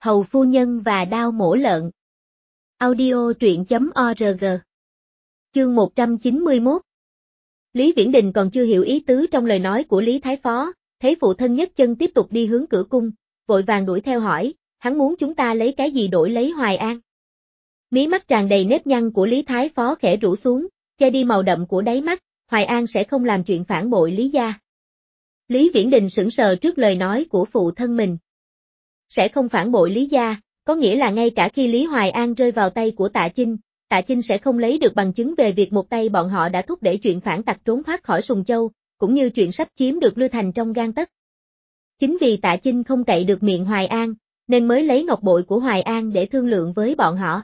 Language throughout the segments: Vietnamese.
Hầu phu nhân và đao mổ lợn. Audio truyện.org. Chương 191. Lý Viễn Đình còn chưa hiểu ý tứ trong lời nói của Lý Thái Phó, thấy phụ thân nhấc chân tiếp tục đi hướng cửa cung, vội vàng đuổi theo hỏi, hắn muốn chúng ta lấy cái gì đổi lấy Hoài An? Mí mắt tràn đầy nếp nhăn của Lý Thái Phó khẽ rũ xuống, che đi màu đậm của đáy mắt, Hoài An sẽ không làm chuyện phản bội Lý gia. Lý Viễn Đình sững sờ trước lời nói của phụ thân mình. Sẽ không phản bội Lý gia, có nghĩa là ngay cả khi Lý Hoài An rơi vào tay của Tạ Chinh sẽ không lấy được bằng chứng về việc một tay bọn họ đã thúc đẩy chuyện phản tặc trốn thoát khỏi Sùng Châu, cũng như chuyện sắp chiếm được Lư Thành trong gang tấc. Chính vì Tạ Chinh không cậy được miệng Hoài An, nên mới lấy ngọc bội của Hoài An để thương lượng với bọn họ.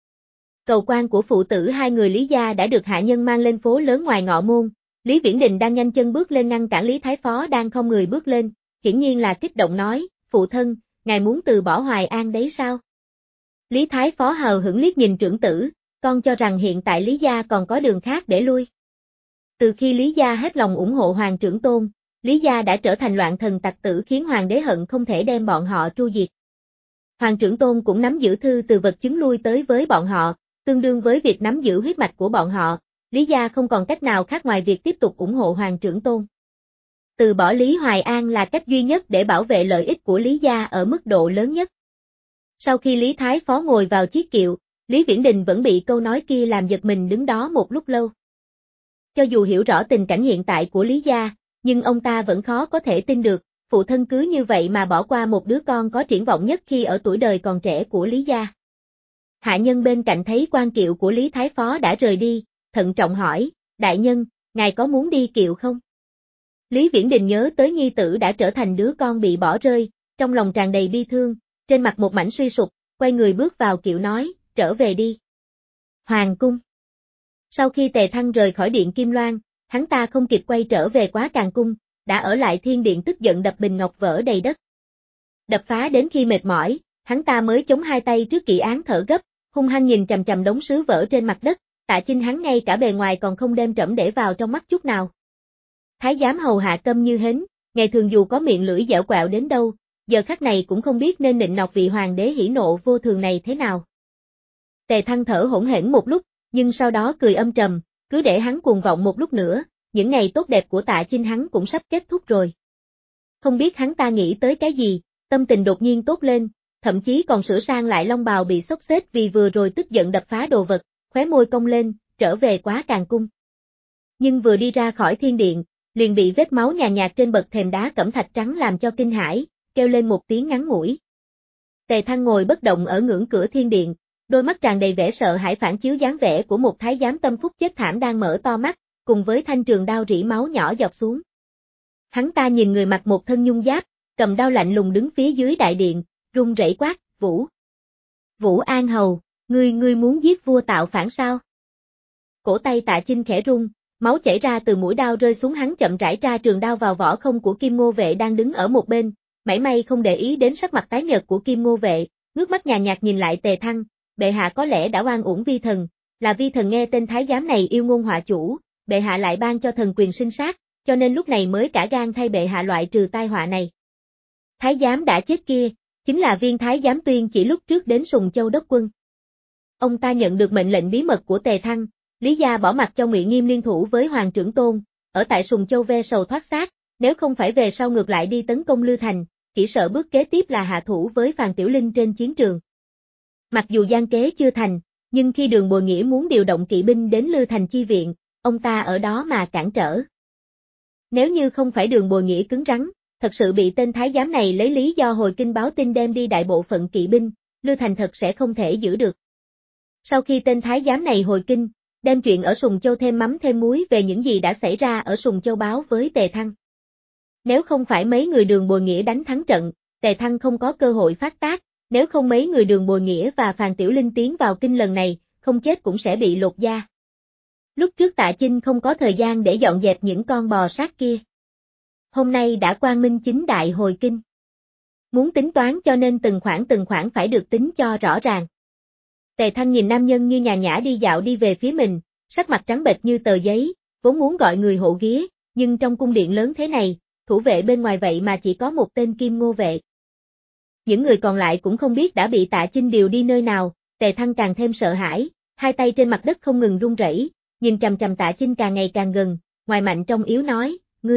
Cầu quan của phụ tử hai người Lý gia đã được hạ nhân mang lên phố lớn ngoài ngọ môn, Lý Viễn Đình đang nhanh chân bước lên ngăn cản Lý Thái Phó đang không người bước lên, hiển nhiên là kích động nói, phụ thân, ngài muốn từ bỏ Hoài An đấy sao? Lý Thái Phó hờ hững liếc nhìn trưởng tử, con cho rằng hiện tại Lý gia còn có đường khác để lui. Từ khi Lý gia hết lòng ủng hộ Hoàng trưởng tôn, Lý gia đã trở thành loạn thần tặc tử khiến Hoàng đế hận không thể đem bọn họ tru diệt. Hoàng trưởng tôn cũng nắm giữ thư từ vật chứng lui tới với bọn họ, tương đương với việc nắm giữ huyết mạch của bọn họ, Lý gia không còn cách nào khác ngoài việc tiếp tục ủng hộ Hoàng trưởng tôn. Từ bỏ Lý Hoài An là cách duy nhất để bảo vệ lợi ích của Lý gia ở mức độ lớn nhất. Sau khi Lý Thái Phó ngồi vào chiếc kiệu, Lý Viễn Đình vẫn bị câu nói kia làm giật mình đứng đó một lúc lâu. Cho dù hiểu rõ tình cảnh hiện tại của Lý gia, nhưng ông ta vẫn khó có thể tin được, phụ thân cứ như vậy mà bỏ qua một đứa con có triển vọng nhất khi ở tuổi đời còn trẻ của Lý gia. Hạ nhân bên cạnh thấy quan kiệu của Lý Thái Phó đã rời đi, thận trọng hỏi, đại nhân, ngài có muốn đi kiệu không? Lý Viễn Đình nhớ tới nhi tử đã trở thành đứa con bị bỏ rơi, trong lòng tràn đầy bi thương, trên mặt một mảnh suy sụp, quay người bước vào kiệu nói, trở về đi. Hoàng cung. Sau khi Tề Thăng rời khỏi điện Kim Loan, hắn ta không kịp quay trở về Quá Càng cung, đã ở lại thiên điện tức giận đập bình ngọc vỡ đầy đất. Đập phá đến khi mệt mỏi, hắn ta mới chống hai tay trước kỵ án thở gấp, hung hăng nhìn chằm chằm đống sứ vỡ trên mặt đất, Tạ Chinh hắn ngay cả bề ngoài còn không đem trẫm để vào trong mắt chút nào. Thái giám hầu hạ câm như hến, ngày thường dù có miệng lưỡi dẻo quẹo đến đâu, giờ khắc này cũng không biết nên nịnh nọt vị hoàng đế hỉ nộ vô thường này thế nào. Tề Thăng thở hổn hển một lúc, nhưng sau đó cười âm trầm, cứ để hắn cuồng vọng một lúc nữa, những ngày tốt đẹp của Tạ Chinh hắn cũng sắp kết thúc rồi. Không biết hắn ta nghĩ tới cái gì, tâm tình đột nhiên tốt lên, thậm chí còn sửa sang lại long bào bị xốc xếch vì vừa rồi tức giận đập phá đồ vật, khóe môi cong lên, trở về Quá Càng cung. Nhưng vừa đi ra khỏi thiên điện, liền bị vết máu nhàn nhạt trên bậc thềm đá cẩm thạch trắng làm cho kinh hãi, kêu lên một tiếng ngắn ngủi. Tề Thăng ngồi bất động ở ngưỡng cửa thiên điện, đôi mắt tràn đầy vẻ sợ hãi phản chiếu dáng vẻ của một thái giám tâm phúc chết thảm đang mở to mắt, cùng với thanh trường đao rỉ máu nhỏ dọc xuống. Hắn ta nhìn người mặc một thân nhung giáp, cầm đao lạnh lùng đứng phía dưới đại điện, run rẩy quát, Vũ An Hầu, ngươi muốn giết vua tạo phản sao? Cổ tay Tạ Chinh khẽ rung, máu chảy ra từ mũi đao rơi xuống, hắn chậm rãi tra trường đao vào vỏ không của Kim Ngô Vệ đang đứng ở một bên, mảy may không để ý đến sắc mặt tái nhợt của Kim Ngô Vệ, ngước mắt nhàn nhạt nhìn lại Tề Thăng, bệ hạ có lẽ đã oan uổng vi thần, là vi thần nghe tên thái giám này yêu ngôn họa chủ, bệ hạ lại ban cho thần quyền sinh sát, cho nên lúc này mới cả gan thay bệ hạ loại trừ tai họa này. Thái giám đã chết kia, chính là viên thái giám Tuyên chỉ lúc trước đến Sùng Châu đốc quân. Ông ta nhận được mệnh lệnh bí mật của Tề Thăng, Lý gia bỏ mặc cho Ngụy Nghiêm liên thủ với Hoàng trưởng tôn, ở tại Sùng Châu ve sầu thoát xác, nếu không phải về sau ngược lại đi tấn công Lư Thành, chỉ sợ bước kế tiếp là hạ thủ với Phàn Tiểu Linh trên chiến trường. Mặc dù gian kế chưa thành, nhưng khi Đường Bồi Nghĩa muốn điều động kỵ binh đến Lư Thành chi viện, ông ta ở đó mà cản trở. Nếu như không phải Đường Bồi Nghĩa cứng rắn, thật sự bị tên thái giám này lấy lý do hồi kinh báo tin đem đi đại bộ phận kỵ binh, Lư Thành thật sẽ không thể giữ được. Sau khi tên thái giám này hồi kinh, đem chuyện ở Sùng Châu thêm mắm thêm muối về những gì đã xảy ra ở Sùng Châu báo với Tề Thăng. Nếu không phải mấy người Đường Bồi Nghĩa đánh thắng trận, Tề Thăng không có cơ hội phát tác, nếu không mấy người Đường Bồi Nghĩa và Phàn Tiểu Linh tiến vào kinh lần này, không chết cũng sẽ bị lột da. Lúc trước Tạ Chinh không có thời gian để dọn dẹp những con bò sát kia. Hôm nay đã quang minh chính đại hồi kinh. Muốn tính toán cho nên từng khoản phải được tính cho rõ ràng. Tề Thăng nhìn nam nhân như nhà nhã đi dạo đi về phía mình, sắc mặt trắng bệch như tờ giấy, vốn muốn gọi người hộ ghế, nhưng trong cung điện lớn thế này, thủ vệ bên ngoài vậy mà chỉ có một tên Kim Ngô Vệ. những người còn lại cũng không biết đã bị Tạ Chinh điều đi nơi nào, Tề Thăng càng thêm sợ hãi, hai tay trên mặt đất không ngừng run rẩy, nhìn chằm chằm Tạ Chinh càng ngày càng gần, ngoài mạnh trong yếu nói,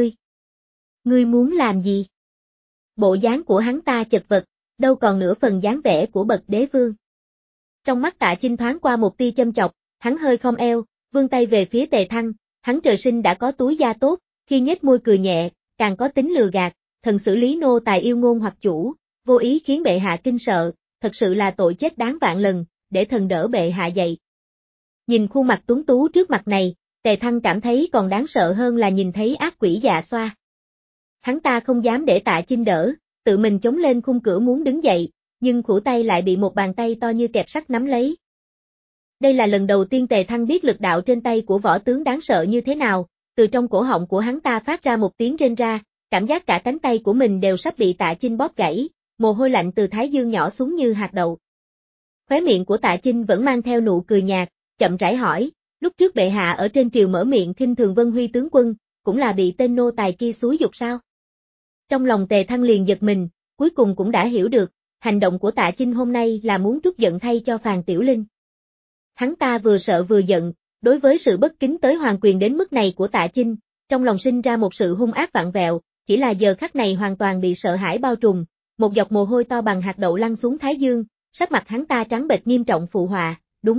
ngươi muốn làm gì? Bộ dáng của hắn ta chật vật, đâu còn nửa phần dáng vẻ của bậc đế vương. Trong mắt Tạ Chinh thoáng qua một tia châm chọc, hắn hơi khom eo, vươn tay về phía Tề Thăng, hắn trời sinh đã có túi da tốt, khi nhếch môi cười nhẹ, càng có tính lừa gạt, thần xử lý nô tài yêu ngôn hoặc chủ, vô ý khiến bệ hạ kinh sợ, thật sự là tội chết đáng vạn lần, để thần đỡ bệ hạ dậy. Nhìn khuôn mặt tuấn tú trước mặt này, Tề Thăng cảm thấy còn đáng sợ hơn là nhìn thấy ác quỷ dạ xoa. Hắn ta không dám để Tạ Chinh đỡ, tự mình chống lên khung cửa muốn đứng dậy, nhưng khuỷu tay lại bị một bàn tay to như kẹp sắt nắm lấy. Đây là lần đầu tiên Tề Thăng biết lực đạo trên tay của võ tướng đáng sợ như thế nào, từ trong cổ họng của hắn ta phát ra một tiếng rên ra, cảm giác cả cánh tay của mình đều sắp bị Tạ Chinh bóp gãy, mồ hôi lạnh từ thái dương nhỏ xuống như hạt đậu. Khóe miệng của Tạ Chinh vẫn mang theo nụ cười nhạt, chậm rãi hỏi, lúc trước bệ hạ ở trên triều mở miệng khinh thường Vân Huy tướng quân, cũng là bị tên nô tài kia xúi giục sao? Trong lòng Tề Thăng liền giật mình, cuối cùng cũng đã hiểu được, hành động của Tạ Chinh hôm nay là muốn trút giận thay cho Phàn Tiểu Linh. Hắn ta vừa sợ vừa giận, đối với sự bất kính tới hoàng quyền đến mức này của Tạ Chinh, trong lòng sinh ra một sự hung ác vạn vẹo, chỉ là giờ khắc này hoàn toàn bị sợ hãi bao trùm, một giọt mồ hôi to bằng hạt đậu lăn xuống thái dương, sắc mặt hắn ta trắng bệch nghiêm trọng phụ họa,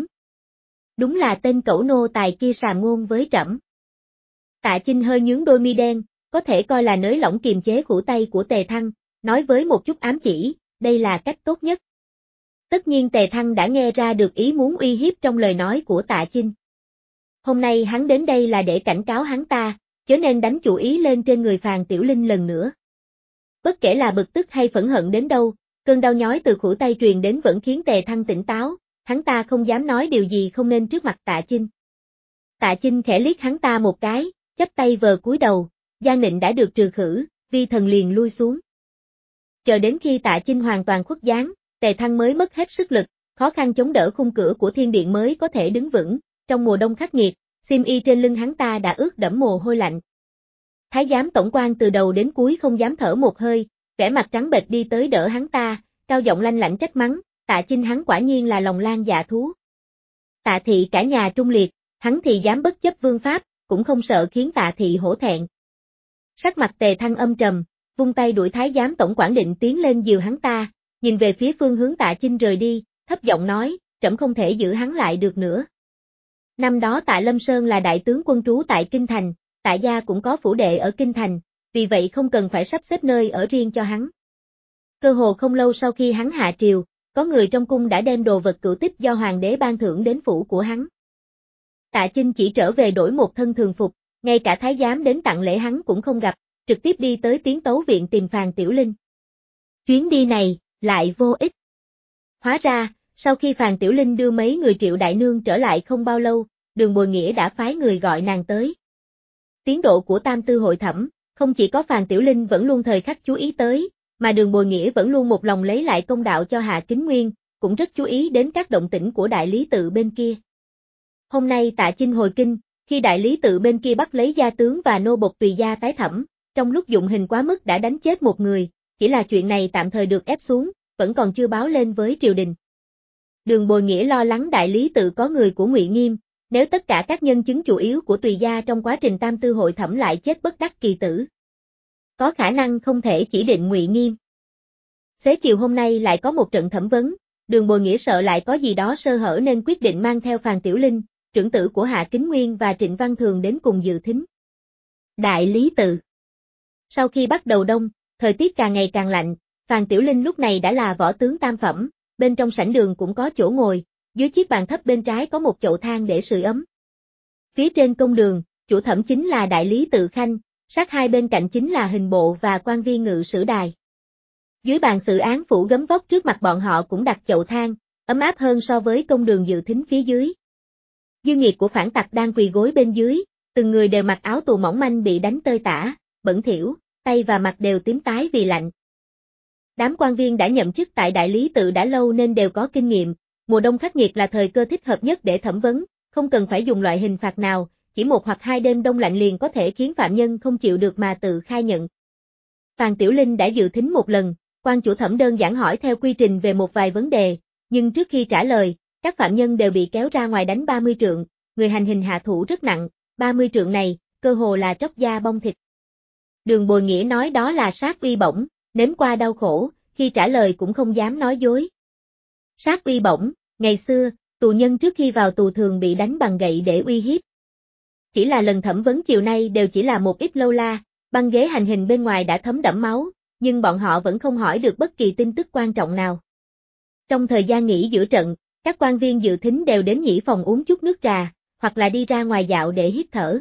đúng là tên cẩu nô tài kia sàm ngôn với trẫm. Tạ Chinh hơi nhướng đôi mi đen, có thể coi là nới lỏng kiềm chế khuỷu tay của Tề Thăng, nói với một chút ám chỉ, đây là cách tốt nhất. Tất nhiên Tề Thăng đã nghe ra được ý muốn uy hiếp trong lời nói của Tạ Chinh. Hôm nay hắn đến đây là để cảnh cáo hắn ta, chớ nên đánh chủ ý lên trên người Phàn Tiểu Linh lần nữa. Bất kể là bực tức hay phẫn hận đến đâu, cơn đau nhói từ khuỷu tay truyền đến vẫn khiến Tề Thăng tỉnh táo, hắn ta không dám nói điều gì không nên trước mặt Tạ Chinh. Tạ Chinh khẽ liếc hắn ta một cái, chắp tay vờ cúi đầu, Giang Nịnh đã được trừ khử, vi thần liền lui xuống. Chờ đến khi Tạ Chinh hoàn toàn khuất dáng, Tề Thăng mới mất hết sức lực, khó khăn chống đỡ khung cửa của thiên điện mới có thể đứng vững, trong mùa đông khắc nghiệt, xiêm y trên lưng hắn ta đã ướt đẫm mồ hôi lạnh. Thái giám tổng quan từ đầu đến cuối không dám thở một hơi, vẻ mặt trắng bệch đi tới đỡ hắn ta, cao giọng lanh lảnh trách mắng, Tạ Chinh hắn quả nhiên là lòng lang dạ thú. Tạ thị cả nhà trung liệt, hắn thì dám bất chấp vương pháp, cũng không sợ khiến Tạ thị hổ thẹn. Sắc mặt Tề Thăng âm trầm, vung tay đuổi thái giám tổng quản định tiến lên dìu hắn ta, nhìn về phía phương hướng Tạ Chinh rời đi, thấp giọng nói, trẫm không thể giữ hắn lại được nữa. Năm đó Tạ Lâm Sơn là đại tướng quân trú tại Kinh Thành, Tạ gia cũng có phủ đệ ở Kinh Thành, vì vậy không cần phải sắp xếp nơi ở riêng cho hắn. Cơ hồ không lâu sau khi hắn hạ triều, có người trong cung đã đem đồ vật cửu tích do hoàng đế ban thưởng đến phủ của hắn. Tạ Chinh chỉ trở về đổi một thân thường phục, ngay cả thái giám đến tặng lễ hắn cũng không gặp, trực tiếp đi tới Tiến Tấu viện tìm Phàn Tiểu Linh. Chuyến đi này, lại vô ích. Hóa ra, sau khi Phàn Tiểu Linh đưa mấy người Triệu đại nương trở lại không bao lâu, Đường Bồi Nghĩa đã phái người gọi nàng tới. Tiến độ của Tam Tư hội thẩm, không chỉ có Phàn Tiểu Linh vẫn luôn thời khắc chú ý tới, mà Đường Bồi Nghĩa vẫn luôn một lòng lấy lại công đạo cho Hạ Kính Nguyên, cũng rất chú ý đến các động tĩnh của đại lý tự bên kia. Hôm nay Tạ Chinh hồi kinh, khi đại lý tự bên kia bắt lấy gia tướng và nô bộc tùy gia tái thẩm, trong lúc dụng hình quá mức đã đánh chết một người, chỉ là chuyện này tạm thời được ép xuống, vẫn còn chưa báo lên với triều đình. Đường Bồi Nghĩa lo lắng đại lý tự có người của Ngụy Nghiêm, nếu tất cả các nhân chứng chủ yếu của tùy gia trong quá trình Tam Tư hội thẩm lại chết bất đắc kỳ tử, có khả năng không thể chỉ định Ngụy Nghiêm. Xế chiều hôm nay lại có một trận thẩm vấn, Đường Bồi Nghĩa sợ lại có gì đó sơ hở nên quyết định mang theo Phàn Tiểu Linh, trưởng tử của Hạ Kính Nguyên và Trịnh Văn Thường đến cùng dự thính. Đại lý tự. Sau khi bắt đầu đông, thời tiết càng ngày càng lạnh, Phàn Tiểu Linh lúc này đã là võ tướng tam phẩm, bên trong sảnh đường cũng có chỗ ngồi, dưới chiếc bàn thấp bên trái có một chậu than để sưởi ấm. Phía trên công đường, chủ thẩm chính là đại lý tự khanh, sát hai bên cạnh chính là hình bộ và quan viên ngự sử đài. Dưới bàn xử án phủ gấm vóc trước mặt bọn họ cũng đặt chậu than, ấm áp hơn so với công đường dự thính phía dưới. Dư nghiệt của phản tặc đang quỳ gối bên dưới, từng người đều mặc áo tù mỏng manh bị đánh tơi tả, bẩn thỉu, tay và mặt đều tím tái vì lạnh. Đám quan viên đã nhậm chức tại đại lý tự đã lâu nên đều có kinh nghiệm, mùa đông khắc nghiệt là thời cơ thích hợp nhất để thẩm vấn, không cần phải dùng loại hình phạt nào, chỉ một hoặc hai đêm đông lạnh liền có thể khiến phạm nhân không chịu được mà tự khai nhận. Phàn Tiểu Linh đã dự thính một lần, Quan chủ thẩm đơn giản hỏi theo quy trình về một vài vấn đề, nhưng trước khi trả lời, các phạm nhân đều bị kéo ra ngoài đánh 30 trượng, người hành hình hạ thủ rất nặng, 30 trượng này, cơ hồ là tróc da bong thịt. Đường Bồi Nghĩa nói đó là sát uy bổng, nếm qua đau khổ, khi trả lời cũng không dám nói dối. Sát uy bổng, ngày xưa, tù nhân trước khi vào tù thường bị đánh bằng gậy để uy hiếp. Chỉ là lần thẩm vấn chiều nay đều chỉ là một ít lâu la, băng ghế hành hình bên ngoài đã thấm đẫm máu, nhưng bọn họ vẫn không hỏi được bất kỳ tin tức quan trọng nào. Trong thời gian nghỉ giữa trận, các quan viên dự thính đều đến nhĩ phòng uống chút nước trà, hoặc là đi ra ngoài dạo để hít thở.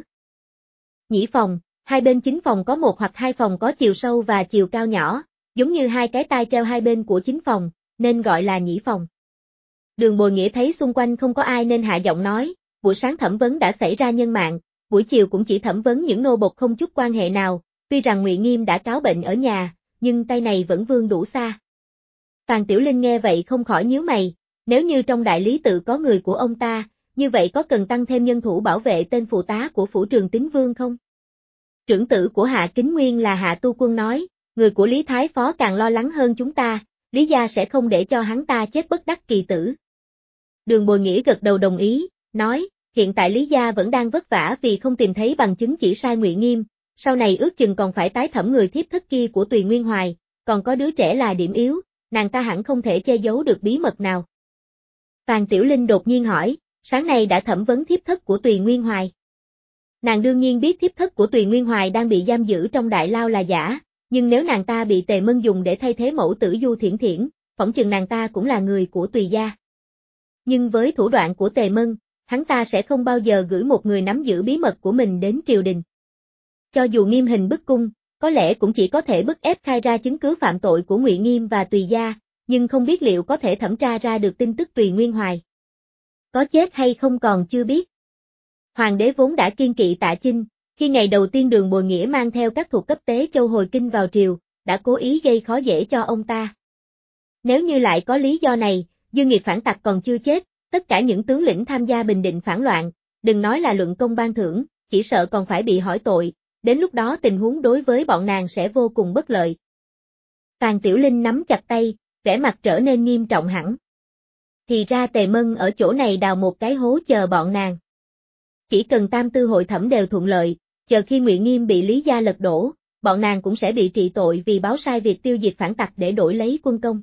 Nhĩ phòng, hai bên chính phòng có một hoặc hai phòng có chiều sâu và chiều cao nhỏ, giống như hai cái tai treo hai bên của chính phòng, nên gọi là nhĩ phòng. Đường Bồi Nghĩa thấy xung quanh không có ai nên hạ giọng nói, buổi sáng thẩm vấn đã xảy ra nhân mạng, buổi chiều cũng chỉ thẩm vấn những nô bộc không chút quan hệ nào, tuy rằng Ngụy Nghiêm đã cáo bệnh ở nhà, nhưng tay này vẫn vươn đủ xa. Phàn Tiểu Linh nghe vậy không khỏi nhíu mày, nếu như trong đại lý tự có người của ông ta, như vậy có cần tăng thêm nhân thủ bảo vệ tên phụ tá của phủ Trường Tín Vương không? Trưởng tử của Hạ Kính Nguyên là Hạ Tu Quân nói, người của Lý Thái Phó càng lo lắng hơn chúng ta, Lý gia sẽ không để cho hắn ta chết bất đắc kỳ tử. Đường Bồi Nghĩa gật đầu đồng ý, nói, hiện tại Lý gia vẫn đang vất vả vì không tìm thấy bằng chứng chỉ sai Ngụy Nghiêm, sau này ước chừng còn phải tái thẩm người thiếp thất kia của Tùy Nguyên Hoài, còn có đứa trẻ là điểm yếu, nàng ta hẳn không thể che giấu được bí mật nào. Phàn Tiểu Linh đột nhiên hỏi, sáng nay đã thẩm vấn thiếp thất của Tùy Nguyên Hoài. Nàng đương nhiên biết thiếp thất của Tùy Nguyên Hoài đang bị giam giữ trong đại lao là giả, nhưng nếu nàng ta bị Tề Mân dùng để thay thế mẫu tử Du Thiển Thiển, phỏng chừng nàng ta cũng là người của Tùy gia. Nhưng với thủ đoạn của Tề Mân, hắn ta sẽ không bao giờ gửi một người nắm giữ bí mật của mình đến triều đình. Cho dù nghiêm hình bức cung, có lẽ cũng chỉ có thể bức ép khai ra chứng cứ phạm tội của Ngụy Nghiêm và Tùy gia, nhưng không biết liệu có thể thẩm tra ra được tin tức Tùy Nguyên Hoài. Có chết hay không còn chưa biết. Hoàng đế vốn đã kiên kỵ Tạ Chinh, khi ngày đầu tiên Đường Bồi Nghĩa mang theo các thuộc cấp tế châu hồi kinh vào triều, đã cố ý gây khó dễ cho ông ta. Nếu như lại có lý do này, Dương Nghiệt phản tặc còn chưa chết, tất cả những tướng lĩnh tham gia bình định phản loạn, đừng nói là luận công ban thưởng, chỉ sợ còn phải bị hỏi tội, đến lúc đó tình huống đối với bọn nàng sẽ vô cùng bất lợi. Phàn Tiểu Linh nắm chặt tay, vẻ mặt trở nên nghiêm trọng hẳn. Thì ra Tề Mân ở chỗ này đào một cái hố chờ bọn nàng. Chỉ cần tam tư hội thẩm đều thuận lợi, chờ khi Ngụy Nghiêm bị Lý gia lật đổ, bọn nàng cũng sẽ bị trị tội vì báo sai việc tiêu diệt phản tặc để đổi lấy quân công.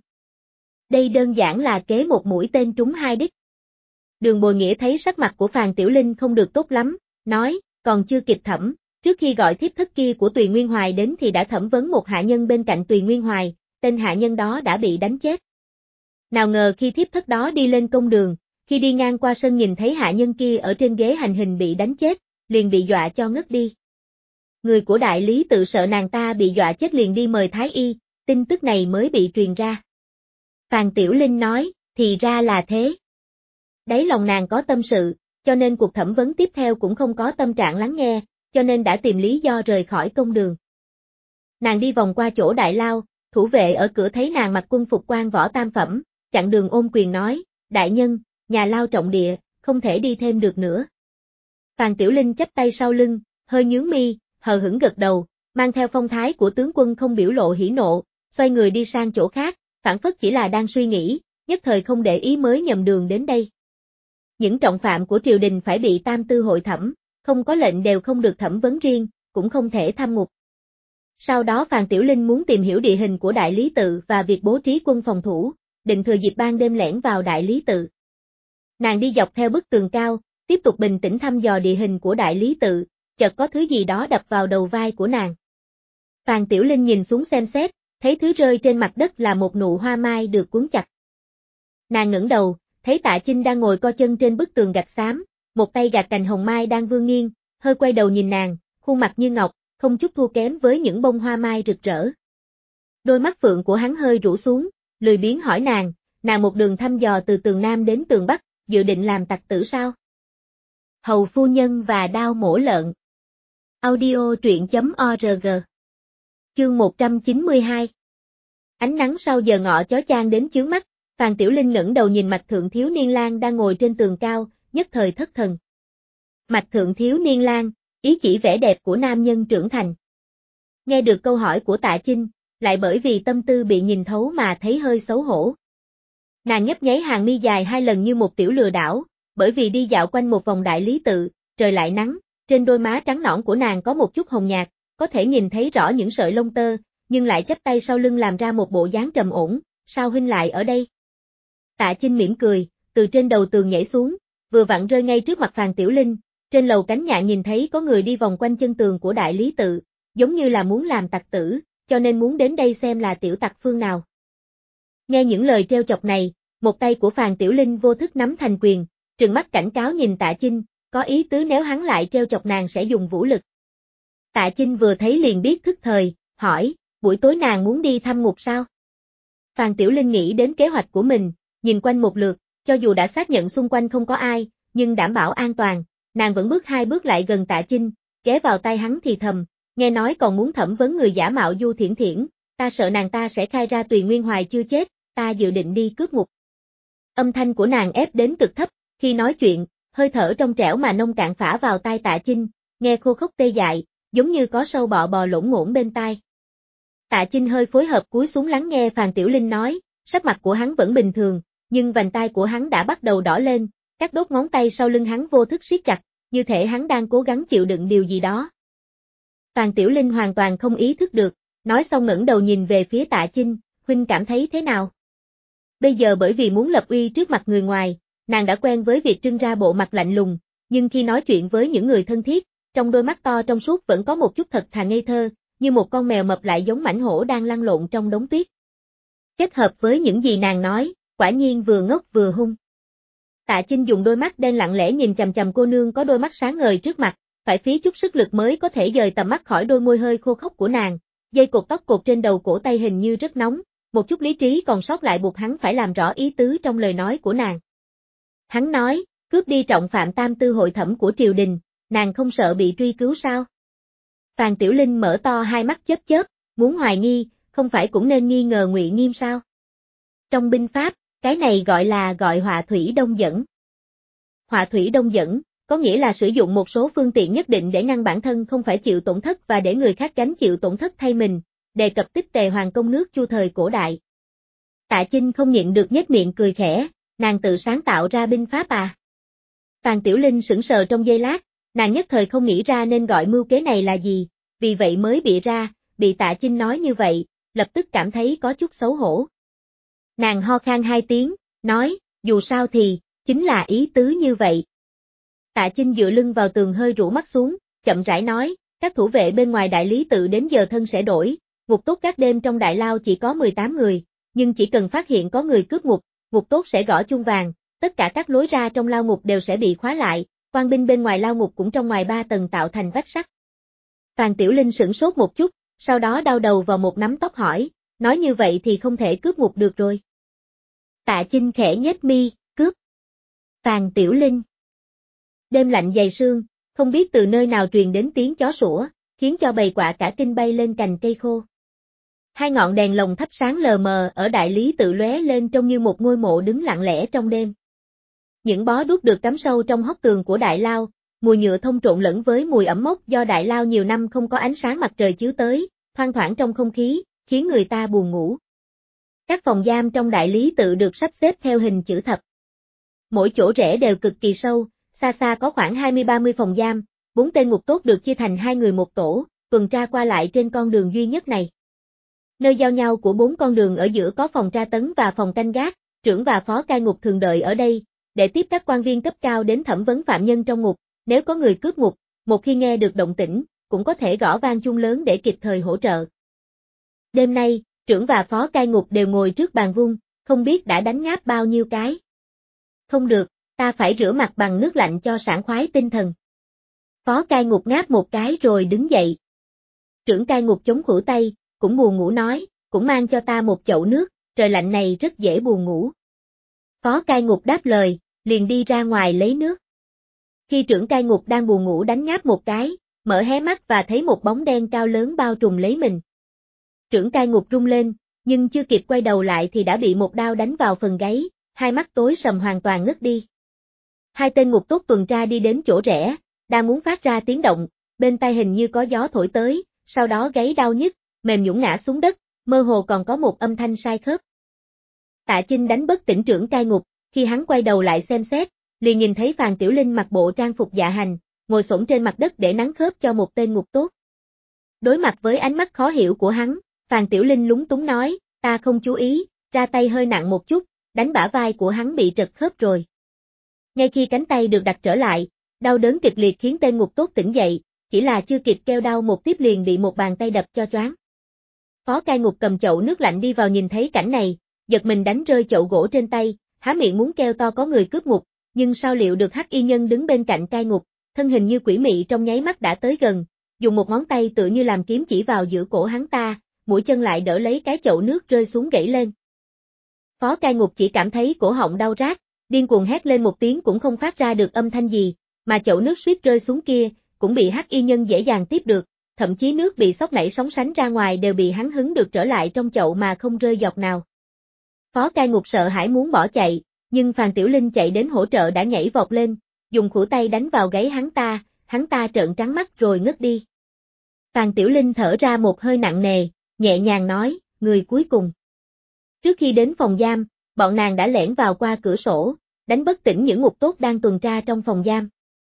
Đây đơn giản là kế một mũi tên trúng hai đích. Đường Bồi Nghĩa thấy sắc mặt của Phàn Tiểu Linh không được tốt lắm, nói, còn chưa kịp thẩm, trước khi gọi thiếp thất kia của Tùy Nguyên Hoài đến thì đã thẩm vấn một hạ nhân bên cạnh Tùy Nguyên Hoài, tên hạ nhân đó đã bị đánh chết. Nào ngờ khi thiếp thất đó đi lên công đường, khi đi ngang qua sân nhìn thấy hạ nhân kia ở trên ghế hành hình bị đánh chết, liền bị dọa cho ngất đi. Người của đại lý tự sợ nàng ta bị dọa chết liền đi mời thái y, tin tức này mới bị truyền ra. Phàn Tiểu Linh nói, thì ra là thế. Đáy lòng nàng có tâm sự, cho nên cuộc thẩm vấn tiếp theo cũng không có tâm trạng lắng nghe, cho nên đã tìm lý do rời khỏi công đường. Nàng đi vòng qua chỗ đại lao, thủ vệ ở cửa thấy nàng mặc quân phục quan võ tam phẩm, chặn đường ôm quyền nói, đại nhân, nhà lao trọng địa, không thể đi thêm được nữa. Phàn Tiểu Linh chắp tay sau lưng, hơi nhướng mi, hờ hững gật đầu, mang theo phong thái của tướng quân không biểu lộ hỉ nộ, xoay người đi sang chỗ khác, phảng phất chỉ là đang suy nghĩ, nhất thời không để ý mới nhầm đường đến đây. Những trọng phạm của triều đình phải bị tam tư hội thẩm, không có lệnh đều không được thẩm vấn riêng, cũng không thể thăm ngục. Sau đó Phàn Tiểu Linh muốn tìm hiểu địa hình của đại lý tự và việc bố trí quân phòng thủ, định thừa dịp ban đêm lẻn vào đại lý tự. Nàng đi dọc theo bức tường cao, tiếp tục bình tĩnh thăm dò địa hình của đại lý tự, chợt có thứ gì đó đập vào đầu vai của nàng. Phàn Tiểu Linh nhìn xuống xem xét, thấy thứ rơi trên mặt đất là một nụ hoa mai được cuốn chặt. Nàng ngẩng đầu, thấy Tạ Chinh đang ngồi co chân trên bức tường gạch xám, một tay gạt cành hồng mai đang vươn nghiêng, hơi quay đầu nhìn nàng, khuôn mặt như ngọc, không chút thua kém với những bông hoa mai rực rỡ. Đôi mắt phượng của hắn hơi rũ xuống, lười biếng hỏi nàng một đường thăm dò từ tường Nam đến tường Bắc, dự định làm tặc tử sao? Hầu phu nhân và đao mổ lợn. Audio truyện.org. Chương 192. Ánh nắng sau giờ ngọ chói chang đến chướng mắt, Phàn Tiểu Linh ngẩng đầu nhìn Mạch Thượng Thiếu Niên Lang đang ngồi trên tường cao, nhất thời thất thần. Mạch Thượng Thiếu Niên Lang, ý chỉ vẻ đẹp của nam nhân trưởng thành. Nghe được câu hỏi của Tạ Chinh, lại bởi vì tâm tư bị nhìn thấu mà thấy hơi xấu hổ. Nàng nhấp nháy hàng mi dài 2 lần như một tiểu lừa đảo, bởi vì đi dạo quanh một vòng đại lý tự, trời lại nắng, trên đôi má trắng nõn của nàng có một chút hồng nhạt, có thể nhìn thấy rõ những sợi lông tơ, nhưng lại chắp tay sau lưng làm ra một bộ dáng trầm ổn, sao huynh lại ở đây? Tạ Chinh mỉm cười, từ trên đầu tường nhảy xuống, vừa vặn rơi ngay trước mặt Phàn Tiểu Linh, trên lầu cánh nhạn nhìn thấy có người đi vòng quanh chân tường của đại lý tự, giống như là muốn làm tặc tử, cho nên muốn đến đây xem là tiểu tặc phương nào. Nghe những lời trêu chọc này, một tay của Phàn Tiểu Linh vô thức nắm thành quyền, trừng mắt cảnh cáo nhìn Tạ Chinh, có ý tứ nếu hắn lại trêu chọc nàng sẽ dùng vũ lực. Tạ Chinh vừa thấy liền biết thức thời, hỏi, buổi tối nàng muốn đi thăm ngục sao? Phàn Tiểu Linh nghĩ đến kế hoạch của mình, nhìn quanh một lượt, cho dù đã xác nhận xung quanh không có ai, nhưng đảm bảo an toàn, nàng vẫn bước 2 bước lại gần Tạ Chinh, ghé vào tai hắn thì thầm, nghe nói còn muốn thẩm vấn người giả mạo Du Thiển Thiển, ta sợ nàng ta sẽ khai ra Tùy Nguyên Hoài chưa chết, ta dự định đi cướp ngục. Âm thanh của nàng ép đến cực thấp, khi nói chuyện, hơi thở trong trẻo mà nông cạn phả vào tai Tạ Chinh, nghe khô khốc tê dại, giống như có sâu bọ bò lổn ngổn bên tai. Tạ Chinh hơi phối hợp cúi xuống lắng nghe Phàn Tiểu Linh nói, sắc mặt của hắn vẫn bình thường, nhưng vành tai của hắn đã bắt đầu đỏ lên, các đốt ngón tay sau lưng hắn vô thức siết chặt, như thể hắn đang cố gắng chịu đựng điều gì đó. Phàn Tiểu Linh hoàn toàn không ý thức được, nói xong ngẩng đầu nhìn về phía Tạ Chinh, huynh cảm thấy thế nào? Bây giờ bởi vì muốn lập uy trước mặt người ngoài, nàng đã quen với việc trưng ra bộ mặt lạnh lùng, nhưng khi nói chuyện với những người thân thiết, trong đôi mắt to trong suốt vẫn có một chút thật thà ngây thơ, như một con mèo mập lại giống mãnh hổ đang lăn lộn trong đống tuyết. Kết hợp với những gì nàng nói, quả nhiên vừa ngốc vừa hung. Tạ Chinh dùng đôi mắt đen lặng lẽ nhìn chằm chằm cô nương có đôi mắt sáng ngời trước mặt, phải phí chút sức lực mới có thể dời tầm mắt khỏi đôi môi hơi khô khốc của nàng, dây cột tóc cột trên đầu cổ tay hình như rất nóng, một chút lý trí còn sót lại buộc hắn phải làm rõ ý tứ trong lời nói của nàng. Hắn nói, cướp đi trọng phạm tam tư hội thẩm của triều đình, nàng không sợ bị truy cứu sao? Phàn Tiểu Linh mở to hai mắt chớp chớp, muốn hoài nghi, không phải cũng nên nghi ngờ Ngụy Nghiêm sao? Trong binh pháp, cái này gọi họa thủy đông dẫn. Họa thủy đông dẫn, có nghĩa là sử dụng một số phương tiện nhất định để ngăn bản thân không phải chịu tổn thất và để người khác gánh chịu tổn thất thay mình, đề cập tích Tề Hoàng công nước Chu thời cổ đại. Tạ Chinh không nhịn được nhếch miệng cười khẽ, nàng tự sáng tạo ra binh pháp à? Phàn Tiểu Linh sững sờ trong giây lát, nàng nhất thời không nghĩ ra nên gọi mưu kế này là gì, vì vậy mới bịa ra, bị Tạ Chinh nói như vậy, lập tức cảm thấy có chút xấu hổ. Nàng ho khan 2 tiếng, nói, dù sao thì, chính là ý tứ như vậy. Tạ Chinh dựa lưng vào tường hơi rũ mắt xuống, chậm rãi nói, các thủ vệ bên ngoài đại lý tự đến giờ thân sẽ đổi, ngục tốt các đêm trong đại lao chỉ có 18 người, nhưng chỉ cần phát hiện có người cướp ngục, ngục tốt sẽ gõ chuông vàng, tất cả các lối ra trong lao ngục đều sẽ bị khóa lại, quan binh bên ngoài lao ngục cũng trong ngoài 3 tầng tạo thành vách sắt. Phàn Tiểu Linh sửng sốt một chút, sau đó đau đầu vào một nắm tóc hỏi, nói như vậy thì không thể cướp ngục được rồi. Tạ Chinh khẽ nhếch mi, cướp. Phàn Tiểu Linh. Đêm lạnh dày sương, không biết từ nơi nào truyền đến tiếng chó sủa, khiến cho bầy quạ cả kinh bay lên cành cây khô. 2 ngọn đèn lồng thắp sáng lờ mờ ở đại lý tự lóe lên trông như một ngôi mộ đứng lặng lẽ trong đêm. Những bó đuốc được cắm sâu trong hốc tường của đại lao, mùi nhựa thông trộn lẫn với mùi ẩm mốc do đại lao nhiều năm không có ánh sáng mặt trời chiếu tới, thoang thoảng trong không khí, khiến người ta buồn ngủ. Các phòng giam trong đại lý tự được sắp xếp theo hình chữ thập. Mỗi chỗ rẽ đều cực kỳ sâu, xa xa có khoảng 20-30 phòng giam, 4 tên ngục tốt được chia thành 2 người một tổ, tuần tra qua lại trên con đường duy nhất này. Nơi giao nhau của 4 con đường ở giữa có phòng tra tấn và phòng canh gác, trưởng và phó cai ngục thường đợi ở đây, để tiếp các quan viên cấp cao đến thẩm vấn phạm nhân trong ngục, nếu có người cướp ngục, một khi nghe được động tĩnh, cũng có thể gõ vang chuông lớn để kịp thời hỗ trợ. Đêm nay, trưởng và phó cai ngục đều ngồi trước bàn vuông, không biết đã đánh ngáp bao nhiêu cái. Không được, ta phải rửa mặt bằng nước lạnh cho sảng khoái tinh thần. Phó cai ngục ngáp một cái rồi đứng dậy. Trưởng cai ngục chống khuỷu tay, cũng buồn ngủ nói, cũng mang cho ta một chậu nước, trời lạnh này rất dễ buồn ngủ. Phó cai ngục đáp lời, liền đi ra ngoài lấy nước. Khi trưởng cai ngục đang buồn ngủ đánh ngáp một cái, mở hé mắt và thấy một bóng đen cao lớn bao trùm lấy mình. Trưởng cai ngục rung lên, nhưng chưa kịp quay đầu lại thì đã bị một đao đánh vào phần gáy, hai mắt tối sầm hoàn toàn ngất đi. 2 tên ngục tốt tuần tra đi đến chỗ rẽ, đang muốn phát ra tiếng động, bên tai hình như có gió thổi tới, sau đó gáy đau nhức, mềm nhũn ngã xuống đất, mơ hồ còn có một âm thanh sai khớp. Tạ Chinh đánh bất tỉnh trưởng cai ngục, khi hắn quay đầu lại xem xét, liền nhìn thấy Phàn Tiểu Linh mặc bộ trang phục dạ hành, ngồi xổm trên mặt đất để nắn khớp cho một tên ngục tốt. Đối mặt với ánh mắt khó hiểu của hắn, Phàn Tiểu Linh lúng túng nói, ta không chú ý, ra tay hơi nặng một chút, đánh bả vai của hắn bị trật khớp rồi. Ngay khi cánh tay được đặt trở lại, đau đớn kịch liệt khiến tên ngục tốt tỉnh dậy, chỉ là chưa kịp kêu đau một tiếp liền bị một bàn tay đập cho choáng. Phó cai ngục cầm chậu nước lạnh đi vào nhìn thấy cảnh này, giật mình đánh rơi chậu gỗ trên tay, há miệng muốn kêu to có người cướp ngục, nhưng sao liệu được hắc y nhân đứng bên cạnh cai ngục, thân hình như quỷ mị trong nháy mắt đã tới gần, dùng một ngón tay tựa như làm kiếm chỉ vào giữa cổ hắn ta, mũi chân lại đỡ lấy cái chậu nước rơi xuống gãy lên. Phó cai ngục chỉ cảm thấy cổ họng đau rát, điên cuồng hét lên một tiếng cũng không phát ra được âm thanh gì, mà chậu nước suýt rơi xuống kia, cũng bị hắc y nhân dễ dàng tiếp được, thậm chí nước bị xóc nảy sóng sánh ra ngoài đều bị hắn hứng được trở lại trong chậu mà không rơi giọt nào. Phó cai ngục sợ hãi muốn bỏ chạy, nhưng Phàn Tiểu Linh chạy đến hỗ trợ đã nhảy vọt lên, dùng khuỷu tay đánh vào gáy hắn ta trợn trắng mắt rồi ngất đi. Phàn Tiểu Linh thở ra một hơi nặng nề, nhẹ nhàng nói, người cuối cùng. Trước khi đến phòng giam, bọn nàng đã lẻn vào qua cửa sổ, đánh bất tỉnh những ngục tốt đang tuần tra trong phòng giam.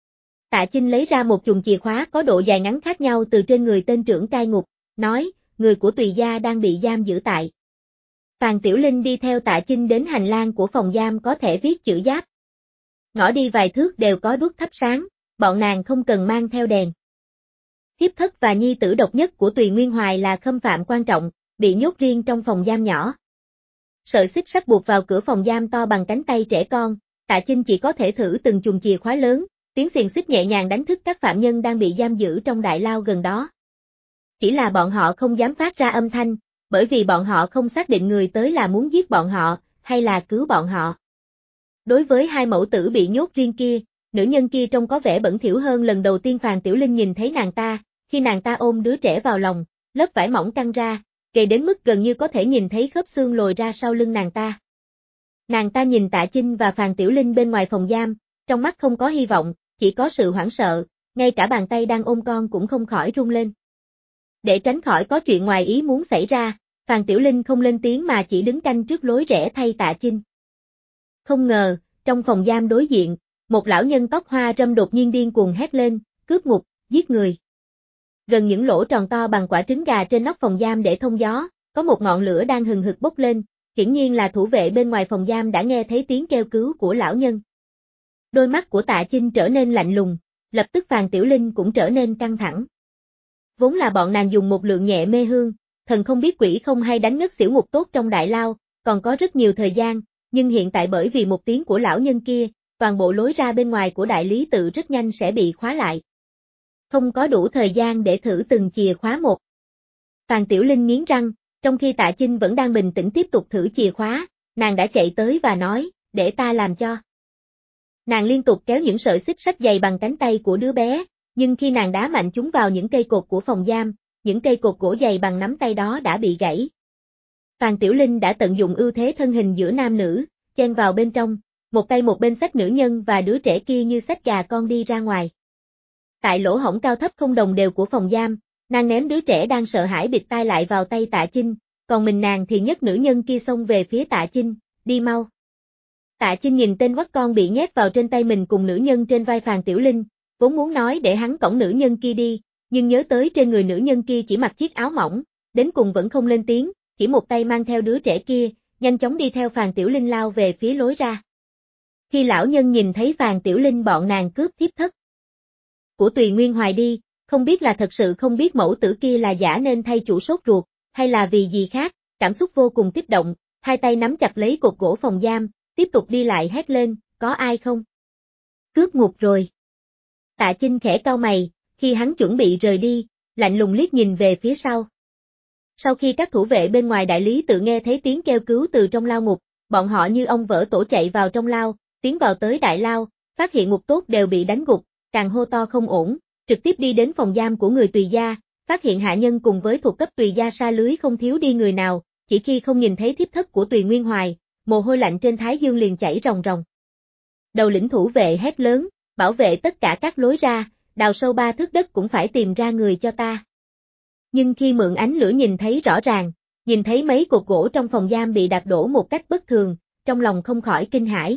Tạ Chinh lấy ra một chùm chìa khóa có độ dài ngắn khác nhau từ trên người tên trưởng cai ngục, nói, người của Tùy gia đang bị giam giữ tại. Phàn Tiểu Linh đi theo Tạ Chinh đến hành lang của phòng giam có thể viết chữ giáp. Ngõ đi vài thước đều có đuốc thắp sáng, bọn nàng không cần mang theo đèn. Thiếp thất và nhi tử độc nhất của Tùy Nguyên Hoài là khâm phạm quan trọng, bị nhốt riêng trong phòng giam nhỏ. Sợi xích sắt buộc vào cửa phòng giam to bằng cánh tay trẻ con, Tạ Chinh chỉ có thể thử từng chùm chìa khóa lớn, tiếng xiềng xích nhẹ nhàng đánh thức các phạm nhân đang bị giam giữ trong đại lao gần đó. Chỉ là bọn họ không dám phát ra âm thanh, bởi vì bọn họ không xác định người tới là muốn giết bọn họ, hay là cứu bọn họ. Đối với hai mẫu tử bị nhốt riêng kia, nữ nhân kia trông có vẻ bẩn thỉu hơn lần đầu tiên Phàn Tiểu Linh nhìn thấy nàng ta, khi nàng ta ôm đứa trẻ vào lòng, lớp vải mỏng căng ra, kề đến mức gần như có thể nhìn thấy khớp xương lồi ra sau lưng nàng ta. Nàng ta nhìn Tạ Chinh và Phàn Tiểu Linh bên ngoài phòng giam, trong mắt không có hy vọng, chỉ có sự hoảng sợ, ngay cả bàn tay đang ôm con cũng không khỏi run lên. Để tránh khỏi có chuyện ngoài ý muốn xảy ra, Phàn Tiểu Linh không lên tiếng mà chỉ đứng canh trước lối rẽ thay Tạ Chinh. Không ngờ, trong phòng giam đối diện, một lão nhân tóc hoa râm đột nhiên điên cuồng hét lên, cướp ngục, giết người. Gần những lỗ tròn to bằng quả trứng gà trên nóc phòng giam để thông gió, có một ngọn lửa đang hừng hực bốc lên, hiển nhiên là thủ vệ bên ngoài phòng giam đã nghe thấy tiếng kêu cứu của lão nhân. Đôi mắt của Tạ Chinh trở nên lạnh lùng, lập tức Phàn Tiểu Linh cũng trở nên căng thẳng. Vốn là bọn nàng dùng một lượng nhẹ mê hương, thần không biết quỷ không hay đánh ngất xỉu ngục tốt trong đại lao, còn có rất nhiều thời gian, nhưng hiện tại bởi vì một tiếng của lão nhân kia, toàn bộ lối ra bên ngoài của đại lý tự rất nhanh sẽ bị khóa lại. Không có đủ thời gian để thử từng chìa khóa một. Phàn Tiểu Linh nghiến răng, trong khi Tạ Chinh vẫn đang bình tĩnh tiếp tục thử chìa khóa, nàng đã chạy tới và nói, để ta làm cho. Nàng liên tục kéo những sợi xích sắt dày bằng cánh tay của đứa bé, nhưng khi nàng đá mạnh chúng vào những cây cột của phòng giam, những cây cột gỗ dày bằng nắm tay đó đã bị gãy. Phàn Tiểu Linh đã tận dụng ưu thế thân hình giữa nam nữ, chen vào bên trong, một tay một bên xách nữ nhân và đứa trẻ kia như xách gà con đi ra ngoài. Tại lỗ hổng cao thấp không đồng đều của phòng giam, nàng ném đứa trẻ đang sợ hãi bịt tai lại vào tay Tạ Chinh, còn mình nàng thì nhấc nữ nhân kia xông về phía Tạ Chinh, đi mau. Tạ Chinh nhìn tên quắt con bị nhét vào trên tay mình cùng nữ nhân trên vai Phàn Tiểu Linh, vốn muốn nói để hắn cõng nữ nhân kia đi, nhưng nhớ tới trên người nữ nhân kia chỉ mặc chiếc áo mỏng, đến cùng vẫn không lên tiếng, chỉ một tay mang theo đứa trẻ kia, nhanh chóng đi theo Phàn Tiểu Linh lao về phía lối ra. Khi lão nhân nhìn thấy Phàn Tiểu Linh bọn nàng cướp thiếp thất của Tùy Nguyên Hoài đi, không biết là thật sự không biết mẫu tử kia là giả nên thay chủ sốt ruột, hay là vì gì khác, cảm xúc vô cùng kích động, hai tay nắm chặt lấy cột gỗ phòng giam, tiếp tục đi lại hét lên, có ai không? Cướp ngục rồi. Tạ Chinh khẽ cau mày, khi hắn chuẩn bị rời đi, lạnh lùng liếc nhìn về phía sau. Sau khi các thủ vệ bên ngoài đại lý tự nghe thấy tiếng kêu cứu từ trong lao ngục, bọn họ như ong vỡ tổ chạy vào trong lao, tiến vào tới đại lao, phát hiện ngục tốt đều bị đánh gục, càng hô to không ổn, trực tiếp đi đến phòng giam của người Tùy gia, phát hiện hạ nhân cùng với thuộc cấp Tùy gia sa lưới không thiếu đi người nào, chỉ khi không nhìn thấy thiếp thất của Tùy Nguyên Hoài, mồ hôi lạnh trên thái dương liền chảy ròng ròng. Đầu lĩnh thủ vệ hét lớn, bảo vệ tất cả các lối ra, đào sâu 3 thước đất cũng phải tìm ra người cho ta. Nhưng khi mượn ánh lửa nhìn thấy rõ ràng, Nhìn thấy mấy cột gỗ trong phòng giam bị đặt đổ một cách bất thường, trong lòng không khỏi kinh hãi.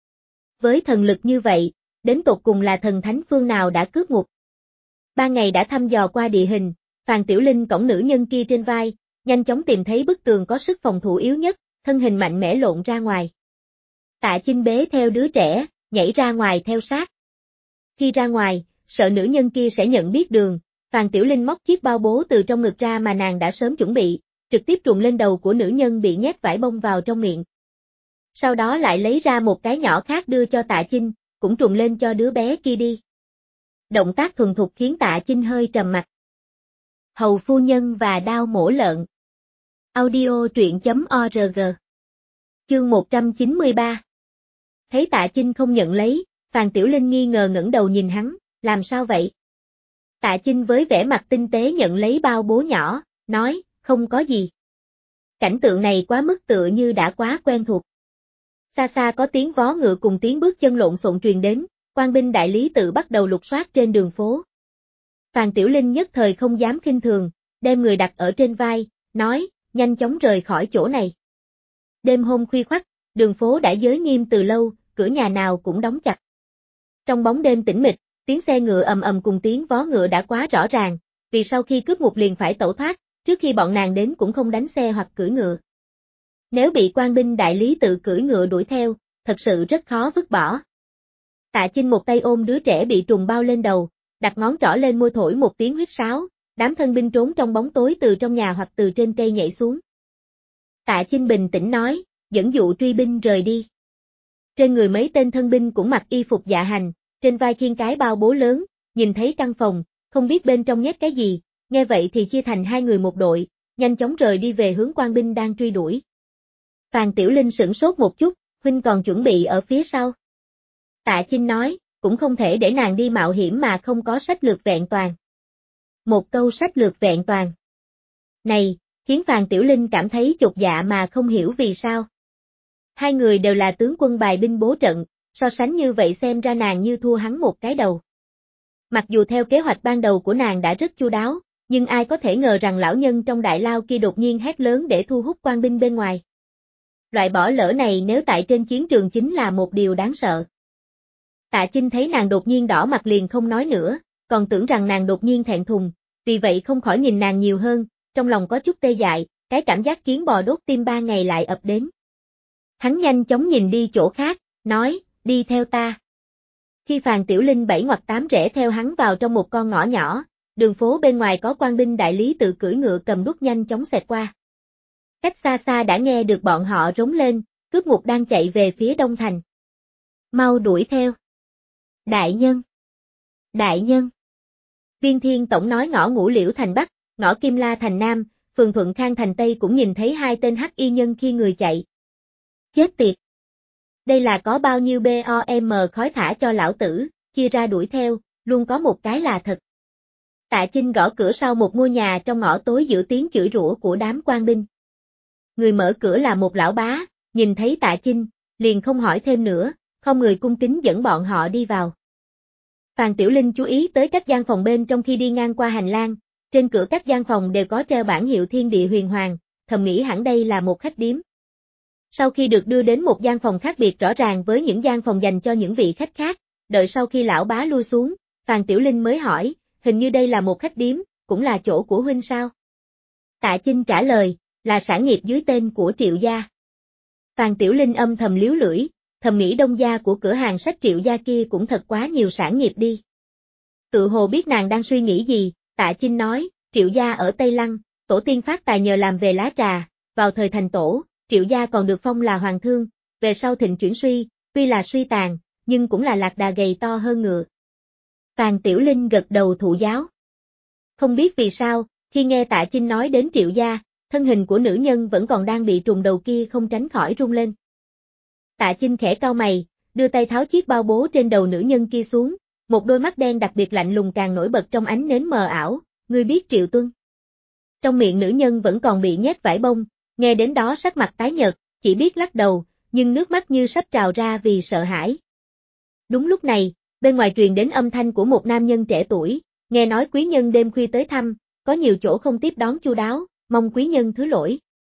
Với thần lực như vậy, đến tột cùng là thần thánh phương nào đã cướp ngục. Ban ngày đã thăm dò qua địa hình, Phàn Tiểu Linh cõng nữ nhân kia trên vai, nhanh chóng tìm thấy bức tường có sức phòng thủ yếu nhất, thân hình mạnh mẽ lộn ra ngoài. Tạ Chinh bế theo đứa trẻ, nhảy ra ngoài theo sát. Khi ra ngoài, sợ nữ nhân kia sẽ nhận biết đường, Phàn Tiểu Linh móc chiếc bao bố từ trong ngực ra mà nàng đã sớm chuẩn bị, trực tiếp trùm lên đầu của nữ nhân bị nhét vải bông vào trong miệng. Sau đó lại lấy ra một cái nhỏ khác đưa cho Tạ Chinh, cũng trùm lên cho đứa bé kia đi. Động tác thuần thục khiến Tạ Chinh hơi trầm mặt. Hầu phu nhân và đao mổ lợn. Audio truyện.org. Chương 193. Thấy Tạ Chinh không nhận lấy, Phàn Tiểu Linh nghi ngờ ngẩng đầu nhìn hắn, làm sao vậy? Tạ Chinh với vẻ mặt tinh tế nhận lấy bao bố nhỏ, nói, không có gì. Cảnh tượng này quá mức tựa như đã quá quen thuộc. Xa xa có tiếng vó ngựa cùng tiếng bước chân lộn xộn truyền đến, quan binh đại lý tự bắt đầu lục soát trên đường phố. Phàn Tiểu Linh nhất thời không dám khinh thường, đem người đặt ở trên vai, nói, nhanh chóng rời khỏi chỗ này. Đêm hôm khuya khoắt, đường phố đã giới nghiêm từ lâu, cửa nhà nào cũng đóng chặt. Trong bóng đêm tĩnh mịch, tiếng xe ngựa ầm ầm cùng tiếng vó ngựa đã quá rõ ràng, vì sau khi cướp ngục liền phải tẩu thoát, trước khi bọn nàng đến cũng không đánh xe hoặc cưỡi ngựa. Nếu bị quan binh đại lý tự cưỡi ngựa đuổi theo, thật sự rất khó vứt bỏ. Tạ Chinh một tay ôm đứa trẻ bị trùng bao lên đầu, đặt ngón trỏ lên môi thổi một tiếng huýt sáo, đám thân binh trốn trong bóng tối từ trong nhà hoặc từ trên cây nhảy xuống. Tạ Chinh bình tĩnh nói, dẫn dụ truy binh rời đi. Trên người mấy tên thân binh cũng mặc y phục dạ hành, trên vai khiêng cái bao bố lớn, nhìn thấy căn phòng, không biết bên trong nhét cái gì, nghe vậy thì chia thành hai người một đội, nhanh chóng rời đi về hướng quan binh đang truy đuổi. Phàn Tiểu Linh sửng sốt một chút, huynh còn chuẩn bị ở phía sau. Tạ Chinh nói, cũng không thể để nàng đi mạo hiểm mà không có sách lược vẹn toàn. Một câu sách lược vẹn toàn. Này, khiến Phàn Tiểu Linh cảm thấy chột dạ mà không hiểu vì sao. Hai người đều là tướng quân bài binh bố trận, so sánh như vậy xem ra nàng như thua hắn một cái đầu. Mặc dù theo kế hoạch ban đầu của nàng đã rất chu đáo, nhưng ai có thể ngờ rằng lão nhân trong đại lao kia đột nhiên hét lớn để thu hút quan binh bên ngoài. Loại bỏ lỡ này nếu tại trên chiến trường chính là một điều đáng sợ. Tạ Chinh thấy nàng đột nhiên đỏ mặt liền không nói nữa, còn tưởng rằng nàng đột nhiên thẹn thùng, vì vậy không khỏi nhìn nàng nhiều hơn, trong lòng có chút tê dại, cái cảm giác kiến bò đốt tim 3 ngày lại ập đến. Hắn nhanh chóng nhìn đi chỗ khác, nói, đi theo ta. Khi Phàn Tiểu Linh 7 ngoặt 8 rẽ theo hắn vào trong một con ngõ nhỏ, đường phố bên ngoài có quan binh đại lý tự cưỡi ngựa cầm đuốc nhanh chóng xẹt qua. Cách xa xa đã nghe được bọn họ rống lên, cướp ngục đang chạy về phía đông thành. Mau đuổi theo. Đại nhân. Đại nhân. Viên Thiên Tổng nói ngõ Ngũ Liễu thành Bắc, ngõ Kim La thành Nam, phường Thuận Khang thành Tây cũng nhìn thấy hai tên hắc y nhân khi người chạy. Chết tiệt. Đây là có bao nhiêu BOM khói thả cho lão tử, chia ra đuổi theo, luôn có một cái là thật. Tạ Chinh gõ cửa sau một ngôi nhà trong ngõ tối giữa tiếng chửi rủa của đám quan binh. Người mở cửa là một lão bá, nhìn thấy Tạ Chinh, liền không hỏi thêm nữa, không người cung kính dẫn bọn họ đi vào. Phàn Tiểu Linh chú ý tới các gian phòng bên trong khi đi ngang qua hành lang, trên cửa các gian phòng đều có treo bảng hiệu Thiên Địa Huyền Hoàng, thầm nghĩ hẳn đây là một khách điếm. Sau khi được đưa đến một gian phòng khác biệt rõ ràng với những gian phòng dành cho những vị khách khác, đợi sau khi lão bá lui xuống, Phàn Tiểu Linh mới hỏi, hình như đây là một khách điếm, cũng là chỗ của huynh sao? Tạ Chinh trả lời, là sản nghiệp dưới tên của Triệu gia. Phàn Tiểu Linh âm thầm liếu lưỡi, thầm nghĩ đông gia của cửa hàng sách Triệu gia kia cũng thật quá nhiều sản nghiệp đi. Tự hồ biết nàng đang suy nghĩ gì, Tạ Chinh nói, Triệu gia ở Tây Lăng, tổ tiên phát tài nhờ làm về lá trà, vào thời thành tổ, Triệu gia còn được phong là hoàng thương, về sau thịnh chuyển suy, tuy là suy tàn, nhưng cũng là lạc đà gầy to hơn ngựa. Phàn Tiểu Linh gật đầu thụ giáo. Không biết vì sao, khi nghe Tạ Chinh nói đến Triệu gia, thân hình của nữ nhân vẫn còn đang bị trùng đầu kia không tránh khỏi rung lên. Tạ Chinh khẽ cau mày, đưa tay tháo chiếc bao bố trên đầu nữ nhân kia xuống, một đôi mắt đen đặc biệt lạnh lùng càng nổi bật trong ánh nến mờ ảo, ngươi biết Triệu Tuân. Trong miệng nữ nhân vẫn còn bị nhét vải bông, nghe đến đó sắc mặt tái nhợt, chỉ biết lắc đầu, nhưng nước mắt như sắp trào ra vì sợ hãi. Đúng lúc này, bên ngoài truyền đến âm thanh của một nam nhân trẻ tuổi, nghe nói quý nhân đêm khuya tới thăm, có nhiều chỗ không tiếp đón chu đáo, mong quý nhân thứ lỗi.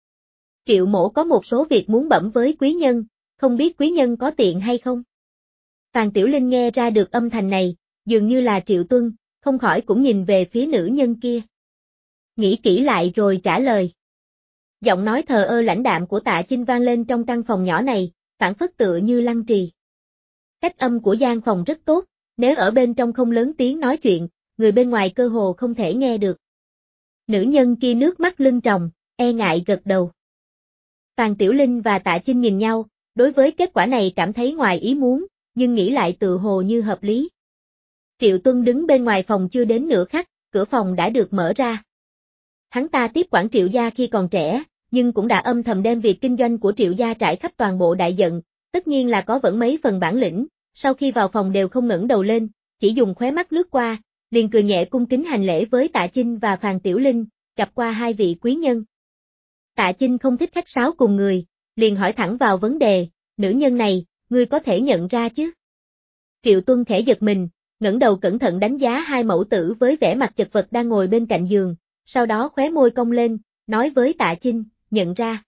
Triệu mổ có một số việc muốn bẩm với quý nhân, không biết quý nhân có tiện hay không? Phàn Tiểu Linh nghe ra được âm thanh này, dường như là Triệu Tuân, không khỏi cũng nhìn về phía nữ nhân kia. Nghĩ kỹ lại rồi trả lời. Giọng nói thờ ơ lãnh đạm của Tạ Chinh vang lên trong căn phòng nhỏ này, phảng phất tựa như lăng trì. Cách âm của gian phòng rất tốt, nếu ở bên trong không lớn tiếng nói chuyện, người bên ngoài cơ hồ không thể nghe được. Nữ nhân kia nước mắt lưng tròng, e ngại gật đầu. Phàn Tiểu Linh và Tạ Chinh nhìn nhau, đối với kết quả này cảm thấy ngoài ý muốn, nhưng nghĩ lại tự hồ như hợp lý. Triệu Tuân đứng bên ngoài phòng chưa đến nửa khắc, cửa phòng đã được mở ra. Hắn ta tiếp quản Triệu gia khi còn trẻ, nhưng cũng đã âm thầm đem việc kinh doanh của Triệu gia trải khắp toàn bộ đại dận, tất nhiên là có vẫn mấy phần bản lĩnh, sau khi vào phòng đều không ngẩng đầu lên, chỉ dùng khóe mắt lướt qua, liền cười nhẹ cung kính hành lễ với Tạ Chinh và Phàn Tiểu Linh, gặp qua hai vị quý nhân. Tạ Chinh không thích khách sáo cùng người, liền hỏi thẳng vào vấn đề, nữ nhân này, ngươi có thể nhận ra chứ? Triệu Tuân khẽ giật mình, ngẩng đầu cẩn thận đánh giá hai mẫu tử với vẻ mặt chật vật đang ngồi bên cạnh giường, sau đó khóe môi cong lên, nói với Tạ Chinh, nhận ra.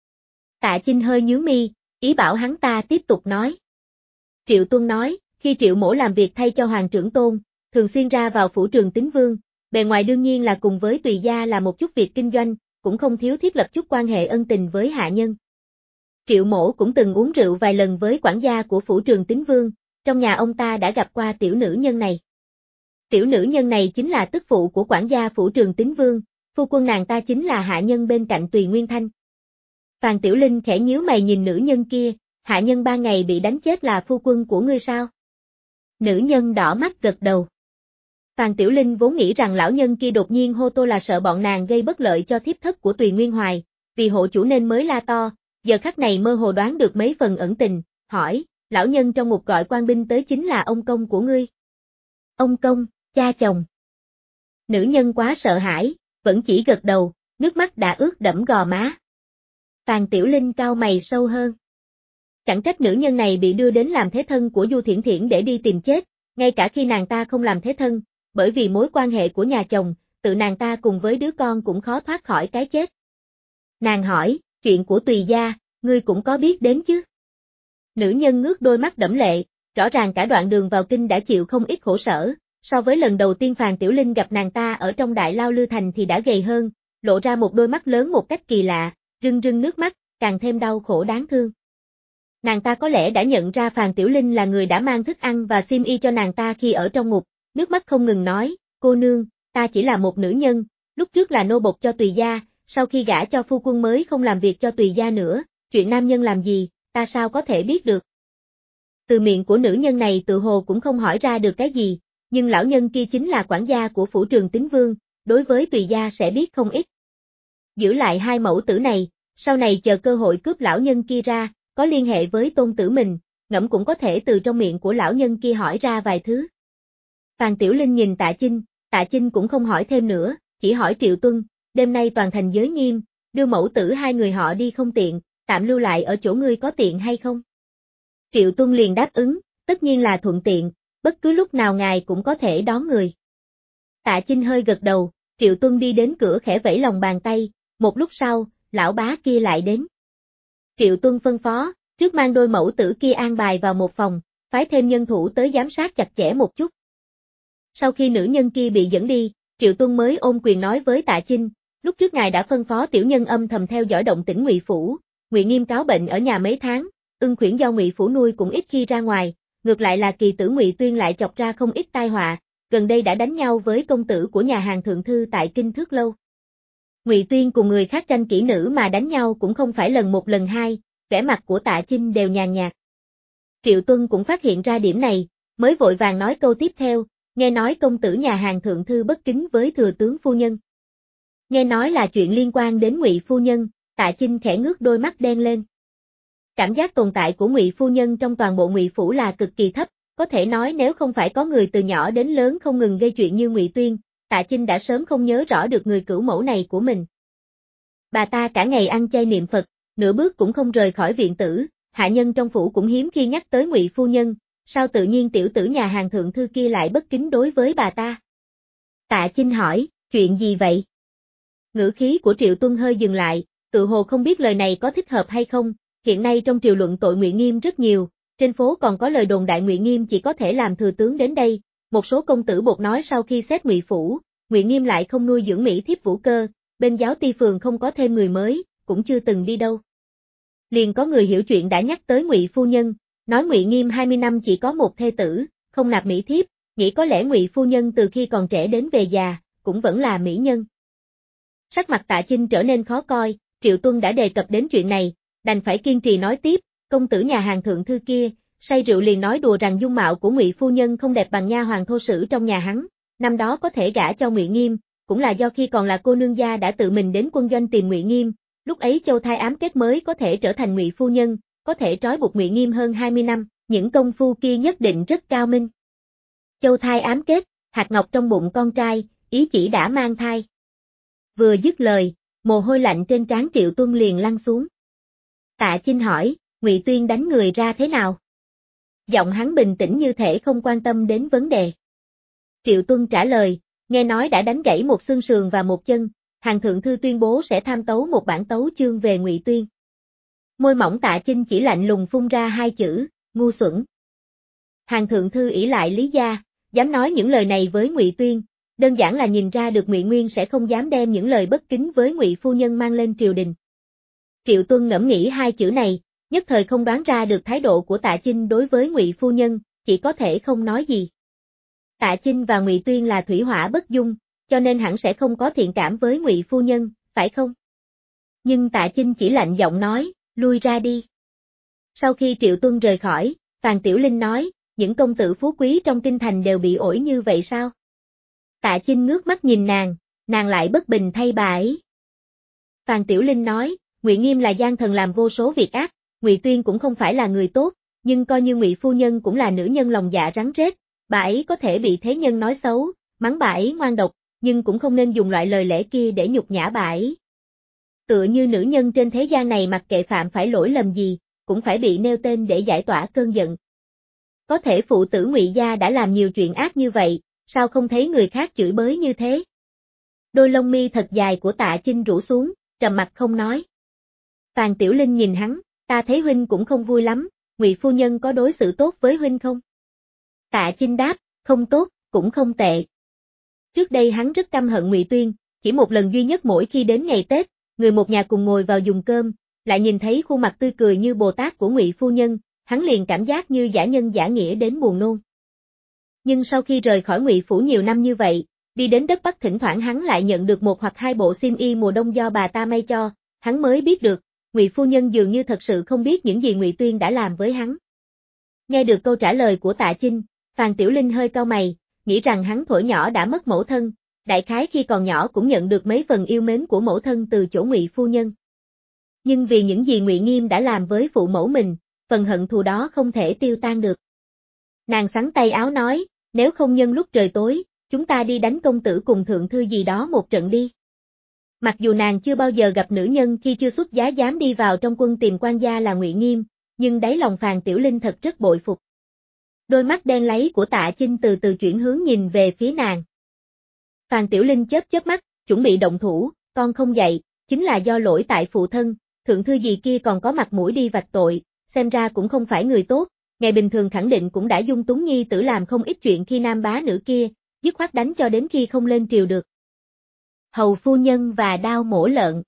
Tạ Chinh hơi nhướng mi, ý bảo hắn ta tiếp tục nói. Triệu Tuân nói, khi Triệu mổ làm việc thay cho Hoàng trưởng tôn, thường xuyên ra vào phủ Trường Tín Vương, bề ngoài đương nhiên là cùng với Tùy gia là một chút việc kinh doanh, cũng không thiếu thiết lập chút quan hệ ân tình với hạ nhân. Triệu mổ cũng từng uống rượu vài lần với quản gia của phủ Trường Tín Vương, trong nhà ông ta đã gặp qua tiểu nữ nhân này. Tiểu nữ nhân này chính là tức phụ của quản gia phủ Trường Tín Vương, phu quân nàng ta chính là hạ nhân bên cạnh Tùy Nguyên Thanh. Phàn Tiểu Linh khẽ nhíu mày nhìn nữ nhân kia, hạ nhân 3 ngày bị đánh chết là phu quân của ngươi sao? Nữ nhân đỏ mắt gật đầu. Phàn Tiểu Linh vốn nghĩ rằng lão nhân kia đột nhiên hô to là sợ bọn nàng gây bất lợi cho thiếp thất của Tùy Nguyên Hoài, vì hộ chủ nên mới la to, giờ khắc này mơ hồ đoán được mấy phần ẩn tình, hỏi, lão nhân trong ngục gọi quan binh tới chính là ông công của ngươi. Ông công, cha chồng. Nữ nhân quá sợ hãi, vẫn chỉ gật đầu, nước mắt đã ướt đẫm gò má. Phàn Tiểu Linh cau mày sâu hơn. Chẳng trách nữ nhân này bị đưa đến làm thế thân của Du Thiển Thiển để đi tìm chết, ngay cả khi nàng ta không làm thế thân, bởi vì mối quan hệ của nhà chồng, tự nàng ta cùng với đứa con cũng khó thoát khỏi cái chết. Nàng hỏi, chuyện của Tùy gia, ngươi cũng có biết đến chứ? Nữ nhân ngước đôi mắt đẫm lệ, rõ ràng cả đoạn đường vào kinh đã chịu không ít khổ sở, so với lần đầu tiên Phàn Tiểu Linh gặp nàng ta ở trong Đại Lao Lư Thành thì đã gầy hơn, lộ ra một đôi mắt lớn một cách kỳ lạ, rưng rưng nước mắt, càng thêm đau khổ đáng thương. Nàng ta có lẽ đã nhận ra Phàn Tiểu Linh là người đã mang thức ăn và xiêm y cho nàng ta khi ở trong ngục, nước mắt không ngừng nói, cô nương, ta chỉ là một nữ nhân, lúc trước là nô bộc cho Tùy gia, sau khi gả cho phu quân mới không làm việc cho Tùy gia nữa, chuyện nam nhân làm gì, ta sao có thể biết được. Từ miệng của nữ nhân này tự hồ cũng không hỏi ra được cái gì, nhưng lão nhân kia chính là quản gia của phủ Trường Tín Vương, đối với Tùy gia sẽ biết không ít. Giữ lại hai mẫu tử này, sau này chờ cơ hội cướp lão nhân kia ra, có liên hệ với tôn tử mình, ngẫm cũng có thể từ trong miệng của lão nhân kia hỏi ra vài thứ. Phàn Tiểu Linh nhìn Tạ Chinh cũng không hỏi thêm nữa, chỉ hỏi Triệu Tuân, đêm nay toàn thành giới nghiêm, đưa mẫu tử hai người họ đi không tiện, tạm lưu lại ở chỗ ngươi có tiện hay không? Triệu Tuân liền đáp ứng, tất nhiên là thuận tiện, bất cứ lúc nào ngài cũng có thể đón người. Tạ Chinh hơi gật đầu, Triệu Tuân đi đến cửa khẽ vẫy lòng bàn tay, một lúc sau, lão bá kia lại đến. Triệu Tuân phân phó, trước mang đôi mẫu tử kia an bài vào một phòng, phái thêm nhân thủ tới giám sát chặt chẽ một chút. Sau khi nữ nhân kia bị dẫn đi, Triệu Tuân mới ôm quyền nói với Tạ Chinh, lúc trước ngài đã phân phó tiểu nhân âm thầm theo dõi động tĩnh Ngụy phủ, Ngụy Nghiêm cáo bệnh ở nhà mấy tháng, Ưng Khuyển do Ngụy phủ nuôi cũng ít khi ra ngoài, ngược lại là kỳ tử Ngụy Tuyên lại chọc ra không ít tai họa, gần đây đã đánh nhau với công tử của nhà hàng thượng thư tại Kinh Thước Lâu. Ngụy Tuyên cùng người khác tranh kỹ nữ mà đánh nhau cũng không phải lần một lần hai, vẻ mặt của Tạ Chinh đều nhàn nhạt. Triệu Tuân cũng phát hiện ra điểm này, mới vội vàng nói câu tiếp theo, nghe nói công tử nhà hàng thượng thư bất kính với thừa tướng phu nhân. Nghe nói là chuyện liên quan đến Ngụy phu nhân, Tạ Chinh khẽ ngước đôi mắt đen lên. Cảm giác tồn tại của Ngụy phu nhân trong toàn bộ Ngụy phủ là cực kỳ thấp, có thể nói nếu không phải có người từ nhỏ đến lớn không ngừng gây chuyện như Ngụy Tuyên, Tạ Chinh đã sớm không nhớ rõ được người cửu mẫu này của mình. Bà ta cả ngày ăn chay niệm Phật, nửa bước cũng không rời khỏi viện tử, hạ nhân trong phủ cũng hiếm khi nhắc tới Ngụy phu nhân, sao tự nhiên tiểu tử nhà hàng thượng thư kia lại bất kính đối với bà ta? Tạ Chinh hỏi, chuyện gì vậy? Ngữ khí của Triệu Tuân hơi dừng lại, tự hồ không biết lời này có thích hợp hay không, hiện nay trong triều luận tội Ngụy Nghiêm rất nhiều, trên phố còn có lời đồn đại Ngụy Nghiêm chỉ có thể làm thừa tướng đến đây, một số công tử bột nói sau khi xét Ngụy phủ, Ngụy Nghiêm lại không nuôi dưỡng mỹ thiếp Vũ Cơ, bên giáo ty phường không có thêm người mới, cũng chưa từng đi đâu. Liền có người hiểu chuyện đã nhắc tới Ngụy phu nhân, nói Ngụy Nghiêm 20 năm chỉ có một thê tử, không nạp mỹ thiếp, nghĩ có lẽ Ngụy phu nhân từ khi còn trẻ đến về già, cũng vẫn là mỹ nhân. Sắc mặt Tạ Chinh trở nên khó coi, Triệu Tuân đã đề cập đến chuyện này, đành phải kiên trì nói tiếp, công tử nhà hàng thượng thư kia, say rượu liền nói đùa rằng dung mạo của Ngụy phu nhân không đẹp bằng nha hoàng thô sử trong nhà hắn, năm đó có thể gả cho Ngụy Nghiêm, cũng là do khi còn là cô nương gia đã tự mình đến quân doanh tìm Ngụy Nghiêm, lúc ấy Châu Thai ám kết mới có thể trở thành Ngụy phu nhân, có thể trói buộc Ngụy Nghiêm hơn 20 năm, những công phu kia nhất định rất cao minh. Châu Thai ám kết, hạt ngọc trong bụng con trai, ý chỉ đã mang thai. Vừa dứt lời, mồ hôi lạnh trên trán Triệu Tuân liền lăn xuống. Tạ Chinh hỏi, Ngụy Tuyên đánh người ra thế nào? Giọng hắn bình tĩnh như thể không quan tâm đến vấn đề. Triệu Tuân trả lời, nghe nói đã đánh gãy một xương sườn và một chân, hàng thượng thư tuyên bố sẽ tham tấu một bản tấu chương về Ngụy Tuyên. Môi mỏng Tạ Chinh chỉ lạnh lùng phun ra hai chữ, ngu xuẩn. Hàng thượng thư ỷ lại Lý gia, dám nói những lời này với Ngụy Tuyên, đơn giản là nhìn ra được Ngụy Nguyên sẽ không dám đem những lời bất kính với Ngụy phu nhân mang lên triều đình. Triệu Tuân ngẫm nghĩ hai chữ này, nhất thời không đoán ra được thái độ của Tạ Chinh đối với Ngụy phu nhân, chỉ có thể không nói gì. Tạ Chinh và Ngụy Tuyên là thủy hỏa bất dung, cho nên hẳn sẽ không có thiện cảm với Ngụy phu nhân, phải không? Nhưng Tạ Chinh chỉ lạnh giọng nói, lui ra đi. Sau khi Triệu Tuân rời khỏi, Phàn Tiểu Linh nói, những công tử phú quý trong kinh thành đều bị ổi như vậy sao? Tạ Chinh ngước mắt nhìn nàng lại bất bình thay bà ấy. Phàn Tiểu Linh nói, Ngụy Nghiêm là gian thần làm vô số việc ác, Ngụy Tuyên cũng không phải là người tốt, nhưng coi như Ngụy phu nhân cũng là nữ nhân lòng dạ rắn rết, bà ấy có thể bị thế nhân nói xấu, mắng bà ấy ngoan độc, nhưng cũng không nên dùng loại lời lẽ kia để nhục nhã bà ấy. Tựa như nữ nhân trên thế gian này mặc kệ phạm phải lỗi lầm gì, cũng phải bị nêu tên để giải tỏa cơn giận. Có thể phụ tử Ngụy gia đã làm nhiều chuyện ác như vậy, sao không thấy người khác chửi bới như thế? Đôi lông mi thật dài của Tạ Chinh rũ xuống, trầm mặt không nói. Phàn Tiểu Linh nhìn hắn, ta thấy huynh cũng không vui lắm, Ngụy phu nhân có đối xử tốt với huynh không? Tạ Chinh đáp, không tốt, cũng không tệ. Trước đây hắn rất căm hận Ngụy Tuyên, chỉ một lần duy nhất mỗi khi đến ngày Tết, người một nhà cùng ngồi vào dùng cơm, lại nhìn thấy khuôn mặt tươi cười như Bồ Tát của Ngụy phu nhân, hắn liền cảm giác như giả nhân giả nghĩa đến buồn nôn. Nhưng sau khi rời khỏi Ngụy phủ nhiều năm như vậy, đi đến đất Bắc thỉnh thoảng hắn lại nhận được một hoặc hai bộ xiêm y mùa đông do bà ta may cho, hắn mới biết được, Ngụy phu nhân dường như thật sự không biết những gì Ngụy Tuyên đã làm với hắn. Nghe được câu trả lời của Tạ Chinh, Phàn Tiểu Linh hơi cau mày, nghĩ rằng hắn thuở nhỏ đã mất mẫu thân, đại khái khi còn nhỏ cũng nhận được mấy phần yêu mến của mẫu thân từ chỗ Ngụy phu nhân. Nhưng vì những gì Ngụy Nghiêm đã làm với phụ mẫu mình, phần hận thù đó không thể tiêu tan được. Nàng xắn tay áo nói, nếu không nhân lúc trời tối, chúng ta đi đánh công tử cùng thượng thư gì đó một trận đi. Mặc dù nàng chưa bao giờ gặp nữ nhân khi chưa xuất giá dám đi vào trong quân tìm quan gia là Ngụy Nghiêm, nhưng đáy lòng Phàn Tiểu Linh thật rất bội phục. Đôi mắt đen láy của Tạ Chinh từ từ chuyển hướng nhìn về phía nàng. Phàn Tiểu Linh chớp chớp mắt, chuẩn bị động thủ, con không dậy, chính là do lỗi tại phụ thân, thượng thư gì kia còn có mặt mũi đi vạch tội, xem ra cũng không phải người tốt, ngày bình thường khẳng định cũng đã dung túng nhi tử làm không ít chuyện khi nam bá nữ kia, dứt khoát đánh cho đến khi không lên triều được. Hầu phu nhân và đao mổ lợn.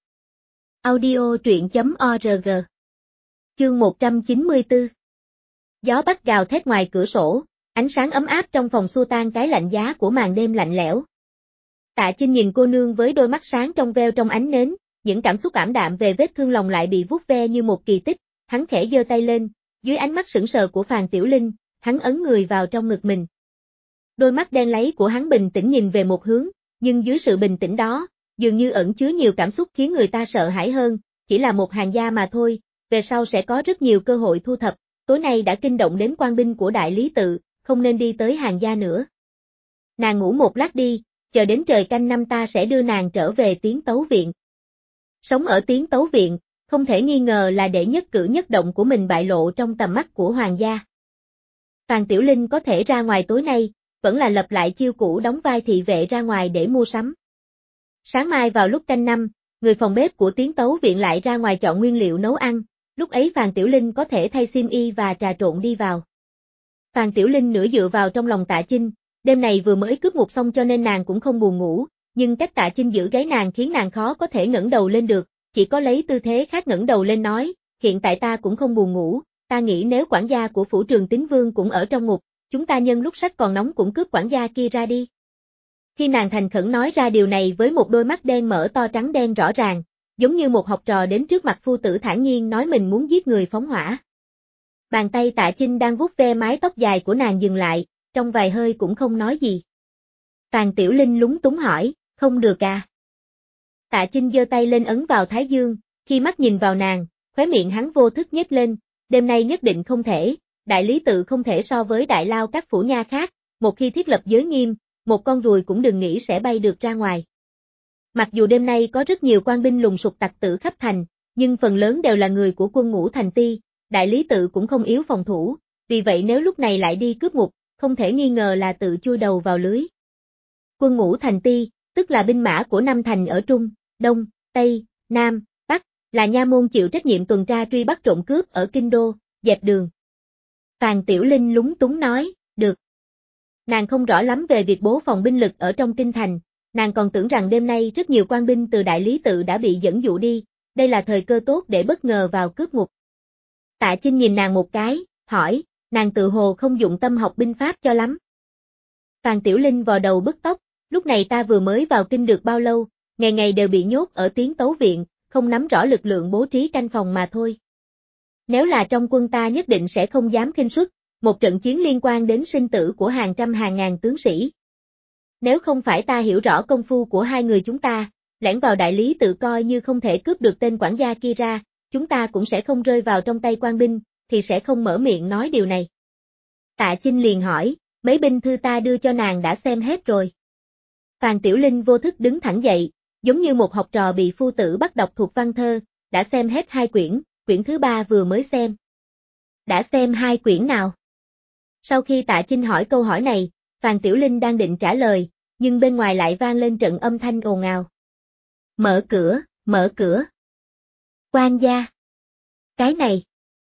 Audio truyện.org. Chương 194. Gió bắc gào thét ngoài cửa sổ, ánh sáng ấm áp trong phòng xua tan cái lạnh giá của màn đêm lạnh lẽo. Tạ Chinh nhìn cô nương với đôi mắt sáng trong veo trong ánh nến, những cảm xúc ảm đạm về vết thương lòng lại bị vuốt ve như một kỳ tích, hắn khẽ giơ tay lên, dưới ánh mắt sững sờ của Phàn Tiểu Linh, hắn ấn người vào trong ngực mình. Đôi mắt đen láy của hắn bình tĩnh nhìn về một hướng, nhưng dưới sự bình tĩnh đó, dường như ẩn chứa nhiều cảm xúc khiến người ta sợ hãi hơn, chỉ là một hàng gia mà thôi, về sau sẽ có rất nhiều cơ hội thu thập, tối nay đã kinh động đến quan binh của đại lý tự, không nên đi tới hàng gia nữa. Nàng ngủ một lát đi, chờ đến trời canh năm ta sẽ đưa nàng trở về Tiến Tấu Viện. Sống ở Tiến Tấu Viện, không thể nghi ngờ là để nhất cử nhất động của mình bại lộ trong tầm mắt của hoàng gia. Phàn Tiểu Linh có thể ra ngoài tối nay, vẫn là lập lại chiêu cũ đóng vai thị vệ ra ngoài để mua sắm. Sáng mai vào lúc canh năm, người phòng bếp của Tiến Tấu Viện lại ra ngoài chọn nguyên liệu nấu ăn, lúc ấy Phàn Tiểu Linh có thể thay xiêm y và trà trộn đi vào. Phàn Tiểu Linh nửa dựa vào trong lòng Tạ Chinh, đêm này vừa mới cướp ngục xong cho nên nàng cũng không buồn ngủ, nhưng cách Tạ Chinh giữ gáy nàng khiến nàng khó có thể ngẩng đầu lên được, chỉ có lấy tư thế khác ngẩng đầu lên nói, hiện tại ta cũng không buồn ngủ, ta nghĩ nếu quản gia của phủ Trường Tín Vương cũng ở trong ngục, chúng ta nhân lúc sách còn nóng cũng cướp quản gia kia ra đi. Khi nàng thành khẩn nói ra điều này với một đôi mắt đen mở to trắng đen rõ ràng, giống như một học trò đến trước mặt phu tử thản nhiên nói mình muốn giết người phóng hỏa. Bàn tay Tạ Chinh đang vuốt ve mái tóc dài của nàng dừng lại, trong vài hơi cũng không nói gì. Phàn Tiểu Linh lúng túng hỏi, không được à? Tạ Chinh giơ tay lên ấn vào thái dương, khi mắt nhìn vào nàng, khóe miệng hắn vô thức nhếch lên, đêm nay nhất định không thể, đại lý tự không thể so với đại lao các phủ nha khác, một khi thiết lập giới nghiêm, một con ruồi cũng đừng nghĩ sẽ bay được ra ngoài. Mặc dù đêm nay có rất nhiều quan binh lùng sục tặc tử khắp thành, nhưng phần lớn đều là người của quân ngũ thành ti, đại lý tự cũng không yếu phòng thủ, vì vậy nếu lúc này lại đi cướp ngục, không thể nghi ngờ là tự chui đầu vào lưới. Quân ngũ thành ti, tức là binh mã của năm thành ở Trung, Đông, Tây, Nam, Bắc, là nha môn chịu trách nhiệm tuần tra truy bắt trộm cướp ở kinh đô, dẹp đường. Phàn Tiểu Linh lúng túng nói, được. Nàng không rõ lắm về việc bố phòng binh lực ở trong kinh thành, nàng còn tưởng rằng đêm nay rất nhiều quan binh từ đại lý tự đã bị dẫn dụ đi, đây là thời cơ tốt để bất ngờ vào cướp ngục. Tạ Chinh nhìn nàng một cái, hỏi, nàng tự hồ không dụng tâm học binh pháp cho lắm. Phàn Tiểu Linh vò đầu bứt tóc, lúc này ta vừa mới vào kinh được bao lâu, ngày ngày đều bị nhốt ở Tiến Tấu Viện, không nắm rõ lực lượng bố trí canh phòng mà thôi. Nếu là trong quân ta nhất định sẽ không dám khinh suất, một trận chiến liên quan đến sinh tử của hàng trăm hàng ngàn tướng sĩ. Nếu không phải ta hiểu rõ công phu của hai người chúng ta, lẻn vào đại lý tự coi như không thể cướp được tên quản gia kia ra, chúng ta cũng sẽ không rơi vào trong tay quan binh, thì sẽ không mở miệng nói điều này. Tạ Chinh liền hỏi, mấy binh thư ta đưa cho nàng đã xem hết rồi. Phàn Tiểu Linh vô thức đứng thẳng dậy, giống như một học trò bị phu tử bắt đọc thuộc văn thơ, đã xem hết 2 quyển, quyển thứ 3 vừa mới xem. Đã xem 2 quyển nào? Sau khi Tạ Chinh hỏi câu hỏi này, Phàn Tiểu Linh đang định trả lời, nhưng bên ngoài lại vang lên trận âm thanh ồn ào. Mở cửa, mở cửa. Quan gia. Cái này.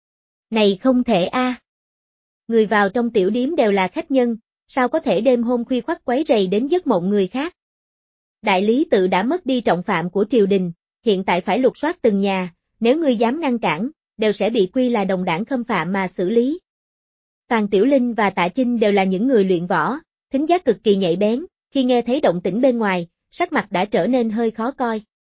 Này không thể a. Người vào trong tiểu điếm đều là khách nhân, sao có thể đêm hôm khuya khoắt quấy rầy đến giấc mộng người khác. Đại lý tự đã mất đi trọng phạm của triều đình, hiện tại phải lục soát từng nhà, nếu ngươi dám ngăn cản, đều sẽ bị quy là đồng đảng khâm phạm mà xử lý. Phàn Tiểu Linh và Tạ Chinh đều là những người luyện võ, thính giác cực kỳ nhạy bén, khi nghe thấy động tĩnh bên ngoài, sắc mặt đã trở nên hơi khó coi.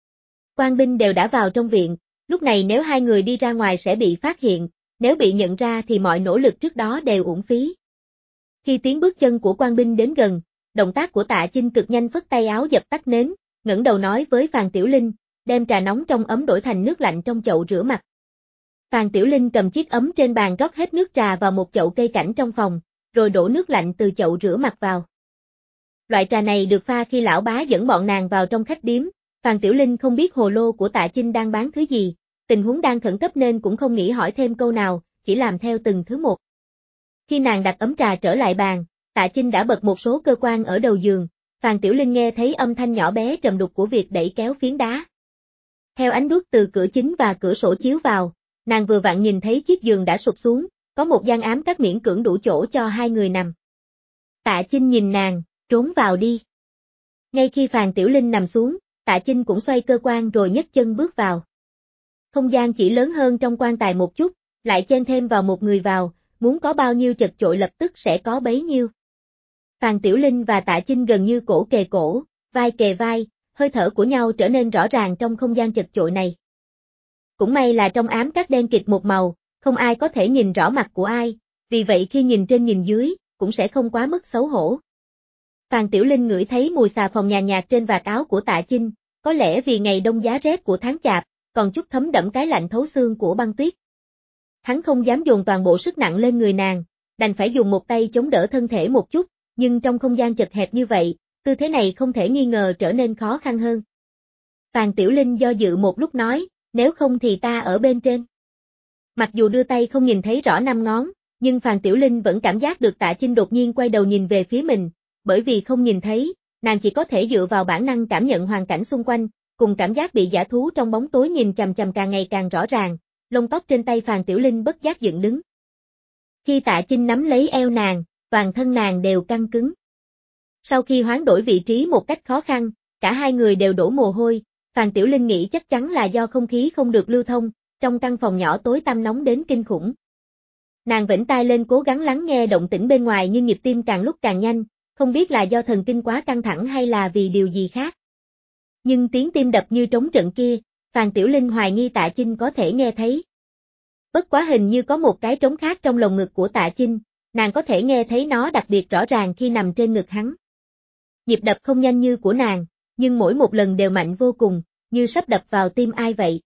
Quan binh đều đã vào trong viện, lúc này nếu hai người đi ra ngoài sẽ bị phát hiện, nếu bị nhận ra thì mọi nỗ lực trước đó đều uổng phí. Khi tiếng bước chân của quan binh đến gần, động tác của Tạ Chinh cực nhanh phất tay áo dập tắt nến, ngẩng đầu nói với Phàn Tiểu Linh, đem trà nóng trong ấm đổi thành nước lạnh trong chậu rửa mặt. Phàn Tiểu Linh cầm chiếc ấm trên bàn rót hết nước trà vào một chậu cây cảnh trong phòng, rồi đổ nước lạnh từ chậu rửa mặt vào. Loại trà này được pha khi lão bá dẫn bọn nàng vào trong khách điếm, Phàn Tiểu Linh không biết hồ lô của Tạ Chinh đang bán thứ gì, tình huống đang khẩn cấp nên cũng không nghĩ hỏi thêm câu nào, chỉ làm theo từng thứ một. Khi nàng đặt ấm trà trở lại bàn, Tạ Chinh đã bật một số cơ quan ở đầu giường, Phàn Tiểu Linh nghe thấy âm thanh nhỏ bé trầm đục của việc đẩy kéo phiến đá. Theo ánh đuốc từ cửa chính và cửa sổ chiếu vào, nàng vừa vặn nhìn thấy chiếc giường đã sụp xuống, có một gian ám cắt miễn cưỡng đủ chỗ cho hai người nằm. Tạ Chinh nhìn nàng, trốn vào đi. Ngay khi Phàn Tiểu Linh nằm xuống, Tạ Chinh cũng xoay cơ quan rồi nhấc chân bước vào. Không gian chỉ lớn hơn trong quan tài một chút, lại chen thêm vào một người vào, muốn có bao nhiêu chật chội lập tức sẽ có bấy nhiêu. Phàn Tiểu Linh và Tạ Chinh gần như cổ kề cổ, vai kề vai, hơi thở của nhau trở nên rõ ràng trong không gian chật chội này. Cũng may là trong ám các đen kịt một màu, không ai có thể nhìn rõ mặt của ai, vì vậy khi nhìn trên nhìn dưới, cũng sẽ không quá mức xấu hổ. Phàn Tiểu Linh ngửi thấy mùi xà phòng nhàn nhạt trên vạt áo của Tạ Chinh, có lẽ vì ngày đông giá rét của tháng Chạp, còn chút thấm đẫm cái lạnh thấu xương của băng tuyết. Hắn không dám dồn toàn bộ sức nặng lên người nàng, đành phải dùng một tay chống đỡ thân thể một chút, nhưng trong không gian chật hẹp như vậy, tư thế này không thể nghi ngờ trở nên khó khăn hơn. Phàn Tiểu Linh do dự một lúc nói, nếu không thì ta ở bên trên. Mặc dù đưa tay không nhìn thấy rõ 5 ngón, nhưng Phàn Tiểu Linh vẫn cảm giác được Tạ Chinh đột nhiên quay đầu nhìn về phía mình, bởi vì không nhìn thấy, nàng chỉ có thể dựa vào bản năng cảm nhận hoàn cảnh xung quanh, cùng cảm giác bị dã thú trong bóng tối nhìn chằm chằm càng ngày càng rõ ràng, lông tóc trên tay Phàn Tiểu Linh bất giác dựng đứng. Khi Tạ Chinh nắm lấy eo nàng, toàn thân nàng đều căng cứng. Sau khi hoán đổi vị trí một cách khó khăn, cả hai người đều đổ mồ hôi, Phàn Tiểu Linh nghĩ chắc chắn là do không khí không được lưu thông, trong căn phòng nhỏ tối tăm nóng đến kinh khủng. Nàng vểnh tai lên cố gắng lắng nghe động tĩnh bên ngoài nhưng nhịp tim càng lúc càng nhanh, không biết là do thần kinh quá căng thẳng hay là vì điều gì khác. Nhưng tiếng tim đập như trống trận kia, Phàn Tiểu Linh hoài nghi Tạ Chinh có thể nghe thấy. Bất quá hình như có một cái trống khác trong lồng ngực của Tạ Chinh, nàng có thể nghe thấy nó đặc biệt rõ ràng khi nằm trên ngực hắn. Nhịp đập không nhanh như của nàng, nhưng mỗi một lần đều mạnh vô cùng, như sắp đập vào tim ai vậy.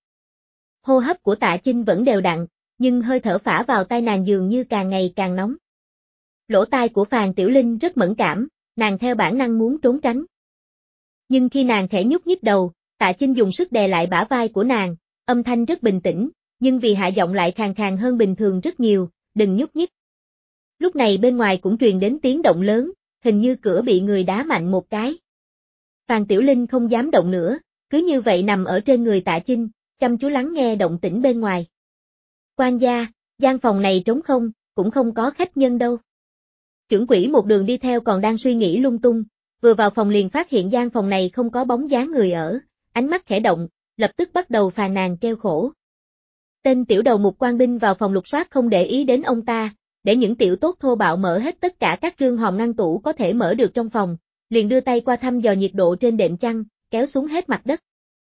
Hô hấp của Tạ Chinh vẫn đều đặn, nhưng hơi thở phả vào tai nàng dường như càng ngày càng nóng. Lỗ tai của Phàn Tiểu Linh rất mẫn cảm, nàng theo bản năng muốn trốn tránh. Nhưng khi nàng khẽ nhúc nhích đầu, Tạ Chinh dùng sức đè lại bả vai của nàng, âm thanh rất bình tĩnh, nhưng vì hạ giọng lại khàn khàn hơn bình thường rất nhiều, đừng nhúc nhích. Lúc này bên ngoài cũng truyền đến tiếng động lớn, hình như cửa bị người đá mạnh một cái. Phàn Tiểu Linh không dám động nữa, cứ như vậy nằm ở trên người Tạ Chinh, chăm chú lắng nghe động tĩnh bên ngoài. Quan gia, gian phòng này trống không, cũng không có khách nhân đâu. Chưởng quỷ một đường đi theo còn đang suy nghĩ lung tung, vừa vào phòng liền phát hiện gian phòng này không có bóng dáng người ở, ánh mắt khẽ động, lập tức bắt đầu phàn nàn kêu khổ. Tên tiểu đầu mục quan binh vào phòng lục soát không để ý đến ông ta, để những tiểu tốt thô bạo mở hết tất cả các rương hòm ngăn tủ có thể mở được trong phòng, liền đưa tay qua thăm dò nhiệt độ trên đệm chăn, kéo xuống hết mặt đất.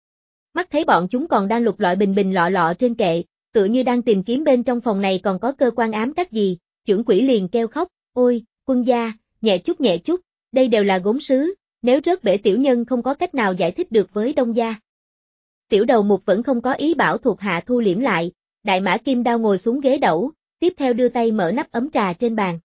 Mắt thấy bọn chúng còn đang lục lọi bình bình lọ lọ trên kệ, tựa như đang tìm kiếm bên trong phòng này còn có cơ quan ám cách gì, chưởng quỷ liền kêu khóc, ôi, quân gia, nhẹ chút, đây đều là gốm sứ, nếu rớt bể tiểu nhân không có cách nào giải thích được với đông gia. Tiểu đầu mục vẫn không có ý bảo thuộc hạ thu liễm lại, Đại Mã Kim Đao ngồi xuống ghế đẩu, tiếp theo đưa tay mở nắp ấm trà trên bàn.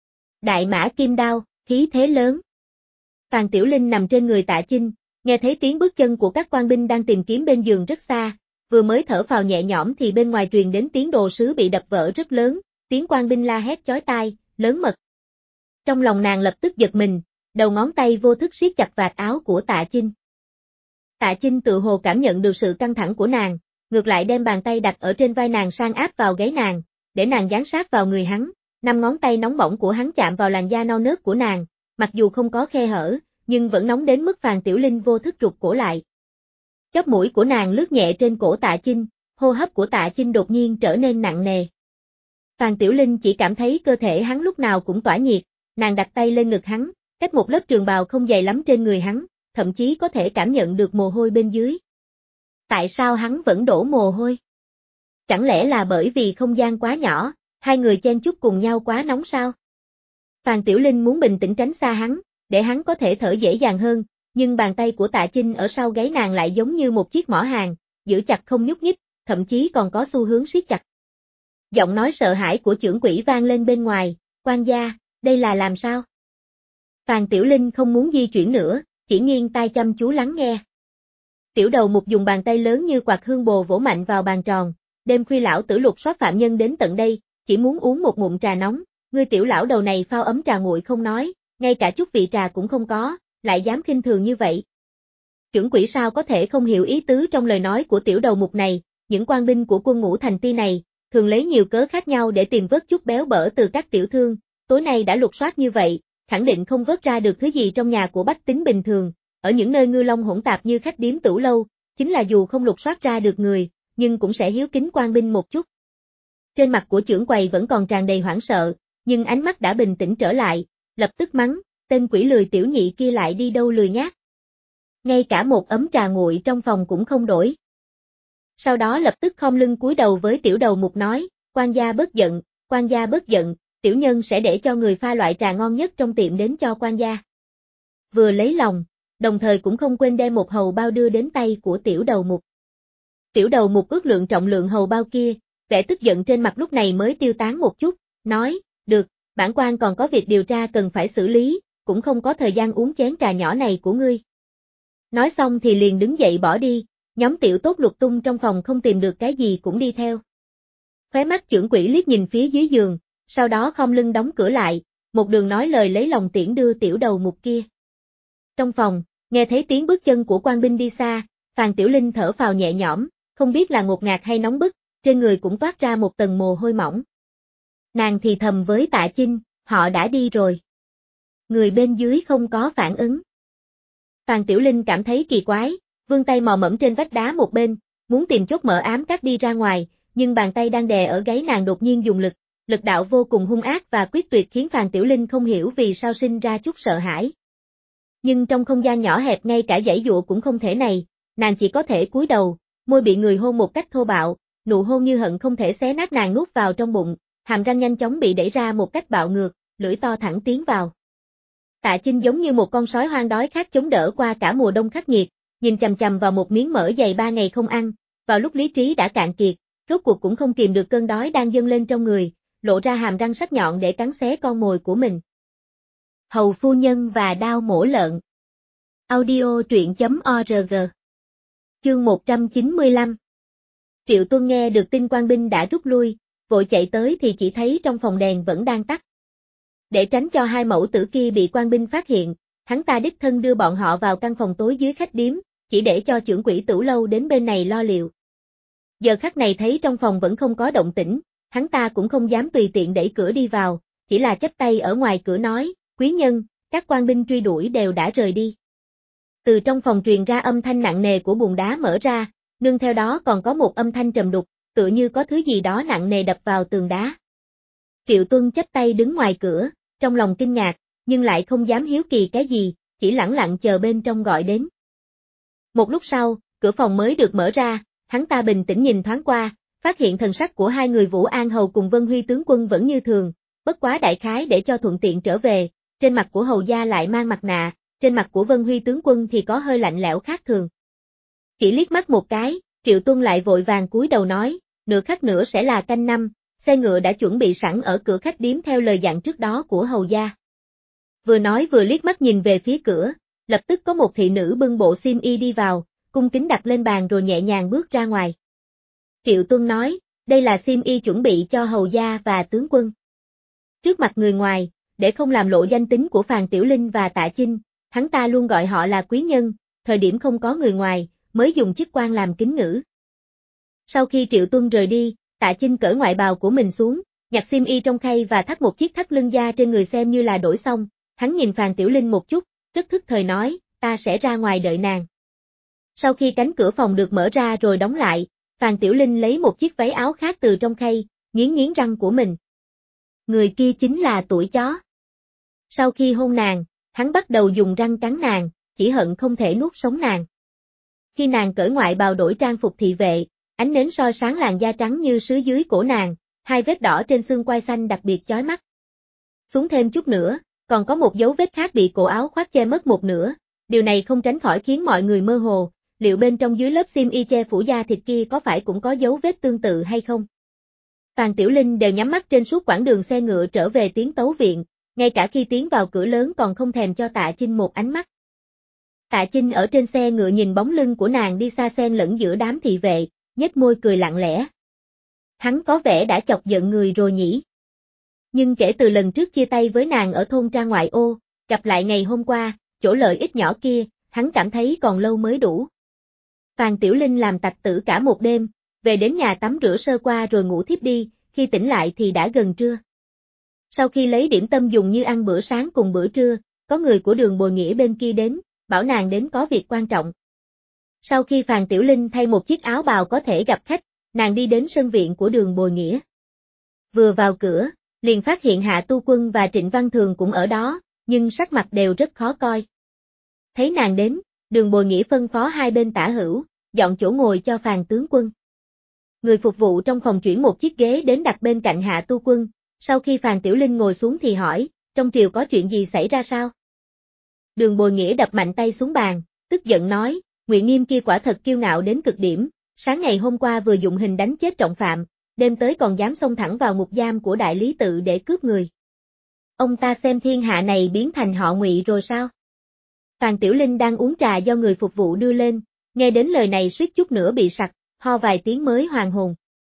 Đại Mã Kim Đao, khí thế lớn. Phàn Tiểu Linh nằm trên người Tạ Chinh, nghe thấy tiếng bước chân của các quan binh đang tìm kiếm bên giường rất xa, vừa mới thở phào nhẹ nhõm thì bên ngoài truyền đến tiếng đồ sứ bị đập vỡ rất lớn, tiếng quan binh la hét chói tai, lớn mật. Trong lòng nàng lập tức giật mình, đầu ngón tay vô thức siết chặt vạt áo của Tạ Chinh. Tạ Chinh tự hồ cảm nhận được sự căng thẳng của nàng, ngược lại đem bàn tay đặt ở trên vai nàng sang áp vào gáy nàng, để nàng dán sát vào người hắn, 5 ngón tay nóng bỏng của hắn chạm vào làn da non nớt của nàng, mặc dù không có khe hở, nhưng vẫn nóng đến mức Phàn Tiểu Linh vô thức rụt cổ lại. Chóp mũi của nàng lướt nhẹ trên cổ Tạ Chinh, hô hấp của Tạ Chinh đột nhiên trở nên nặng nề. Phàn Tiểu Linh chỉ cảm thấy cơ thể hắn lúc nào cũng tỏa nhiệt, nàng đặt tay lên ngực hắn, cách một lớp trường bào không dày lắm trên người hắn, thậm chí có thể cảm nhận được mồ hôi bên dưới. Tại sao hắn vẫn đổ mồ hôi? Chẳng lẽ là bởi vì không gian quá nhỏ, hai người chen chúc cùng nhau quá nóng sao? Phàn Tiểu Linh muốn bình tĩnh tránh xa hắn, để hắn có thể thở dễ dàng hơn, nhưng bàn tay của Tạ Chinh ở sau gáy nàng lại giống như một chiếc mỏ hàng, giữ chặt không nhúc nhích, thậm chí còn có xu hướng siết chặt. Giọng nói sợ hãi của chưởng quỷ vang lên bên ngoài, quan gia, đây là làm sao? Phàn Tiểu Linh không muốn di chuyển nữa, chỉ nghiêng tai chăm chú lắng nghe. Tiểu đầu mục dùng bàn tay lớn như quạt hương bồ vỗ mạnh vào bàn tròn, đêm khuya lão tử lục soát phạm nhân đến tận đây, chỉ muốn uống một ngụm trà nóng, ngươi tiểu lão đầu này phao ấm trà nguội không nói, ngay cả chút vị trà cũng không có, lại dám khinh thường như vậy. Chưởng quỷ sao có thể không hiểu ý tứ trong lời nói của tiểu đầu mục này, những quan binh của quân ngũ thành ti này, thường lấy nhiều cớ khác nhau để tìm vớt chút béo bở từ các tiểu thương, tối nay đã lục soát như vậy, khẳng định không vớt ra được thứ gì trong nhà của bách tính bình thường, ở những nơi ngư long hỗn tạp như khách điếm tửu lâu, chính là dù không lục soát ra được người, nhưng cũng sẽ hiếu kính quan binh một chút. Trên mặt của chưởng quầy vẫn còn tràn đầy hoảng sợ, nhưng ánh mắt đã bình tĩnh trở lại, lập tức mắng, tên quỷ lười tiểu nhị kia lại đi đâu lười nhác. Ngay cả một ấm trà nguội trong phòng cũng không đổi. Sau đó lập tức khom lưng cúi đầu với tiểu đầu mục nói, quan gia bớt giận, tiểu nhân sẽ để cho người pha loại trà ngon nhất trong tiệm đến cho quan gia. Vừa lấy lòng, đồng thời cũng không quên đem một hầu bao đưa đến tay của tiểu đầu mục. Tiểu đầu mục ước lượng trọng lượng hầu bao kia, vẻ tức giận trên mặt lúc này mới tiêu tán một chút, nói, được, bản quan còn có việc điều tra cần phải xử lý, cũng không có thời gian uống chén trà nhỏ này của ngươi. Nói xong thì liền đứng dậy bỏ đi, nhóm tiểu tốt lục tung trong phòng không tìm được cái gì cũng đi theo. Khóe mắt chưởng quỷ liếc nhìn phía dưới giường, sau đó khom lưng đóng cửa lại, một đường nói lời lấy lòng tiễn đưa tiểu đầu mục kia. Trong phòng, nghe thấy tiếng bước chân của quan binh đi xa, Phàn Tiểu Linh thở phào nhẹ nhõm, không biết là ngột ngạt hay nóng bức, trên người cũng toát ra một tầng mồ hôi mỏng. Nàng thì thầm với Tạ Chinh, họ đã đi rồi. Người bên dưới không có phản ứng. Phàn Tiểu Linh cảm thấy kỳ quái, vươn tay mò mẫm trên vách đá một bên, muốn tìm chốt mở ám cắt đi ra ngoài, nhưng bàn tay đang đè ở gáy nàng đột nhiên dùng lực, lực đạo vô cùng hung ác và quyết tuyệt khiến Phàn Tiểu Linh không hiểu vì sao sinh ra chút sợ hãi. Nhưng trong không gian nhỏ hẹp ngay cả giãy dụa cũng không thể này, nàng chỉ có thể cúi đầu, môi bị người hôn một cách thô bạo, nụ hôn như hận không thể xé nát nàng nuốt vào trong bụng, hàm răng nhanh chóng bị đẩy ra một cách bạo ngược, lưỡi to thẳng tiến vào. Tạ Chinh giống như một con sói hoang đói khát chống đỡ qua cả mùa đông khắc nghiệt, nhìn chằm chằm vào một miếng mỡ dày 3 ngày không ăn, vào lúc lý trí đã cạn kiệt, rốt cuộc cũng không kìm được cơn đói đang dâng lên trong người, lộ ra hàm răng sắc nhọn để cắn xé con mồi của mình. Hầu phu nhân và đao mổ lợn. Audio truyện.org. Chương 195. Triệu Tuân nghe được tin quan binh đã rút lui, vội chạy tới thì chỉ thấy trong phòng đèn vẫn đang tắt. Để tránh cho hai mẫu tử kia bị quan binh phát hiện, hắn ta đích thân đưa bọn họ vào căn phòng tối dưới khách điếm, chỉ để cho trưởng quỹ Tửu lâu đến bên này lo liệu. Giờ khắc này thấy trong phòng vẫn không có động tĩnh, hắn ta cũng không dám tùy tiện đẩy cửa đi vào, chỉ là chắp tay ở ngoài cửa nói, quý nhân, các quan binh truy đuổi đều đã rời đi. Từ trong phòng truyền ra âm thanh nặng nề của bùn đá mở ra, nương theo đó còn có một âm thanh trầm đục, tựa như có thứ gì đó nặng nề đập vào tường đá. Triệu Tuân chắp tay đứng ngoài cửa, trong lòng kinh ngạc, nhưng lại không dám hiếu kỳ cái gì, chỉ lẳng lặng chờ bên trong gọi đến. Một lúc sau, cửa phòng mới được mở ra, hắn ta bình tĩnh nhìn thoáng qua, phát hiện thần sắc của hai người Vũ An Hầu cùng Vân Huy tướng quân vẫn như thường, bất quá đại khái để cho thuận tiện trở về, trên mặt của hầu gia lại mang mặt nạ, trên mặt của Vân Huy tướng quân thì có hơi lạnh lẽo khác thường. Chỉ liếc mắt một cái, Triệu Tuân lại vội vàng cúi đầu nói, nửa khắc nữa sẽ là canh năm, xe ngựa đã chuẩn bị sẵn ở cửa khách điếm theo lời dặn trước đó của hầu gia. Vừa nói vừa liếc mắt nhìn về phía cửa, lập tức có một thị nữ bưng bộ xiêm y đi vào, cung kính đặt lên bàn rồi nhẹ nhàng bước ra ngoài. Triệu Tuân nói, đây là xiêm y chuẩn bị cho hầu gia và tướng quân. Trước mặt người ngoài, để không làm lộ danh tính của Phàn Tiểu Linh và Tạ Chinh, hắn ta luôn gọi họ là quý nhân, thời điểm không có người ngoài, mới dùng chức quan làm kính ngữ. Sau khi Triệu Tuân rời đi, Tạ Chinh cởi ngoại bào của mình xuống, nhặt xiêm y trong khay và thắt một chiếc thắt lưng da trên người xem như là đổi xong, hắn nhìn Phàn Tiểu Linh một chút, rất thức thời nói, ta sẽ ra ngoài đợi nàng. Sau khi cánh cửa phòng được mở ra rồi đóng lại, Phàn Tiểu Linh lấy một chiếc váy áo khác từ trong khay, nghiến nghiến răng của mình. Người kia chính là tuổi chó. Sau khi hôn nàng, hắn bắt đầu dùng răng cắn nàng, chỉ hận không thể nuốt sống nàng. Khi nàng cởi ngoại bào đổi trang phục thị vệ, ánh nến soi sáng làn da trắng như sứ dưới cổ nàng, hai vết đỏ trên xương quai xanh đặc biệt chói mắt. Xuống thêm chút nữa, còn có một dấu vết khác bị cổ áo khoác che mất một nửa, điều này không tránh khỏi khiến mọi người mơ hồ, liệu bên trong dưới lớp xiêm y che phủ da thịt kia có phải cũng có dấu vết tương tự hay không? Phàn Tiểu Linh đều nhắm mắt trên suốt quãng đường xe ngựa trở về Tiến Tấu Viện, ngay cả khi tiến vào cửa lớn còn không thèm cho Tạ Chinh một ánh mắt. Tạ Chinh ở trên xe ngựa nhìn bóng lưng của nàng đi xa xen lẫn giữa đám thị vệ, nhếch môi cười lặng lẽ. Hắn có vẻ đã chọc giận người rồi nhỉ? Nhưng kể từ lần trước chia tay với nàng ở thôn Tra ngoại ô, gặp lại ngày hôm qua, chỗ lợi ích nhỏ kia, hắn cảm thấy còn lâu mới đủ. Phàn Tiểu Linh làm tặc tử cả một đêm, về đến nhà tắm rửa sơ qua rồi ngủ thiếp đi, khi tỉnh lại thì đã gần trưa. Sau khi lấy điểm tâm dùng như ăn bữa sáng cùng bữa trưa, có người của Đường Bồi Nghĩa bên kia đến, bảo nàng đến có việc quan trọng. Sau khi Phàn Tiểu Linh thay một chiếc áo bào có thể gặp khách, nàng đi đến sân viện của Đường Bồi Nghĩa. Vừa vào cửa, liền phát hiện Hạ Tu Quân và Trịnh Văn Thường cũng ở đó, nhưng sắc mặt đều rất khó coi. Thấy nàng đến, Đường Bồi Nghĩa phân phó hai bên tả hữu, dọn chỗ ngồi cho Phàn tướng quân. Người phục vụ trong phòng chuyển một chiếc ghế đến đặt bên cạnh Hạ Tu Quân, sau khi Phàn Tiểu Linh ngồi xuống thì hỏi, trong triều có chuyện gì xảy ra sao? Đường Bồi Nghĩa đập mạnh tay xuống bàn, tức giận nói, Ngụy Nghiêm kia quả thật kiêu ngạo đến cực điểm, sáng ngày hôm qua vừa dụng hình đánh chết trọng phạm, đêm tới còn dám xông thẳng vào ngục giam của đại lý tự để cướp người. Ông ta xem thiên hạ này biến thành họ Ngụy rồi sao? Phàn Tiểu Linh đang uống trà do người phục vụ đưa lên, nghe đến lời này suýt chút nữa bị sặc, ho vài tiếng mới hoàn hồn.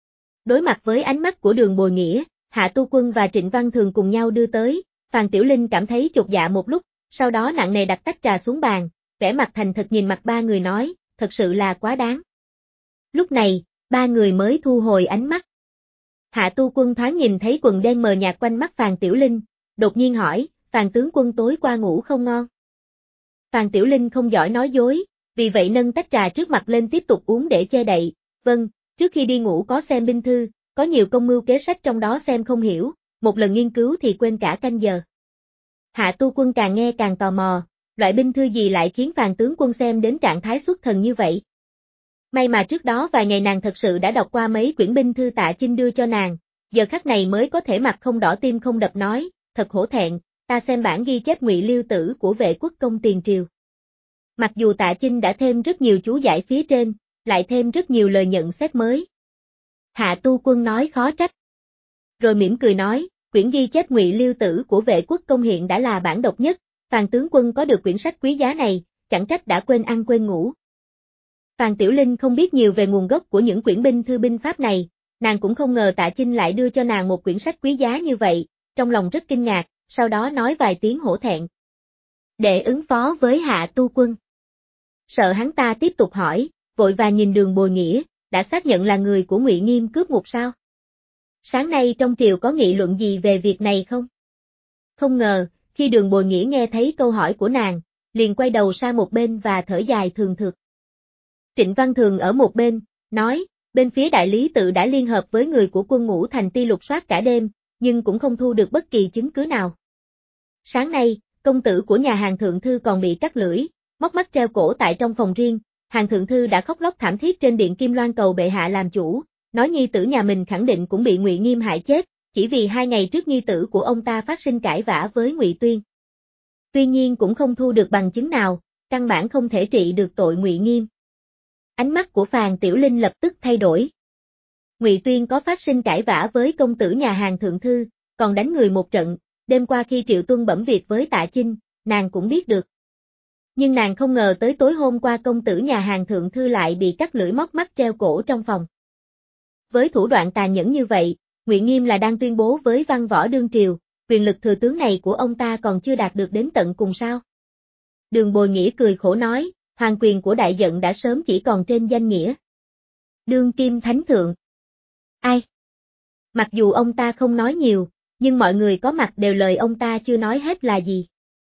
Đối mặt với ánh mắt của Đường Bồi Nghĩa, Hạ Tu Quân và Trịnh Văn Thường cùng nhau đưa tới, Phàn Tiểu Linh cảm thấy chột dạ một lúc, sau đó nặng nề đặt tách trà xuống bàn, vẻ mặt thành thật nhìn mặt ba người nói, thật sự là quá đáng. Lúc này, ba người mới thu hồi ánh mắt. Hạ Tu Quân thoáng nhìn thấy quần đen mờ nhạt quanh mắt Phàn Tiểu Linh, đột nhiên hỏi, Phàn tướng quân tối qua ngủ không ngon? Phàn Tiểu Linh không giỏi nói dối, vì vậy nâng tách trà trước mặt lên tiếp tục uống để che đậy, vâng, trước khi đi ngủ có xem binh thư, có nhiều công mưu kế sách trong đó xem không hiểu, một lần nghiên cứu thì quên cả canh giờ. Hạ Tu Quân càng nghe càng tò mò, loại binh thư gì lại khiến Phàn tướng quân xem đến trạng thái xuất thần như vậy? May mà trước đó vài ngày nàng thật sự đã đọc qua mấy quyển binh thư Tạ Chinh đưa cho nàng, giờ khắc này mới có thể mặt không đỏ tim không đập nói, thật hổ thẹn, ta xem bản ghi chép Ngụy Liêu Tử của Vệ Quốc công tiền triều. Mặc dù Tạ Chinh đã thêm rất nhiều chú giải phía trên, lại thêm rất nhiều lời nhận xét mới. Hạ Tu Quân nói khó trách. Rồi mỉm cười nói, quyển ghi chép Ngụy Liêu Tử của Vệ Quốc công hiện đã là bản độc nhất, Phàn tướng quân có được quyển sách quý giá này, chẳng trách đã quên ăn quên ngủ. Phàn Tiểu Linh không biết nhiều về nguồn gốc của những quyển binh thư binh pháp này, nàng cũng không ngờ Tạ Chinh lại đưa cho nàng một quyển sách quý giá như vậy, trong lòng rất kinh ngạc, sau đó nói vài tiếng hổ thẹn. Để ứng phó với Hạ Tu Quân. Sợ hắn ta tiếp tục hỏi, vội vàng nhìn Đường Bồi Nghĩa, đã xác nhận là người của Ngụy Nghiêm cướp ngục sao? Sáng nay trong triều có nghị luận gì về việc này không? Không ngờ, khi Đường Bồi Nghĩa nghe thấy câu hỏi của nàng, liền quay đầu sang một bên và thở dài thường thượt. Trịnh Văn Thường ở một bên, nói, bên phía đại lý tự đã liên hợp với người của quân ngũ thành ti lục soát cả đêm, nhưng cũng không thu được bất kỳ chứng cứ nào. Sáng nay, công tử của nhà hàng thượng thư còn bị cắt lưỡi, móc mắt treo cổ tại trong phòng riêng, hàng thượng thư đã khóc lóc thảm thiết trên điện Kim Loan cầu bệ hạ làm chủ, nói nhi tử nhà mình khẳng định cũng bị Ngụy Nghiêm hại chết, chỉ vì 2 ngày trước nhi tử của ông ta phát sinh cãi vã với Ngụy Tuyên. Tuy nhiên cũng không thu được bằng chứng nào, căn bản không thể trị được tội Ngụy Nghiêm. Ánh mắt của Phàn Tiểu Linh lập tức thay đổi. Ngụy Tuyên có phát sinh cãi vã với công tử nhà hàng thượng thư, còn đánh người một trận, đêm qua khi Triệu Tuân bẩm việc với Tạ Chinh, nàng cũng biết được. Nhưng nàng không ngờ tới tối hôm qua công tử nhà hàng thượng thư lại bị cắt lưỡi móc mắt treo cổ trong phòng. Với thủ đoạn tàn nhẫn như vậy, Ngụy Nghiêm là đang tuyên bố với văn võ đương triều, quyền lực thừa tướng này của ông ta còn chưa đạt được đến tận cùng sao? Đường Bồi Nghĩa cười khổ nói, hoàng quyền của đại giận đã sớm chỉ còn trên danh nghĩa. Đương kim thánh thượng. Ai? Mặc dù ông ta không nói nhiều, nhưng mọi người có mặt đều lời ông ta chưa nói hết là gì.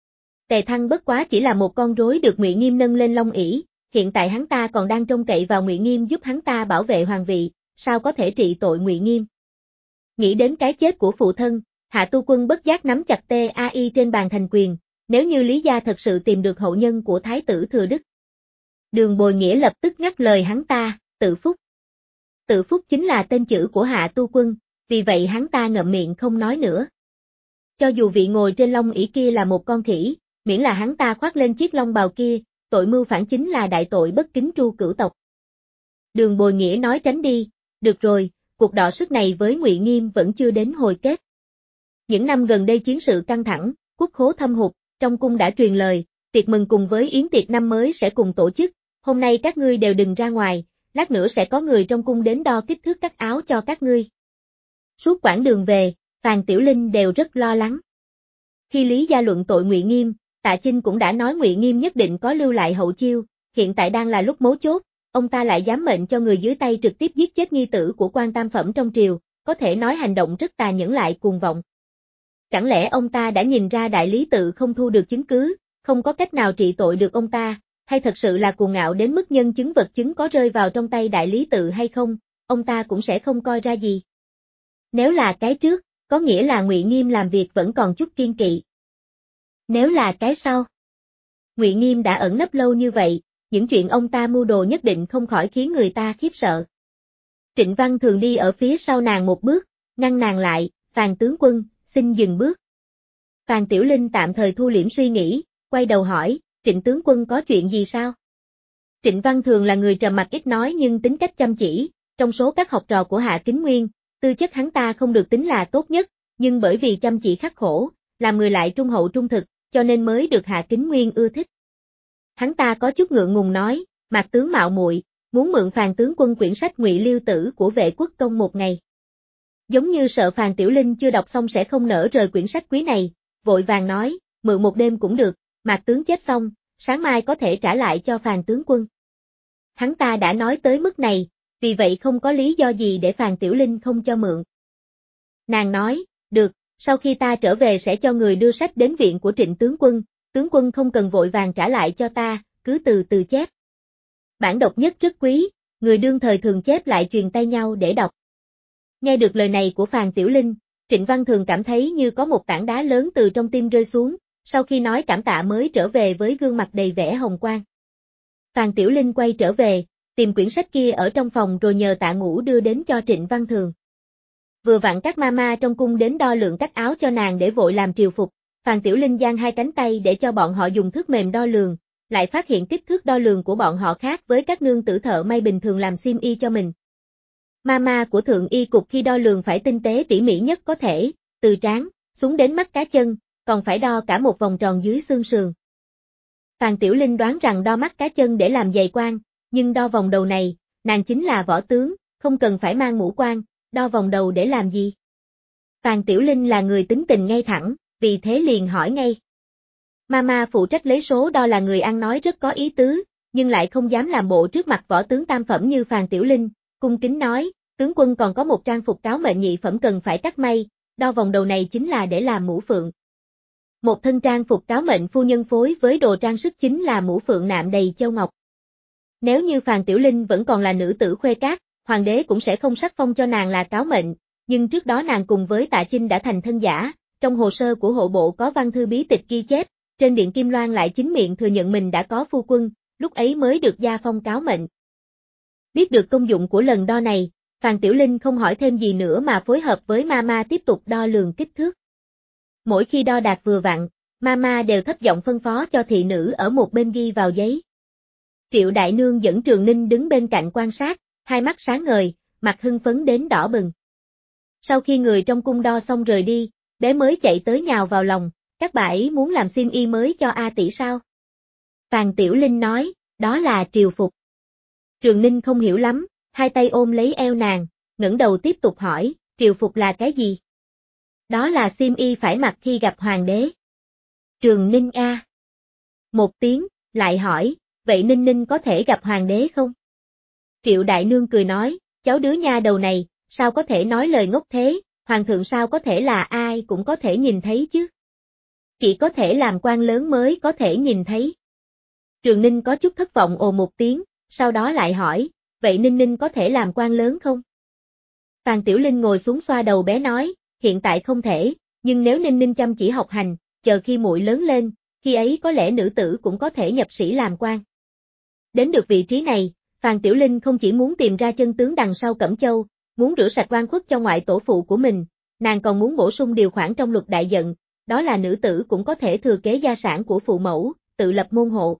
Tề Thăng bất quá chỉ là một con rối được Ngụy Nghiêm nâng lên long ỷ, hiện tại hắn ta còn đang trông cậy vào Ngụy Nghiêm giúp hắn ta bảo vệ hoàng vị, sao có thể trị tội Ngụy Nghiêm. Nghĩ đến cái chết của phụ thân, Hạ Tu Quân bất giác nắm chặt TAI trên bàn thành quyền, nếu như Lý gia thật sự tìm được hậu nhân của Thái tử Thừa Đức. Đường Bồi Nghĩa lập tức ngắt lời hắn ta, Tự Phúc. Tự Phúc chính là tên chữ của Hạ Tu Quân, vì vậy hắn ta ngậm miệng không nói nữa. Cho dù vị ngồi trên long ỷ kia là một con khỉ, miễn là hắn ta khoác lên chiếc long bào kia, tội mưu phản chính là đại tội bất kính tru cửu tộc. Đường Bồi Nghĩa nói tránh đi, được rồi, cuộc đọ sức này với Ngụy Nghiêm vẫn chưa đến hồi kết. Những năm gần đây chiến sự căng thẳng, quốc khố thâm hụt, trong cung đã truyền lời, tiệc mừng cùng với yến tiệc năm mới sẽ cùng tổ chức, hôm nay các ngươi đều đừng ra ngoài, lát nữa sẽ có người trong cung đến đo kích thước cắt áo cho các ngươi. Suốt quãng đường về, Phàn Tiểu Linh đều rất lo lắng. Khi Lý gia luận tội Ngụy Nghiêm, Tạ Chinh cũng đã nói Ngụy Nghiêm nhất định có lưu lại hậu chiêu, hiện tại đang là lúc mấu chốt, ông ta lại dám mệnh cho người dưới tay trực tiếp giết chết nhi tử của quan tam phẩm trong triều, có thể nói hành động rất tà nhẫn lại cuồng vọng. Chẳng lẽ ông ta đã nhìn ra đại lý tự không thu được chứng cứ, không có cách nào trị tội được ông ta, hay thật sự là cuồng ngạo đến mức nhân chứng vật chứng có rơi vào trong tay đại lý tự hay không, ông ta cũng sẽ không coi ra gì. Nếu là cái trước, có nghĩa là Ngụy Nghiêm làm việc vẫn còn chút kiên kỵ. Nếu là cái sau, Ngụy Nghiêm đã ẩn nấp lâu như vậy, những chuyện ông ta mưu đồ nhất định không khỏi khiến người ta khiếp sợ. Trịnh Văn Thường đi ở phía sau nàng một bước, ngăn nàng lại, Phàn tướng quân, xin dừng bước. Phàn Tiểu Linh tạm thời thu liễm suy nghĩ, quay đầu hỏi, Trịnh tướng quân có chuyện gì sao? Trịnh Văn Thường là người trầm mặc ít nói nhưng tính cách chăm chỉ, trong số các học trò của Hạ Kính Nguyên, tư chất hắn ta không được tính là tốt nhất, nhưng bởi vì chăm chỉ khắc khổ, làm người lại trung hậu trung thực, cho nên mới được Hạ Kính Nguyên ưa thích. Hắn ta có chút ngượng ngùng nói, Mạc tướng mạo muội, muốn mượn Phàn tướng quân quyển sách Ngụy Liêu Tử của Vệ Quốc công một ngày. Giống như sợ Phàn Tiểu Linh chưa đọc xong sẽ không nỡ rời quyển sách quý này, vội vàng nói, mượn một đêm cũng được, Mạc tướng chết xong, sáng mai có thể trả lại cho Phàn tướng quân. Hắn ta đã nói tới mức này, vì vậy không có lý do gì để Phàn Tiểu Linh không cho mượn. Nàng nói, được, sau khi ta trở về sẽ cho người đưa sách đến viện của Trịnh tướng quân không cần vội vàng trả lại cho ta, cứ từ từ chép. Bản độc nhất rất quý, người đương thời thường chép lại truyền tay nhau để đọc. Nghe được lời này của Phàn Tiểu Linh, Trịnh Văn Thường cảm thấy như có một tảng đá lớn từ trong tim rơi xuống, sau khi nói cảm tạ mới trở về với gương mặt đầy vẻ hồng quang. Phàn Tiểu Linh quay trở về, tìm quyển sách kia ở trong phòng rồi nhờ Tạ Ngũ đưa đến cho Trịnh Văn Thường. Vừa vặn các mama trong cung đến đo lượng cắt áo cho nàng để vội làm triều phục, Phàn Tiểu Linh giang hai cánh tay để cho bọn họ dùng thước mềm đo lường, lại phát hiện kích thước đo lường của bọn họ khác với các nương tử thợ may bình thường làm xiêm y cho mình. Mama của thượng y cục khi đo lường phải tinh tế tỉ mỉ nhất có thể, từ trán xuống đến mắt cá chân, còn phải đo cả một vòng tròn dưới xương sườn. Phàn Tiểu Linh đoán rằng đo mắt cá chân để làm giày quan, nhưng đo vòng đầu này, nàng chính là võ tướng, không cần phải mang mũ quan, đo vòng đầu để làm gì? Phàn Tiểu Linh là người tính tình ngay thẳng, vì thế liền hỏi ngay. Mama phụ trách lấy số đo là người ăn nói rất có ý tứ, nhưng lại không dám làm bộ trước mặt võ tướng tam phẩm như Phàn Tiểu Linh, cung kính nói, tướng quân còn có một trang phục cáo mệnh nhị phẩm cần phải cắt may, đo vòng đầu này chính là để làm mũ phượng. Một thân trang phục cáo mệnh phu nhân phối với đồ trang sức chính là mũ phượng nạm đầy châu ngọc. Nếu như Phàn Tiểu Linh vẫn còn là nữ tử khuê cát, hoàng đế cũng sẽ không sắc phong cho nàng là cáo mệnh, nhưng trước đó nàng cùng với Tạ Chinh đã thành thân giả, trong hồ sơ của hộ bộ có văn thư bí tịch ghi chép, trên điện Kim Loan lại chính miệng thừa nhận mình đã có phu quân, lúc ấy mới được gia phong cáo mệnh. Biết được công dụng của lần đo này, Phàn Tiểu Linh không hỏi thêm gì nữa mà phối hợp với Mama tiếp tục đo lường kích thước. Mỗi khi đo đạt vừa vặn, Mama đều thấp giọng phân phó cho thị nữ ở một bên ghi vào giấy. Triệu Đại Nương dẫn Trường Ninh đứng bên cạnh quan sát, hai mắt sáng ngời, mặt hưng phấn đến đỏ bừng. Sau khi người trong cung đo xong rời đi, bé mới chạy tới nhào vào lòng, các bà ấy muốn làm xiêm y mới cho A tỷ sao? Phàn Tiểu Linh nói, đó là triều phục. Trường Ninh không hiểu lắm, hai tay ôm lấy eo nàng, ngẩng đầu tiếp tục hỏi, triều phục là cái gì? Đó là xiêm y phải mặc khi gặp hoàng đế. Trường Ninh a. Một tiếng, lại hỏi, vậy Ninh Ninh có thể gặp hoàng đế không? Triệu Đại Nương cười nói, cháu đứa nha đầu này, sao có thể nói lời ngốc thế, hoàng thượng sao có thể là ai cũng có thể nhìn thấy chứ? Chỉ có thể làm quan lớn mới có thể nhìn thấy. Trường Ninh có chút thất vọng ồ một tiếng, sau đó lại hỏi, vậy Ninh Ninh có thể làm quan lớn không? Phàn Tiểu Linh ngồi xuống xoa đầu bé nói, hiện tại không thể, nhưng nếu Ninh Ninh chăm chỉ học hành, chờ khi muội lớn lên, khi ấy có lẽ nữ tử cũng có thể nhập sĩ làm quan. Đến được vị trí này, Phàn Tiểu Linh không chỉ muốn tìm ra chân tướng đằng sau Cẩm Châu, muốn rửa sạch oan khuất cho ngoại tổ phụ của mình, nàng còn muốn bổ sung điều khoản trong luật đại vận, đó là nữ tử cũng có thể thừa kế gia sản của phụ mẫu, tự lập môn hộ.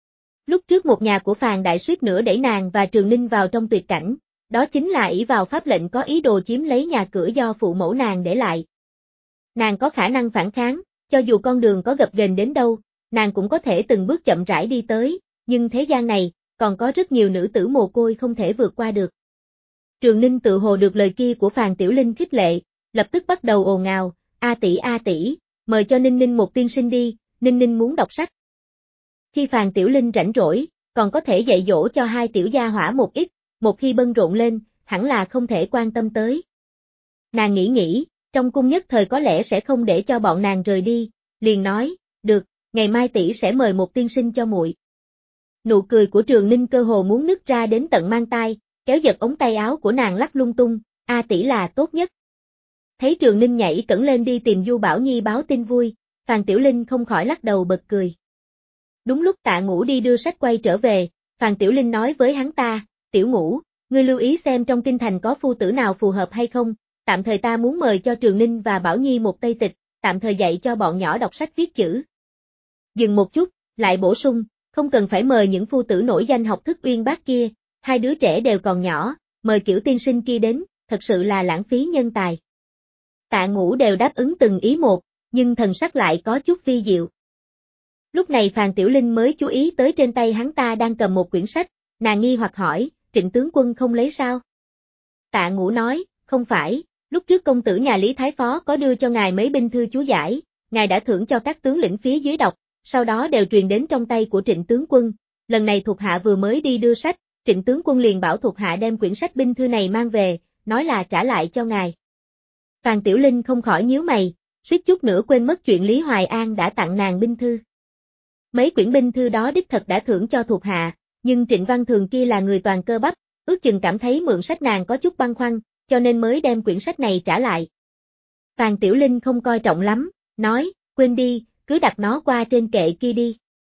Lúc trước một nhà của Phàn Đại suýt nữa đẩy nàng và Trường Ninh vào trong tuyệt cảnh, đó chính là ỷ vào pháp lệnh có ý đồ chiếm lấy nhà cửa do phụ mẫu nàng để lại. Nàng có khả năng phản kháng, cho dù con đường có gập ghềnh đến đâu, nàng cũng có thể từng bước chậm rãi đi tới, nhưng thế gian này, còn có rất nhiều nữ tử mồ côi không thể vượt qua được. Trường Ninh tự hồ được lời kia của Phàn Tiểu Linh khích lệ, lập tức bắt đầu ồn ào, a tỷ, mời cho Ninh Ninh một tiên sinh đi, Ninh Ninh muốn đọc sách. Khi Phàn Tiểu Linh rảnh rỗi, còn có thể dạy dỗ cho hai tiểu gia hỏa một ít, một khi bận rộn lên, hẳn là không thể quan tâm tới. Nàng nghĩ, trong cung nhất thời có lẽ sẽ không để cho bọn nàng rời đi, liền nói, được, ngày mai tỷ sẽ mời một tiên sinh cho muội. Nụ cười của Trường Ninh cơ hồ muốn nứt ra đến tận mang tai, kéo giật ống tay áo của nàng lắc lung tung, a tỷ là tốt nhất. Thấy Trường Ninh nhảy cẫng lên đi tìm Du Bảo Nhi báo tin vui, Phàn Tiểu Linh không khỏi lắc đầu bật cười. Đúng lúc Tạ Ngũ đi đưa sách quay trở về, Phàn Tiểu Linh nói với hắn ta, Tiểu Ngũ, ngươi lưu ý xem trong kinh thành có phu tử nào phù hợp hay không, tạm thời ta muốn mời cho Trường Ninh và Bảo Nhi một tây tịch, tạm thời dạy cho bọn nhỏ đọc sách viết chữ. Dừng một chút, lại bổ sung, không cần phải mời những phu tử nổi danh học thức uyên bác kia, hai đứa trẻ đều còn nhỏ, mời kiểu tiên sinh kia đến, thật sự là lãng phí nhân tài. Tạ Ngũ đều đáp ứng từng ý một, nhưng thần sắc lại có chút vi diệu. Lúc này Phàn Tiểu Linh mới chú ý tới trên tay hắn ta đang cầm một quyển sách, nàng nghi hoặc hỏi, Trịnh tướng quân không lấy sao? Tạ Ngũ nói, không phải, lúc trước công tử nhà Lý Thái Phó có đưa cho ngài mấy binh thư chú giải, ngài đã thưởng cho các tướng lĩnh phía dưới đọc, sau đó đều truyền đến trong tay của Trịnh tướng quân, lần này thuộc hạ vừa mới đi đưa sách, Trịnh tướng quân liền bảo thuộc hạ đem quyển sách binh thư này mang về, nói là trả lại cho ngài. Phan Tiểu Linh không khỏi nhíu mày, suýt chút nữa quên mất chuyện Lý Hoài An đã tặng nàng binh thư. Mấy quyển binh thư đó đích thật đã thưởng cho thuộc hạ, nhưng Trịnh Văn Thường kia là người toàn cơ bắp, ước chừng cảm thấy mượn sách nàng có chút băn khoăn, cho nên mới đem quyển sách này trả lại. Phan Tiểu Linh không coi trọng lắm, nói, quên đi, cứ đặt nó qua trên kệ kia đi.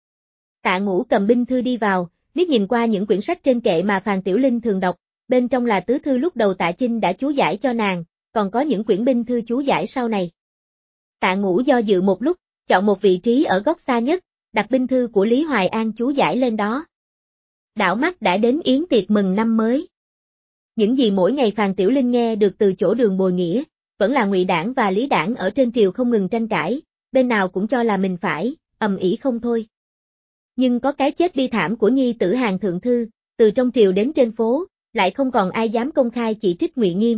Tạ Ngũ cầm binh thư đi vào, liếc nhìn qua những quyển sách trên kệ mà Phan Tiểu Linh thường đọc, bên trong là tứ thư lúc đầu Tạ Chinh đã chú giải cho nàng, còn có những quyển binh thư chú giải sau này. Tạ Ngũ do dự một lúc, chọn một vị trí ở góc xa nhất, đặt binh thư của Lý Hoài An chú giải lên đó. Đảo mắt đã đến yến tiệc mừng năm mới. Những gì mỗi ngày Phan Tiểu Linh nghe được từ chỗ Đường Bồi Nghĩa, vẫn là Ngụy Đảng và Lý Đảng ở trên triều không ngừng tranh cãi, bên nào cũng cho là mình phải, ầm ĩ không thôi. Nhưng có cái chết bi thảm của nhi tử Hàn thượng thư, từ trong triều đến trên phố, lại không còn ai dám công khai chỉ trích Ngụy Nghiêm.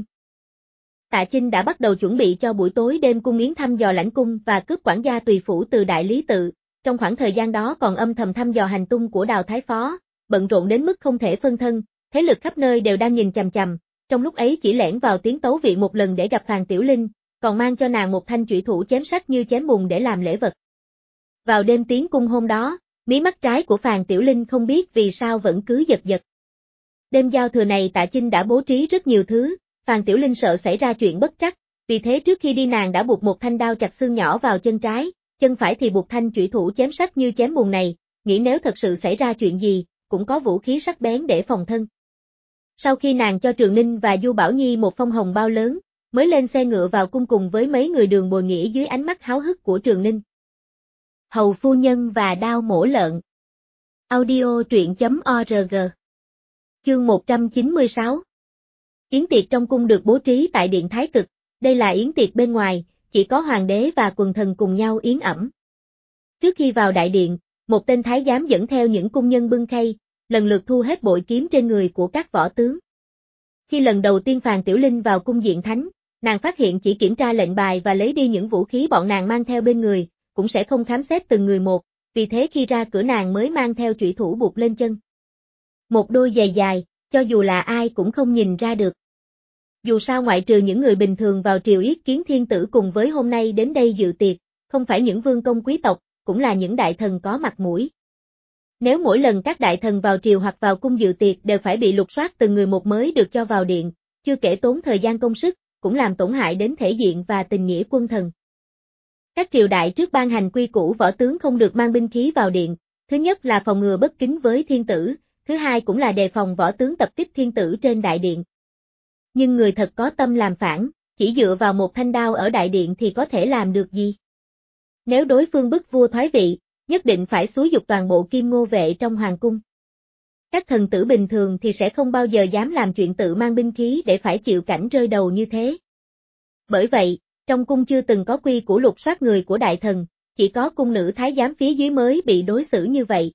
Tạ Chinh đã bắt đầu chuẩn bị cho buổi tối đêm cung yến thăm dò lãnh cung và cướp quản gia tùy phủ từ đại lý tự, trong khoảng thời gian đó còn âm thầm thăm dò hành tung của Đào Thái Phó, bận rộn đến mức không thể phân thân, thế lực khắp nơi đều đang nhìn chằm chằm, trong lúc ấy chỉ lẻn vào tiến tấu viện một lần để gặp Phan Tiểu Linh, còn mang cho nàng một thanh chủy thủ chém sắt như chém bùn để làm lễ vật. Vào đêm tiến cung hôm đó, mí mắt trái của Phan Tiểu Linh không biết vì sao vẫn cứ giật giật. Đêm giao thừa này Tạ Chinh đã bố trí rất nhiều thứ, Phan Tiểu Linh sợ xảy ra chuyện bất trắc, vì thế trước khi đi nàng đã buộc một thanh đao chặt xương nhỏ vào chân trái, chân phải thì buộc thanh chủy thủ chém sắt như chém bùn này, nghĩ nếu thật sự xảy ra chuyện gì, cũng có vũ khí sắc bén để phòng thân. Sau khi nàng cho Trường Ninh và Du Bảo Nhi một phong hồng bao lớn, mới lên xe ngựa vào cung cùng với mấy người Đường Bồi Nghĩa dưới ánh mắt háo hức của Trường Ninh. Hầu phu nhân và đao mổ lợn. Audio truyện.org. Chương 196. Yến tiệc trong cung được bố trí tại điện Thái Cực, đây là yến tiệc bên ngoài, chỉ có hoàng đế và quần thần cùng nhau yến ẩm. Trước khi vào đại điện, một tên thái giám dẫn theo những cung nhân bưng khay, lần lượt thu hết bội kiếm trên người của các võ tướng. Khi lần đầu tiên Phan Tiểu Linh vào cung diện thánh, nàng phát hiện chỉ kiểm tra lệnh bài và lấy đi những vũ khí bọn nàng mang theo bên người, cũng sẽ không khám xét từng người một, vì thế khi ra cửa nàng mới mang theo chủy thủ buộc lên chân. Một đôi giày dài, cho dù là ai cũng không nhìn ra được. Dù sao ngoại trừ những người bình thường vào triều yết kiến thiên tử cùng với hôm nay đến đây dự tiệc, không phải những vương công quý tộc, cũng là những đại thần có mặt mũi. Nếu mỗi lần các đại thần vào triều hoặc vào cung dự tiệc đều phải bị lục soát từng người một mới được cho vào điện, chưa kể tốn thời gian công sức, cũng làm tổn hại đến thể diện và tình nghĩa quân thần. Các triều đại trước ban hành quy củ võ tướng không được mang binh khí vào điện, thứ nhất là phòng ngừa bất kính với thiên tử, thứ hai cũng là đề phòng võ tướng tập kích thiên tử trên đại điện. Nhưng người thật có tâm làm phản, chỉ dựa vào một thanh đao ở đại điện thì có thể làm được gì? Nếu đối phương bức vua thoái vị, nhất định phải xúi giục toàn bộ Kim Ngô vệ trong hoàng cung. Các thần tử bình thường thì sẽ không bao giờ dám làm chuyện tự mang binh khí để phải chịu cảnh rơi đầu như thế. Bởi vậy, trong cung chưa từng có quy củ lục soát người của đại thần, chỉ có cung nữ thái giám phía dưới mới bị đối xử như vậy.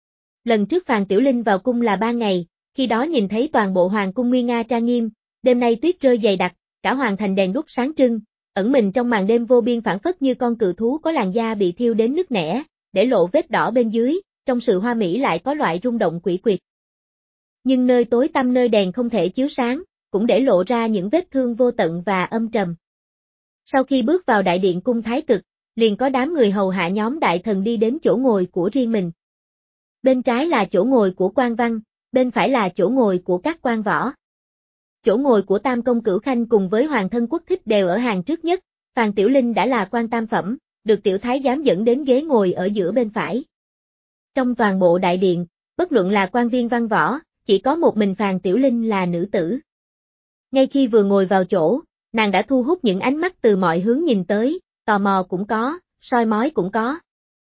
Lần trước Phan Tiểu Linh vào cung là 3 ngày, khi đó nhìn thấy toàn bộ hoàng cung nguy nga trang nghiêm, đêm nay tuyết rơi dày đặc, cả hoàng thành đèn đuốc sáng trưng, ẩn mình trong màn đêm vô biên phảng phất như con cự thú có làn da bị thiêu đến nứt nẻ, để lộ vết đỏ bên dưới, trong sự hoa mỹ lại có loại rung động quỷ quyệt. Nhưng nơi tối tăm nơi đèn không thể chiếu sáng, cũng để lộ ra những vết thương vô tận và âm trầm. Sau khi bước vào đại điện cung Thái Cực, liền có đám người hầu hạ nhóm đại thần đi đến chỗ ngồi của riêng mình. Bên trái là chỗ ngồi của quan văn, bên phải là chỗ ngồi của các quan võ. Chỗ ngồi của Tam Công Cửu Khanh cùng với Hoàng thân Quốc Thích đều ở hàng trước nhất, Phan Tiểu Linh đã là quan tam phẩm, được tiểu thái giám dẫn đến ghế ngồi ở giữa bên phải. Trong toàn bộ đại điện, bất luận là quan viên văn võ, chỉ có một mình Phan Tiểu Linh là nữ tử. Ngay khi vừa ngồi vào chỗ, nàng đã thu hút những ánh mắt từ mọi hướng nhìn tới, tò mò cũng có, soi mói cũng có.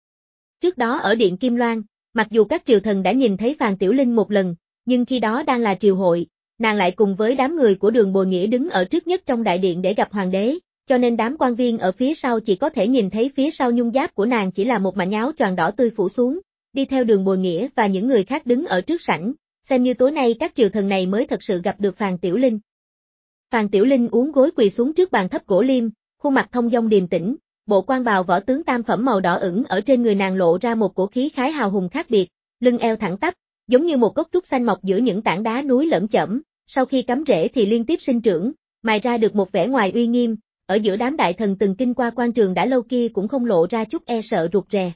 Trước đó ở điện Kim Loan, mặc dù các triều thần đã nhìn thấy Phan Tiểu Linh một lần, nhưng khi đó đang là triều hội, nàng lại cùng với đám người của Đường Bồi Nghĩa đứng ở trước nhất trong đại điện để gặp hoàng đế, cho nên đám quan viên ở phía sau chỉ có thể nhìn thấy phía sau nhung giáp của nàng chỉ là một mảnh áo choàng đỏ tươi phủ xuống, đi theo Đường Bồi Nghĩa và những người khác đứng ở trước sảnh, xem như tối nay các triều thần này mới thật sự gặp được Phan Tiểu Linh. Phan Tiểu Linh uốn gối quỳ xuống trước bàn thấp gỗ liêm, khuôn mặt thông dong điềm tĩnh, bộ quan bào võ tướng tam phẩm màu đỏ ửng ở trên người nàng lộ ra một cổ khí khái hào hùng khác biệt, lưng eo thẳng tắp, giống như một gốc trúc xanh mọc giữa những tảng đá núi lởm chởm, sau khi cắm rễ thì liên tiếp sinh trưởng, mài ra được một vẻ ngoài uy nghiêm, ở giữa đám đại thần từng kinh qua quan trường đã lâu kia cũng không lộ ra chút e sợ rụt rè.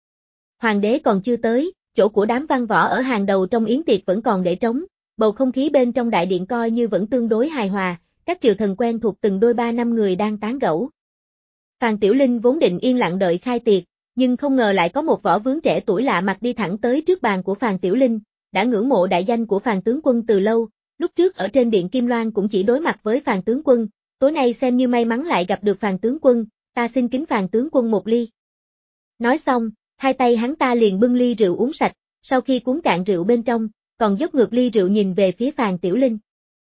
Hoàng đế còn chưa tới, chỗ của đám văn võ ở hàng đầu trong yến tiệc vẫn còn để trống, bầu không khí bên trong đại điện coi như vẫn tương đối hài hòa, các triều thần quen thuộc từng đôi ba năm người đang tán gẫu. Phàn Tiểu Linh vốn định yên lặng đợi khai tiệc, nhưng không ngờ lại có một võ vướng trẻ tuổi lạ mặt đi thẳng tới trước bàn của Phàn Tiểu Linh, đã ngưỡng mộ đại danh của Phàn tướng quân từ lâu, lúc trước ở trên điện Kim Loan cũng chỉ đối mặt với Phàn tướng quân, tối nay xem như may mắn lại gặp được Phàn tướng quân, ta xin kính Phàn tướng quân một ly. Nói xong, hai tay hắn ta liền bưng ly rượu uống sạch, sau khi cuốn cạn rượu bên trong, còn dốc ngược ly rượu nhìn về phía Phàn Tiểu Linh.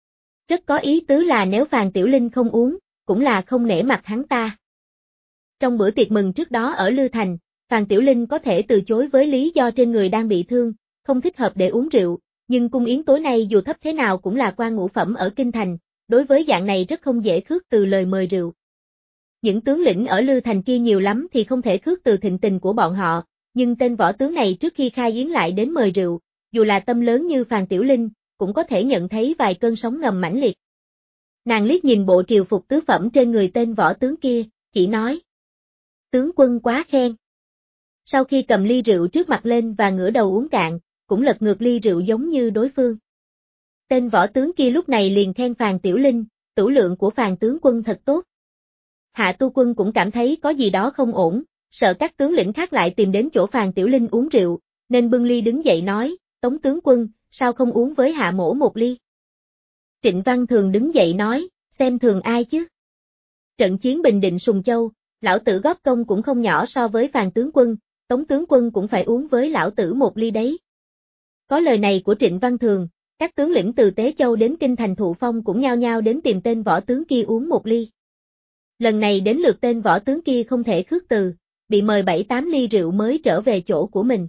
Rất có ý tứ là nếu Phàn Tiểu Linh không uống, cũng là không nể mặt hắn ta. Trong bữa tiệc mừng trước đó ở Lư Thành, Phàn Tiểu Linh có thể từ chối với lý do trên người đang bị thương, không thích hợp để uống rượu, nhưng cung yến tối nay dù thấp thế nào cũng là quan ngũ phẩm ở Kinh Thành, đối với dạng này rất không dễ khước từ lời mời rượu. Những tướng lĩnh ở Lư Thành kia nhiều lắm thì không thể khước từ thịnh tình của bọn họ, nhưng tên võ tướng này trước khi khai yến lại đến mời rượu, dù là tâm lớn như Phàn Tiểu Linh, cũng có thể nhận thấy vài cơn sóng ngầm mãnh liệt. Nàng liếc nhìn bộ triều phục tứ phẩm trên người tên võ tướng kia, chỉ nói: tướng quân quá khen. Sau khi cầm ly rượu trước mặt lên và ngửa đầu uống cạn, cũng lật ngược ly rượu giống như đối phương. Tên võ tướng kia lúc này liền khen Phàn Tiểu Linh, tửu lượng của Phàn tướng quân thật tốt. Hạ Tu Quân cũng cảm thấy có gì đó không ổn, sợ các tướng lĩnh khác lại tìm đến chỗ Phàn Tiểu Linh uống rượu, nên bưng ly đứng dậy nói: Tống tướng quân, sao không uống với hạ mỗ một ly? Trịnh Văn Thường đứng dậy nói: xem thường ai chứ? Trận chiến Bình Định Sùng Châu, lão tử góp công cũng không nhỏ so với Phàn tướng quân, Tống tướng quân cũng phải uống với lão tử một ly đấy. Có lời này của Trịnh Văn Thường, các tướng lĩnh từ Tế Châu đến Kinh Thành Thụ Phong cũng nhao nhao đến tìm tên võ tướng kia uống một ly. Lần này đến lượt tên võ tướng kia không thể khước từ, bị mời 7-8 ly rượu mới trở về chỗ của mình.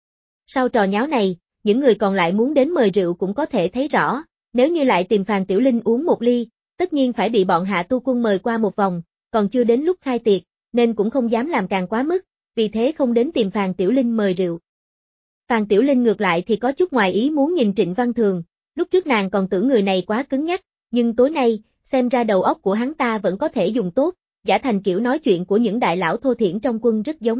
Sau trò nháo này, những người còn lại muốn đến mời rượu cũng có thể thấy rõ, nếu như lại tìm Phàn Tiểu Linh uống một ly, tất nhiên phải bị bọn Hạ Tu Quân mời qua một vòng, còn chưa đến lúc khai tiệc, nên cũng không dám làm càng quá mức, vì thế không đến tìm Phàn Tiểu Linh mời rượu. Phàn Tiểu Linh ngược lại thì có chút ngoài ý muốn nhìn Trịnh Văn Thường, lúc trước nàng còn tưởng người này quá cứng nhắc, nhưng tối nay, xem ra đầu óc của hắn ta vẫn có thể dùng tốt, giả thành kiểu nói chuyện của những đại lão thô thiển trong quân rất giống.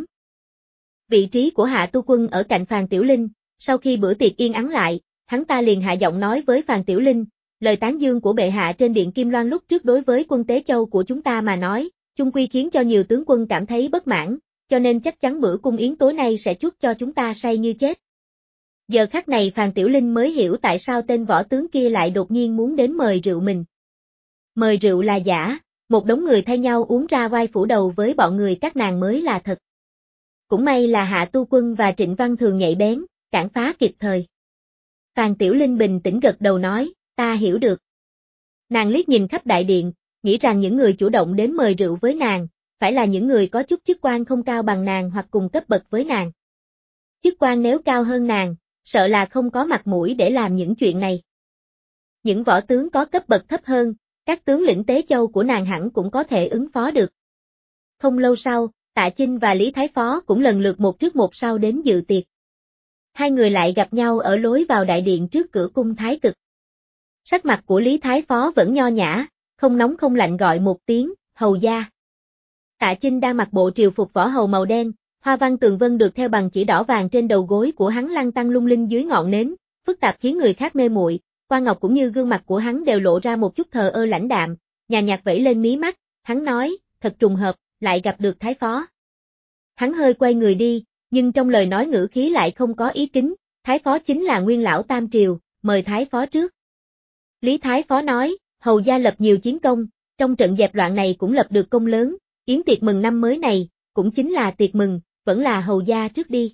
Vị trí của Hạ Tu Quân ở cạnh Phàn Tiểu Linh, sau khi bữa tiệc yên ắng lại, hắn ta liền hạ giọng nói với Phàn Tiểu Linh, lời tán dương của bệ hạ trên điện Kim Loan lúc trước đối với quân Tế Châu của chúng ta mà nói, chung quy khiến cho nhiều tướng quân cảm thấy bất mãn, cho nên chắc chắn bữa cung yến tối nay sẽ chuốc cho chúng ta say như chết. Giờ khắc này Phàn Tiểu Linh mới hiểu tại sao tên võ tướng kia lại đột nhiên muốn đến mời rượu mình. Mời rượu là giả, một đống người thay nhau uống ra vai phủ đầu với bọn người các nàng mới là thật. Cũng may là Hạ Tu Quân và Trịnh Văn Thường nhạy bén, cản phá kịp thời. Phàn Tiểu Linh bình tĩnh gật đầu nói, ta hiểu được. Nàng liếc nhìn khắp đại điện, nghĩ rằng những người chủ động đến mời rượu với nàng, phải là những người có chút chức quan không cao bằng nàng hoặc cùng cấp bậc với nàng. Chức quan nếu cao hơn nàng, sợ là không có mặt mũi để làm những chuyện này. Những võ tướng có cấp bậc thấp hơn, các tướng lĩnh Tế Châu của nàng hẳn cũng có thể ứng phó được. Không lâu sau, Tạ Chinh và Lý Thái Phó cũng lần lượt một trước một sau đến dự tiệc. Hai người lại gặp nhau ở lối vào đại điện trước cửa cung Thái Cực. Sắc mặt của Lý Thái Phó vẫn nho nhã, không nóng không lạnh gọi một tiếng, hầu gia. Tạ Chinh đang mặc bộ triều phục võ hầu màu đen, hoa văn tường vân được theo bằng chỉ đỏ vàng trên đầu gối của hắn lăn tăn lung linh dưới ngọn nến, phức tạp khiến người khác mê muội. Quan ngọc cũng như gương mặt của hắn đều lộ ra một chút thờ ơ lãnh đạm, nhàn nhạt vẫy lên mí mắt, hắn nói, thật trùng hợp, lại gặp được Thái Phó. Hắn hơi quay người đi, nhưng trong lời nói ngữ khí lại không có ý kính, Thái Phó chính là nguyên lão Tam Triều, mời Thái Phó trước. Lý Thái Phó nói, hầu gia lập nhiều chiến công, trong trận dẹp loạn này cũng lập được công lớn, yến tiệc mừng năm mới này, cũng chính là tiệc mừng, vẫn là hầu gia trước đi.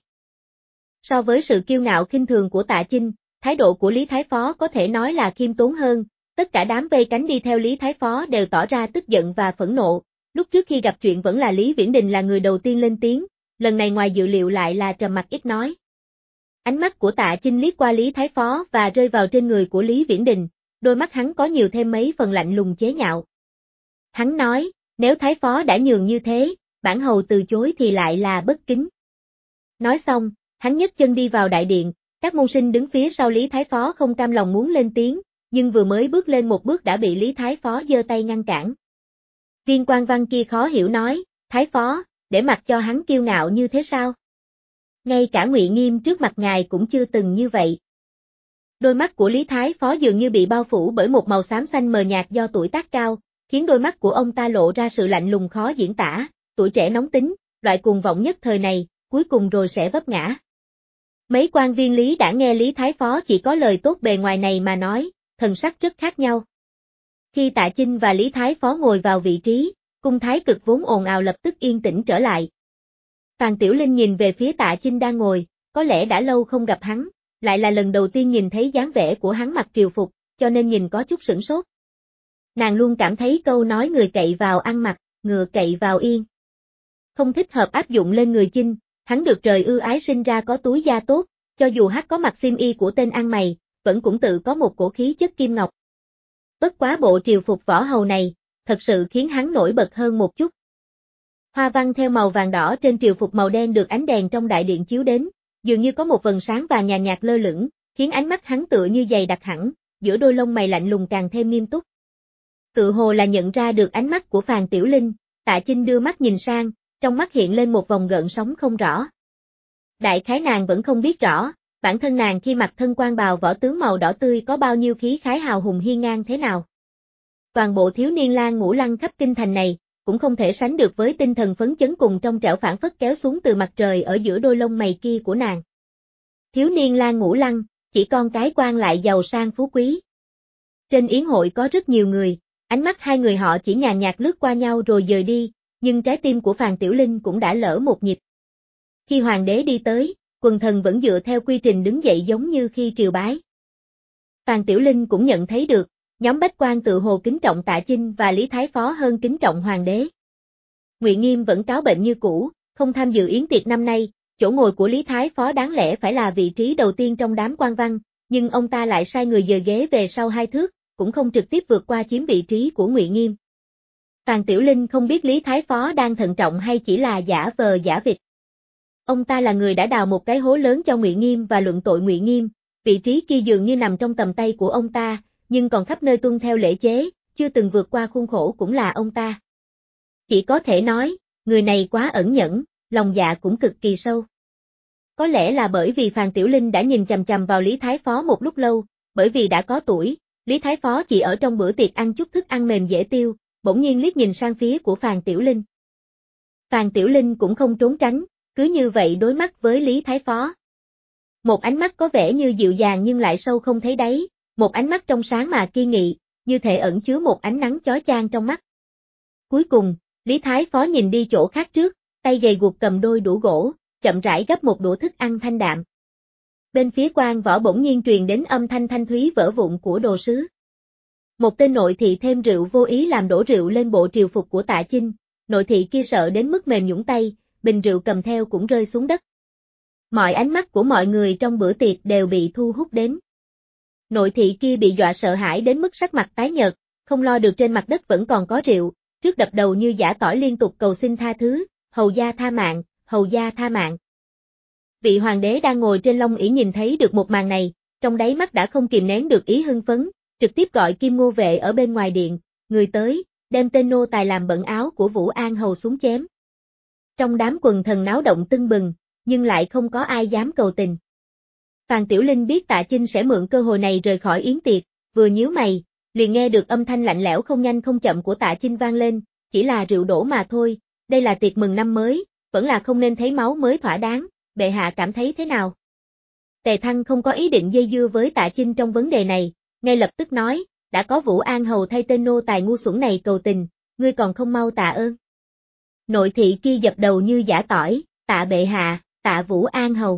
So với sự kiêu ngạo khinh thường của Tạ Chinh, thái độ của Lý Thái Phó có thể nói là khiêm tốn hơn, tất cả đám vây cánh đi theo Lý Thái Phó đều tỏ ra tức giận và phẫn nộ, lúc trước khi gặp chuyện vẫn là Lý Viễn Đình là người đầu tiên lên tiếng, lần này ngoài dự liệu lại là trầm mặc ít nói. Ánh mắt của Tạ Chinh liếc qua Lý Thái Phó và rơi vào trên người của Lý Viễn Đình, đôi mắt hắn có nhiều thêm mấy phần lạnh lùng chế nhạo. Hắn nói, nếu Thái Phó đã nhường như thế, bản hầu từ chối thì lại là bất kính. Nói xong, hắn nhấc chân đi vào đại điện, Các môn sinh đứng phía sau Lý Thái Phó không cam lòng muốn lên tiếng, nhưng vừa mới bước lên một bước đã bị Lý Thái Phó giơ tay ngăn cản. Viên quan văn kia khó hiểu nói, Thái Phó, để mặc cho hắn kiêu ngạo như thế sao? Ngay cả Ngụy Nghiêm trước mặt ngài cũng chưa từng như vậy. Đôi mắt của Lý Thái Phó dường như bị bao phủ bởi một màu xám xanh mờ nhạt do tuổi tác cao, khiến đôi mắt của ông ta lộ ra sự lạnh lùng khó diễn tả, tuổi trẻ nóng tính, loại cuồng vọng nhất thời này, cuối cùng rồi sẽ vấp ngã. Mấy quan viên Lý đã nghe Lý Thái Phó chỉ có lời tốt bề ngoài này mà nói, thần sắc rất khác nhau. Khi Tạ Chinh và Lý Thái Phó ngồi vào vị trí, cung thái cực vốn ồn ào lập tức yên tĩnh trở lại. Phàn Tiểu Linh nhìn về phía Tạ Chinh đang ngồi, có lẽ đã lâu không gặp hắn, lại là lần đầu tiên nhìn thấy dáng vẻ của hắn mặc triều phục, cho nên nhìn có chút sửng sốt. Nàng luôn cảm thấy câu nói người cậy vào ăn mặc, ngựa cậy vào yên. Không thích hợp áp dụng lên người Chinh, hắn được trời ưu ái sinh ra có túi da tốt, cho dù hắn có mặc xiêm y của tên ăn mày, vẫn cũng tự có một cổ khí chất kim ngọc. Bất quá bộ triều phục võ hầu này, thật sự khiến hắn nổi bật hơn một chút. Hoa văn theo màu vàng đỏ trên triều phục màu đen được ánh đèn trong đại điện chiếu đến, dường như có một vầng sáng vàng nhàn nhạt lơ lửng, khiến ánh mắt hắn tựa như dày đặc hẳn, giữa đôi lông mày lạnh lùng càng thêm nghiêm túc. Tự hồ là nhận ra được ánh mắt của Phàn Tiểu Linh, Tạ Chinh đưa mắt nhìn sang, trong mắt hiện lên một vòng gợn sóng không rõ. Đại khái nàng vẫn không biết rõ, bản thân nàng khi mặc thân quan bào võ tướng màu đỏ tươi có bao nhiêu khí khái hào hùng hiên ngang thế nào. Toàn bộ thiếu niên lang ngũ lăng khắp kinh thành này, cũng không thể sánh được với tinh thần phấn chấn cùng trong trẻo phảng phất kéo xuống từ mặt trời ở giữa đôi lông mày kia của nàng. Thiếu niên lang ngũ lăng, chỉ con cái quan lại giàu sang phú quý. Trên yến hội có rất nhiều người, ánh mắt hai người họ chỉ nhàn nhạt lướt qua nhau rồi dời đi, nhưng trái tim của Phàn Tiểu Linh cũng đã lỡ một nhịp. Khi hoàng đế đi tới, quần thần vẫn dựa theo quy trình đứng dậy giống như khi triều bái. Phàn Tiểu Linh cũng nhận thấy được, nhóm bách quan tự hồ kính trọng Tạ Chinh và Lý Thái Phó hơn kính trọng hoàng đế. Ngụy Nghiêm vẫn cáo bệnh như cũ, không tham dự yến tiệc năm nay, chỗ ngồi của Lý Thái Phó đáng lẽ phải là vị trí đầu tiên trong đám quan văn, nhưng ông ta lại sai người dời ghế về sau 2 thước, cũng không trực tiếp vượt qua chiếm vị trí của Ngụy Nghiêm. Phàn Tiểu Linh không biết Lý Thái Phó đang thận trọng hay chỉ là giả vờ giả vịt. Ông ta là người đã đào một cái hố lớn cho Ngụy Nghiêm và luận tội Ngụy Nghiêm, vị trí kia dường như nằm trong tầm tay của ông ta, nhưng còn khắp nơi tuân theo lễ chế, chưa từng vượt qua khuôn khổ cũng là ông ta. Chỉ có thể nói, người này quá ẩn nhẫn, lòng dạ cũng cực kỳ sâu. Có lẽ là bởi vì Phàn Tiểu Linh đã nhìn chằm chằm vào Lý Thái Phó một lúc lâu, bởi vì đã có tuổi, Lý Thái Phó chỉ ở trong bữa tiệc ăn chút thức ăn mềm dễ tiêu, bỗng nhiên liếc nhìn sang phía của Phàn Tiểu Linh. Phàn Tiểu Linh cũng không trốn tránh, cứ như vậy đối mắt với Lý Thái Phó. Một ánh mắt có vẻ như dịu dàng nhưng lại sâu không thấy đáy, một ánh mắt trong sáng mà kiên nghị, như thể ẩn chứa một ánh nắng chói chang trong mắt. Cuối cùng, Lý Thái Phó nhìn đi chỗ khác trước, tay gầy guộc cầm đôi đũa gỗ, chậm rãi gấp một đũa thức ăn thanh đạm. Bên phía quan võ bỗng nhiên truyền đến âm thanh thanh thúy vỡ vụn của đồ sứ. Một tên nội thị thêm rượu vô ý làm đổ rượu lên bộ triều phục của Tạ Chinh, nội thị kia sợ đến mức mềm nhũn tay, bình rượu cầm theo cũng rơi xuống đất. Mọi ánh mắt của mọi người trong bữa tiệc đều bị thu hút đến. Nội thị kia bị dọa sợ hãi đến mức sắc mặt tái nhợt, không lo được trên mặt đất vẫn còn có rượu, trước đập đầu như giã tỏi liên tục cầu xin tha thứ, hầu gia tha mạng, hầu gia tha mạng. Vị hoàng đế đang ngồi trên long ỷ nhìn thấy được một màn này, trong đáy mắt đã không kìm nén được ý hưng phấn, trực tiếp gọi Kim Ngô vệ ở bên ngoài điện, người tới, đem tên nô tài làm bẩn áo của Vũ An hầu xuống chém. Trong đám quần thần náo động tưng bừng, nhưng lại không có ai dám cầu tình. Phàn Tiểu Linh biết Tạ Chinh sẽ mượn cơ hội này rời khỏi yến tiệc, vừa nhíu mày, liền nghe được âm thanh lạnh lẽo không nhanh không chậm của Tạ Chinh vang lên, chỉ là rượu đổ mà thôi, đây là tiệc mừng năm mới, vẫn là không nên thấy máu mới thỏa đáng, bệ hạ cảm thấy thế nào? Tề Thăng không có ý định dây dưa với Tạ Chinh trong vấn đề này, ngay lập tức nói, đã có Vũ An hầu thay tên nô tài ngu xuẩn này cầu tình, ngươi còn không mau tạ ơn. Nội thị kia dập đầu như giã tỏi, tạ bệ hạ, tạ Vũ An hầu.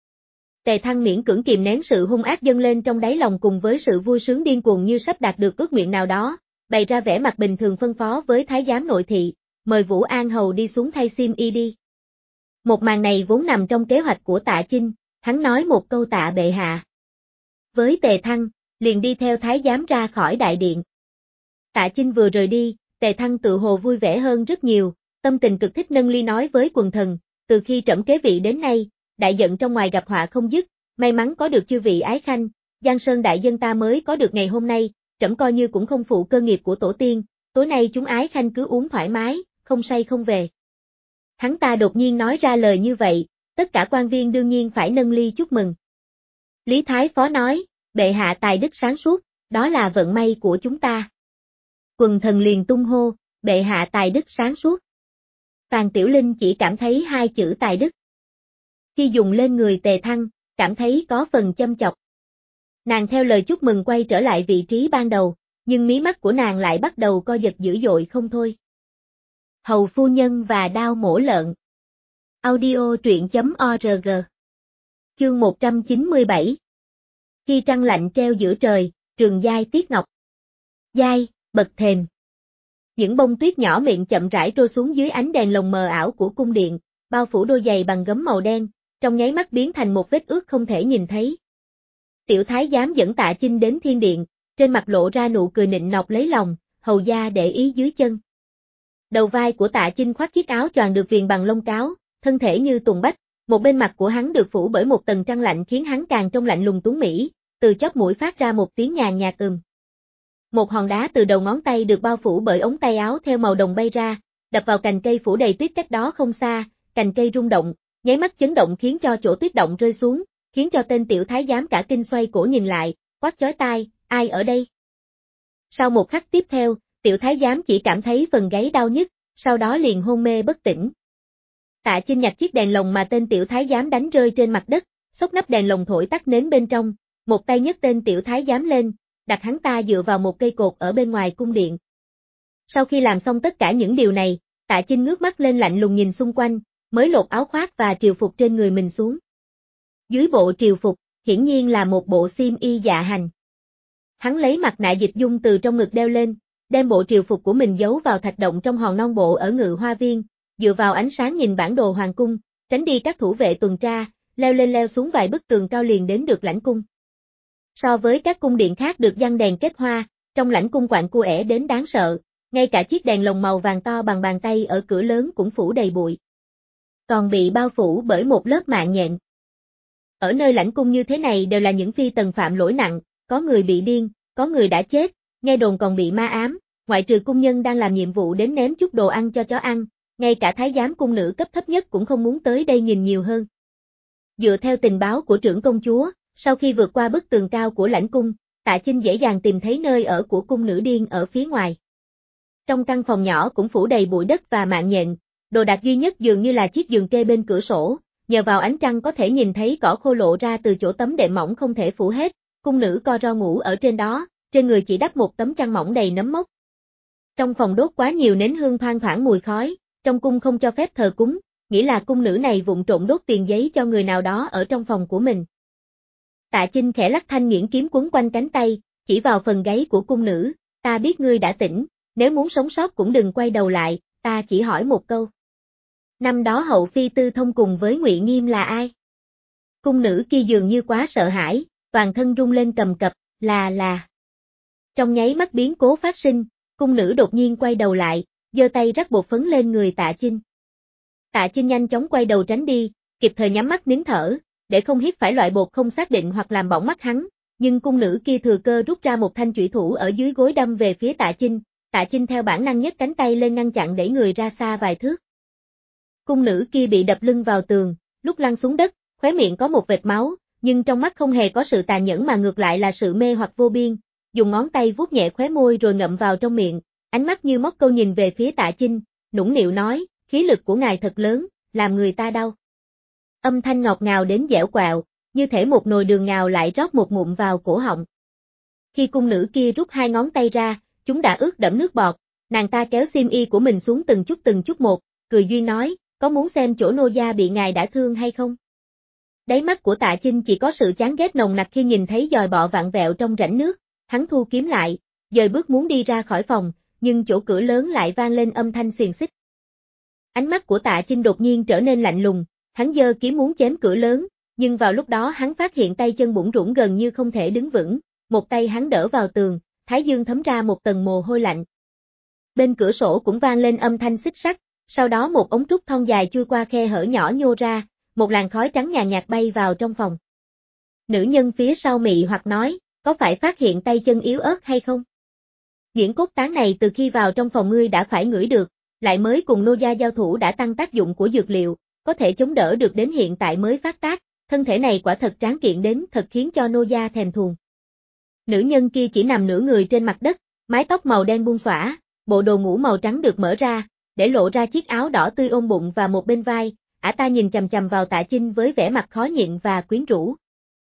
Tề Thăng miễn cưỡng kìm nén sự hung ác dâng lên trong đáy lòng cùng với sự vui sướng điên cuồng như sắp đạt được ước nguyện nào đó, bày ra vẻ mặt bình thường phân phó với thái giám nội thị, mời Vũ An hầu đi xuống thay xiêm y đi. Một màn này vốn nằm trong kế hoạch của Tạ Chinh, hắn nói một câu tạ bệ hạ. Với Tề Thăng, liền đi theo thái giám ra khỏi đại điện. Tạ Chinh vừa rời đi, Tề Thăng tự hồ vui vẻ hơn rất nhiều, tâm tình cực thích nâng ly nói với quần thần, từ khi trẫm kế vị đến nay, đại giận trong ngoài gặp họa không dứt, may mắn có được chư vị ái khanh, Giang Sơn đại dân ta mới có được ngày hôm nay, trẫm coi như cũng không phụ cơ nghiệp của tổ tiên, tối nay chúng ái khanh cứ uống thoải mái, không say không về. Hắn ta đột nhiên nói ra lời như vậy, tất cả quan viên đương nhiên phải nâng ly chúc mừng. Lý Thái Phó nói, bệ hạ tài đức sáng suốt, đó là vận may của chúng ta. Quần thần liền tung hô, bệ hạ tài đức sáng suốt. Tàn Tiểu Linh chỉ cảm thấy hai chữ tài đức. Khi dùng lên người Tề Thăng, cảm thấy có phần châm chọc. Nàng theo lời chúc mừng quay trở lại vị trí ban đầu, nhưng mí mắt của nàng lại bắt đầu co giật dữ dội không thôi. Hầu phu nhân và đao mổ lợn. Audio truyện.org. Chương 197. Khi trăng lạnh treo giữa trời, trường giai tiết ngọc. Giai, bậc thềm. Những bông tuyết nhỏ miệng chậm rãi trôi xuống dưới ánh đèn lồng mờ ảo của cung điện, bao phủ đôi giày bằng gấm màu đen, trong nháy mắt biến thành một vết ướt không thể nhìn thấy. Tiểu thái giám dẫn Tạ Chinh đến thiên điện, trên mặt lộ ra nụ cười nịnh nọt lấy lòng, hầu gia để ý dưới chân. Đầu vai của Tạ Chinh khoác chiếc áo choàng được viền bằng lông cáo, thân thể như tùng bách, một bên mặt của hắn được phủ bởi một tầng trăng lạnh khiến hắn càng trông lạnh lùng tuấn mỹ, từ chóp mũi phát ra một tiếng nhàn nhạt Một hòn đá từ đầu ngón tay được bao phủ bởi ống tay áo theo màu đồng bay ra, đập vào cành cây phủ đầy tuyết cách đó không xa, cành cây rung động, nháy mắt chấn động khiến cho chỗ tuyết động rơi xuống, khiến cho tên tiểu thái giám cả kinh xoay cổ nhìn lại, quát chói tai, ai ở đây? Sau một khắc tiếp theo, tiểu thái giám chỉ cảm thấy phần gáy đau nhức, sau đó liền hôn mê bất tỉnh. Tạ Chinh nhặt chiếc đèn lồng mà tên tiểu thái giám đánh rơi trên mặt đất, xốc nắp đèn lồng thổi tắt nến bên trong, một tay nhấc tên tiểu thái giám lên, đặt hắn ta dựa vào một cây cột ở bên ngoài cung điện. Sau khi làm xong tất cả những điều này, Tạ Chinh ngước mắt lên lạnh lùng nhìn xung quanh, mới lột áo khoác và triều phục trên người mình xuống. Dưới bộ triều phục, hiển nhiên là một bộ xiêm y dạ hành. Hắn lấy mặt nạ dịch dung từ trong ngực đeo lên, đem bộ triều phục của mình giấu vào thạch động trong hòn non bộ ở Ngự Hoa Viên, dựa vào ánh sáng nhìn bản đồ hoàng cung, tránh đi các thủ vệ tuần tra, leo lên leo xuống vài bức tường cao liền đến được lãnh cung. So với các cung điện khác được giăng đèn kết hoa, trong lãnh cung quạnh cua đến đáng sợ, ngay cả chiếc đèn lồng màu vàng to bằng bàn tay ở cửa lớn cũng phủ đầy bụi. Còn bị bao phủ bởi một lớp mạng nhện. Ở nơi lãnh cung như thế này đều là những phi tần phạm lỗi nặng, có người bị điên, có người đã chết, nghe đồn còn bị ma ám, ngoại trừ cung nhân đang làm nhiệm vụ đến ném chút đồ ăn cho chó ăn, ngay cả thái giám cung nữ cấp thấp nhất cũng không muốn tới đây nhìn nhiều hơn. Dựa theo tình báo của trưởng công chúa, sau khi vượt qua bức tường cao của lãnh cung, Tạ Chinh dễ dàng tìm thấy nơi ở của cung nữ điên ở phía ngoài. Trong căn phòng nhỏ cũng phủ đầy bụi đất và mạng nhện, đồ đạc duy nhất dường như là chiếc giường kê bên cửa sổ, nhờ vào ánh trăng có thể nhìn thấy cỏ khô lộ ra từ chỗ tấm đệm mỏng không thể phủ hết, cung nữ co ro ngủ ở trên đó, trên người chỉ đắp một tấm chăn mỏng đầy nấm mốc. Trong phòng đốt quá nhiều nến hương thoang thoảng mùi khói, trong cung không cho phép thờ cúng, nghĩa là cung nữ này vụng trộm đốt tiền giấy cho người nào đó ở trong phòng của mình. Tạ Chinh khẽ lắc thanh nghiễn kiếm quấn quanh cánh tay, chỉ vào phần gáy của cung nữ, ta biết ngươi đã tỉnh, nếu muốn sống sót cũng đừng quay đầu lại, ta chỉ hỏi một câu. Năm đó hậu phi Tư Thông cùng với Ngụy Nghiêm là ai? Cung nữ kia dường như quá sợ hãi, toàn thân rung lên cầm cập, là. Trong nháy mắt biến cố phát sinh, cung nữ đột nhiên quay đầu lại, giơ tay rắc bột phấn lên người Tạ Chinh. Tạ Chinh nhanh chóng quay đầu tránh đi, kịp thời nhắm mắt nín thở, để không hít phải loại bột không xác định hoặc làm bỏng mắt hắn, nhưng cung nữ kia thừa cơ rút ra một thanh chủy thủ ở dưới gối đâm về phía Tạ Chinh theo bản năng nhấc cánh tay lên ngăn chặn đẩy người ra xa vài thước. Cung nữ kia bị đập lưng vào tường, lúc lăn xuống đất, khóe miệng có một vệt máu, nhưng trong mắt không hề có sự tàn nhẫn mà ngược lại là sự mê hoặc vô biên, dùng ngón tay vuốt nhẹ khóe môi rồi ngậm vào trong miệng, ánh mắt như móc câu nhìn về phía Tạ Chinh, nũng nịu nói, khí lực của ngài thật lớn, làm người ta đau. Âm thanh ngọt ngào đến dẻo quẹo, như thể một nồi đường ngào lại rót một ngụm vào cổ họng. Khi cung nữ kia rút hai ngón tay ra, chúng đã ướt đẫm nước bọt, nàng ta kéo xiêm y của mình xuống từng chút một, cười duyên nói, có muốn xem chỗ nô gia bị ngài đã thương hay không? Đáy mắt của Tạ Chinh chỉ có sự chán ghét nồng nặc khi nhìn thấy dòi bọ vặn vẹo trong rãnh nước, hắn thu kiếm lại, dời bước muốn đi ra khỏi phòng, nhưng chỗ cửa lớn lại vang lên âm thanh xiềng xích. Ánh mắt của Tạ Chinh đột nhiên trở nên lạnh lùng, hắn giơ kiếm muốn chém cửa lớn, nhưng vào lúc đó hắn phát hiện tay chân bủn rủn gần như không thể đứng vững, một tay hắn đỡ vào tường, thái dương thấm ra một tầng mồ hôi lạnh. Bên cửa sổ cũng vang lên âm thanh xích sắt, sau đó một ống trúc thon dài chui qua khe hở nhỏ nhô ra, một làn khói trắng nhàn nhạt bay vào trong phòng. Nữ nhân phía sau mị hoặc nói, có phải phát hiện tay chân yếu ớt hay không? Nhuyễn cốt tán này từ khi vào trong phòng ngươi đã phải ngửi được, lại mới cùng nô gia giao thủ đã tăng tác dụng của dược liệu, có thể chống đỡ được đến hiện tại mới phát tác, thân thể này quả thật tráng kiện đến thật khiến cho nô gia thèm thuồng. Nữ nhân kia chỉ nằm nửa người trên mặt đất, mái tóc màu đen buông xõa, bộ đồ ngủ màu trắng được mở ra, để lộ ra chiếc áo đỏ tươi ôm bụng và một bên vai, ả ta nhìn chằm chằm vào Tạ Chinh với vẻ mặt khó nhịn và quyến rũ.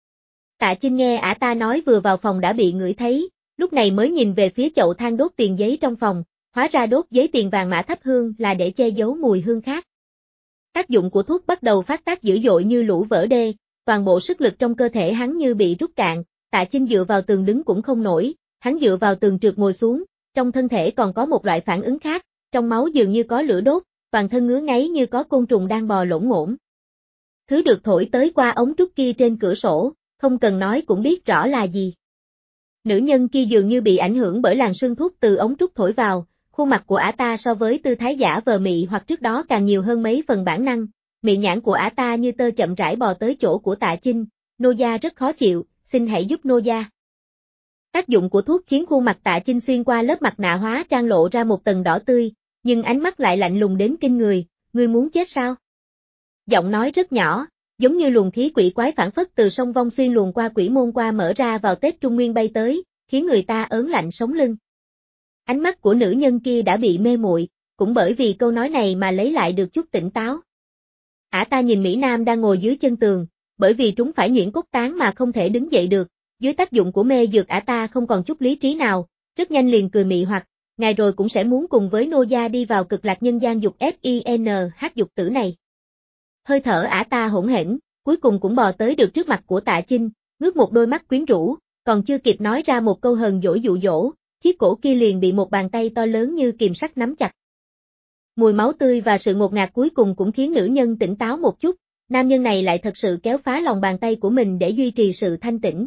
Tạ Chinh nghe ả ta nói vừa vào phòng đã bị ngửi thấy, lúc này mới nhìn về phía chậu than đốt tiền giấy trong phòng, hóa ra đốt giấy tiền vàng mã thắp hương là để che giấu mùi hương khác. Tác dụng của thuốc bắt đầu phát tác dữ dội như lũ vỡ đê, toàn bộ sức lực trong cơ thể hắn như bị rút cạn, Tạ Chinh dựa vào tường đứng cũng không nổi, hắn dựa vào tường trượt ngồi xuống, trong thân thể còn có một loại phản ứng khác, trong máu dường như có lửa đốt, toàn thân ngứa ngáy như có côn trùng đang bò lổn ngổn. Thứ được thổi tới qua ống trúc kia trên cửa sổ, không cần nói cũng biết rõ là gì. Nữ nhân kia dường như bị ảnh hưởng bởi làn sương thuốc từ ống trúc thổi vào, khuôn mặt của ả ta so với tư thái giả vờ mị hoặc trước đó càng nhiều hơn mấy phần bản năng, mị nhãn của ả ta như tơ chậm rãi bò tới chỗ của Tạ Chinh, nô gia rất khó chịu, xin hãy giúp nô gia. Tác dụng của thuốc khiến khuôn mặt Tạ Chinh xuyên qua lớp mặt nạ hóa trang lộ ra một tầng đỏ tươi, nhưng ánh mắt lại lạnh lùng đến kinh người, ngươi muốn chết sao? Giọng nói rất nhỏ, giống như luồng khí quỷ quái phản phất từ sông Vong Xuyên luồn qua quỷ môn qua mở ra vào Tết Trung Nguyên bay tới, khiến người ta ớn lạnh sống lưng. Ánh mắt của nữ nhân kia đã bị mê muội, cũng bởi vì câu nói này mà lấy lại được chút tỉnh táo. Ả ta nhìn Mỹ Nam đang ngồi dưới chân tường, bởi vì trúng phải nhuyễn cốt tán mà không thể đứng dậy được, dưới tác dụng của mê dược ả ta không còn chút lý trí nào, rất nhanh liền cười mị hoặc, ngày rồi cũng sẽ muốn cùng với nô gia đi vào cực lạc nhân gian dục FINH dục tử này. Hơi thở ả ta hỗn hển, cuối cùng cũng bò tới được trước mặt của Tạ Chinh, ngước một đôi mắt quyến rũ, còn chưa kịp nói ra một câu hờn dỗi dụ dỗ, chiếc cổ kia liền bị một bàn tay to lớn như kìm sắt nắm chặt. Mùi máu tươi và sự ngột ngạt cuối cùng cũng khiến nữ nhân tỉnh táo một chút, nam nhân này lại thật sự kéo phá lòng bàn tay của mình để duy trì sự thanh tĩnh.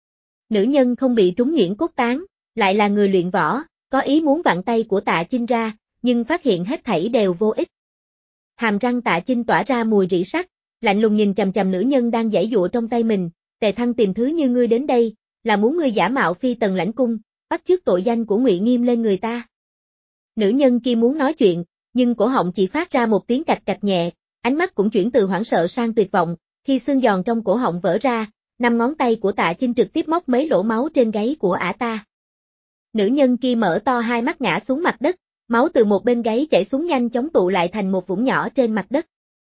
Nữ nhân không bị trúng nhuyễn cốt tán, lại là người luyện võ, có ý muốn vặn tay của Tạ Chinh ra, nhưng phát hiện hết thảy đều vô ích. Hàm răng Tạ Chinh tỏa ra mùi rỉ sắt, lạnh lùng nhìn chằm chằm nữ nhân đang giãy giụa trong tay mình, Tề Thăng tìm thứ như ngươi đến đây, là muốn ngươi giả mạo phi tần lãnh cung, bắt chước tội danh của Ngụy Nghiêm lên người ta. Nữ nhân kia muốn nói chuyện, nhưng cổ họng chỉ phát ra một tiếng cạch cạch nhẹ, ánh mắt cũng chuyển từ hoảng sợ sang tuyệt vọng, khi xương giòn trong cổ họng vỡ ra, 5 ngón tay của Tạ Chinh trực tiếp móc mấy lỗ máu trên gáy của ả ta. Nữ nhân kia mở to hai mắt ngã xuống mặt đất, máu từ một bên gáy chảy xuống nhanh chóng tụ lại thành một vũng nhỏ trên mặt đất.